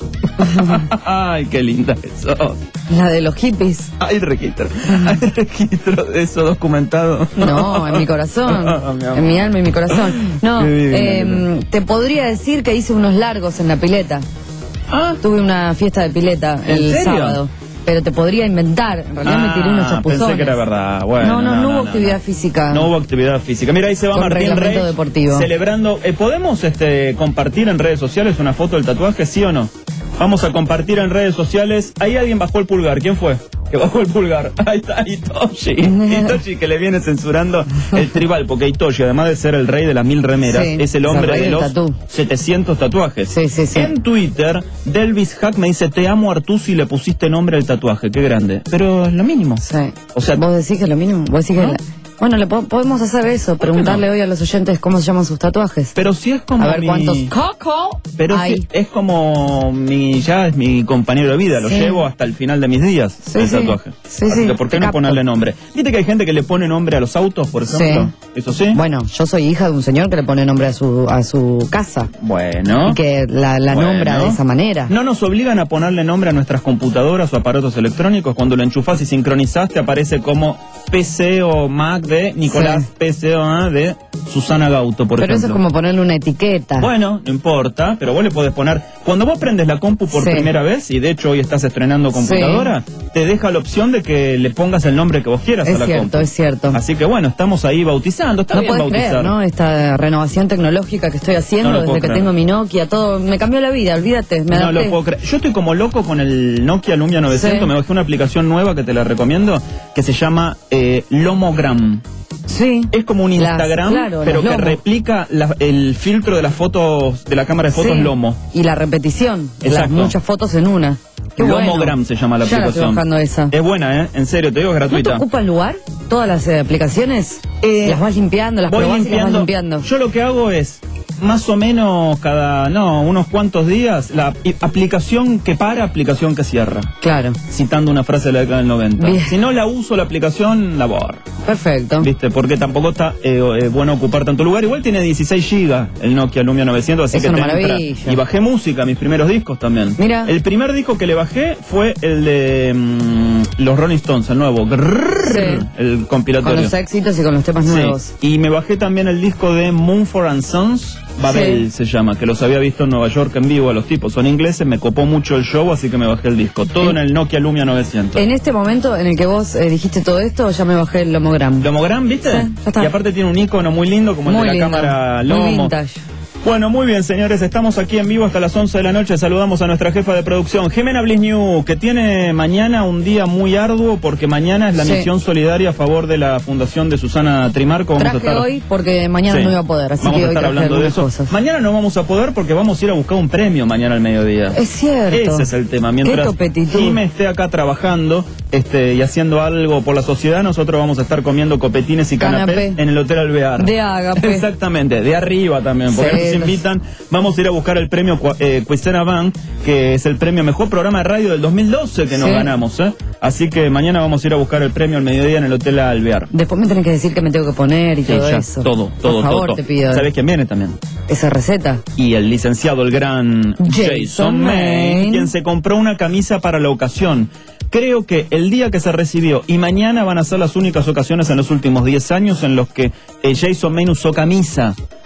Ay, qué linda eso. La de los hippies. Hay registro. Hay registro de eso documentado. No, en mi corazón. Ah, mi amor. En mi alma y mi corazón. No, Qué divina eh, te podría decir que hice unos largos en la pileta. Ah. Tuve una fiesta de pileta ¿En el serio? sábado. Pero te podría inventar. En realidad me tiré unos Ah, chapuzones. pensé que era verdad. Bueno, no, no, no, hubo no, actividad física. No hubo actividad física. Mira, ahí se va Con Martín reglamento Rey deportivo. celebrando. Eh, ¿Podemos este, compartir en redes sociales una foto del tatuaje, sí o no? Vamos a compartir en redes sociales. Ahí alguien bajó el pulgar. ¿Quién fue? Que bajó el pulgar. Ahí está Itoshi. Itoshi que le viene censurando el tribal, porque Itoshi, además de ser el rey de las mil remeras, Sí, es el es hombre el rey de del los tatú. setecientos tatuajes. Sí, sí, sí. En Twitter, Delvis Hack me dice, te amo Artusi, y le pusiste nombre al tatuaje. Qué grande. Pero es lo mínimo. Sí. O sea, vos decís que es lo mínimo. Vos decís que ¿no? la- Bueno, le po- podemos hacer eso. Preguntarle hoy a los oyentes cómo se llaman sus tatuajes. Pero si es como A ver mi- cuántos coco Pero hay. sí, es como mi, ya es mi compañero de vida, lo Sí. llevo hasta el final de mis días, Sí, el sí. tatuaje. Sí, Así sí, que ¿por qué te no capto. ponerle nombre? ¿Viste que hay gente que le pone nombre a los autos, por ejemplo? ¿Eso sí? Bueno, yo soy hija de un señor que le pone nombre a su a su casa. Bueno. Y que la, la Bueno. nombra de esa manera. ¿No nos obligan a ponerle nombre a nuestras computadoras o aparatos electrónicos? Cuando lo enchufás y sincronizás te aparece como P C o Mac de Nicolás, Sí. P C o A de Susana Gauto, por Pero eso ejemplo. es como ponerle una etiqueta. Bueno, no importa, pero vos le podés poner... Cuando vos prendes la compu por Sí. primera vez, y de hecho hoy estás estrenando computadora, te deja la opción de que le pongas el nombre que vos quieras Es a la cierto, compu. es cierto. Así que bueno, estamos ahí bautizando, está No bien puedes bautizar. creer, ¿no? Esta renovación tecnológica que estoy haciendo No lo desde puedo que creer. tengo mi Nokia, todo. Me cambió la vida, olvídate. Me No adapté. lo puedo creer. Yo estoy como loco con el Nokia Lumia novecientos, Sí. me bajé una aplicación nueva que te la recomiendo, que se llama eh, Lomogram. Sí. Es como un Las- Instagram, claro, pero las que Lomo. replica la- el filtro de las fotos, de la cámara de fotos Sí. Lomo. Y la repetición. Las Exacto. muchas fotos en una. Qué Lomogram bueno. se llama la Ya la aplicación. estoy bajando esa. Es buena, ¿eh? En serio, te digo, es ¿No te gratuita. ocupan lugar todas las eh, aplicaciones? Eh, las vas limpiando, las Voy probás y las vas limpiando. limpiando. Yo lo que hago es, más o menos cada, no, unos cuantos días, la i- aplicación que para, aplicación que cierra. Claro. Citando una frase de la década del noventa. Bien. Si no la uso la aplicación, la borro. Perfecto. ¿Viste? Porque tampoco está eh, eh, bueno ocupar tanto lugar. Igual tiene dieciséis gigas el Nokia Lumia novecientos, así Es que una te entra. maravilla. Y bajé música, mis primeros discos también. Mira. El primer disco que le bajé fue el de mm, los Rolling Stones, el nuevo. Grrrr, Sí. El compilatorio. Con los éxitos y con los temas Sí. nuevos. Y me bajé también el disco de Mumford and Sons, Babel se llama, que los había visto en Nueva York en vivo a los tipos. Son ingleses, me copó mucho el show, así que me bajé el disco. Todo en el Nokia Lumia novecientos. En este momento en el que vos eh, dijiste todo esto, ya me bajé el Lomogram. ¿Lomogram, viste? Sí, ya está. Y aparte tiene un icono muy lindo como el Muy de la lindo, cámara muy Lomo. vintage. Bueno, muy bien, señores, estamos aquí en vivo hasta las once de la noche. Saludamos a nuestra jefa de producción, Jimena Blisniu, que tiene mañana un día muy arduo porque mañana es la Sí. misión solidaria a favor de la fundación de Susana Trimarco. Vamos Traje a estar... hoy porque mañana Sí. no iba a poder, así Vamos que a hoy estar traje hablando de algunas eso. cosas. Mañana no vamos a poder porque vamos a ir a buscar un premio mañana al mediodía. Es cierto. Ese es el tema. Qué Mientras topetitud. Jime esté acá trabajando este, y haciendo algo por la sociedad, nosotros vamos a estar comiendo copetines y canapés Canapé. en el Hotel Alvear. De Agape. Exactamente, de arriba también, porque Sí, nos los- invitan. Vamos a ir a buscar el premio Cua- eh, Cuisena Van, que es el premio Mejor Programa de Radio del dos mil doce que nos Sí. ganamos. ¿eh? Así que mañana vamos a ir a buscar el premio al mediodía en el Hotel Alvear. Después me tenés que decir que me tengo que poner y Sí, todo ya, eso. todo, todo, Por favor, todo. te pido. ¿Sabés quién viene también? Esa receta. Y el licenciado, el gran Jason Jason Main, Main. quien se compró una camisa para la ocasión. Creo que el día que se recibió y mañana van a ser las únicas ocasiones en los últimos diez años en los que eh, Jason Main usó camisa.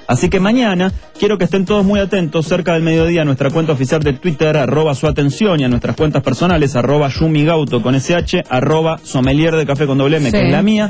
Así que mañana quiero que estén todos muy atentos, cerca del mediodía, a nuestra cuenta oficial de Twitter, arroba su atención, y a nuestras cuentas personales, arroba yumigauto con sh, arroba sommelier de café con doble M, Sí. que es la mía,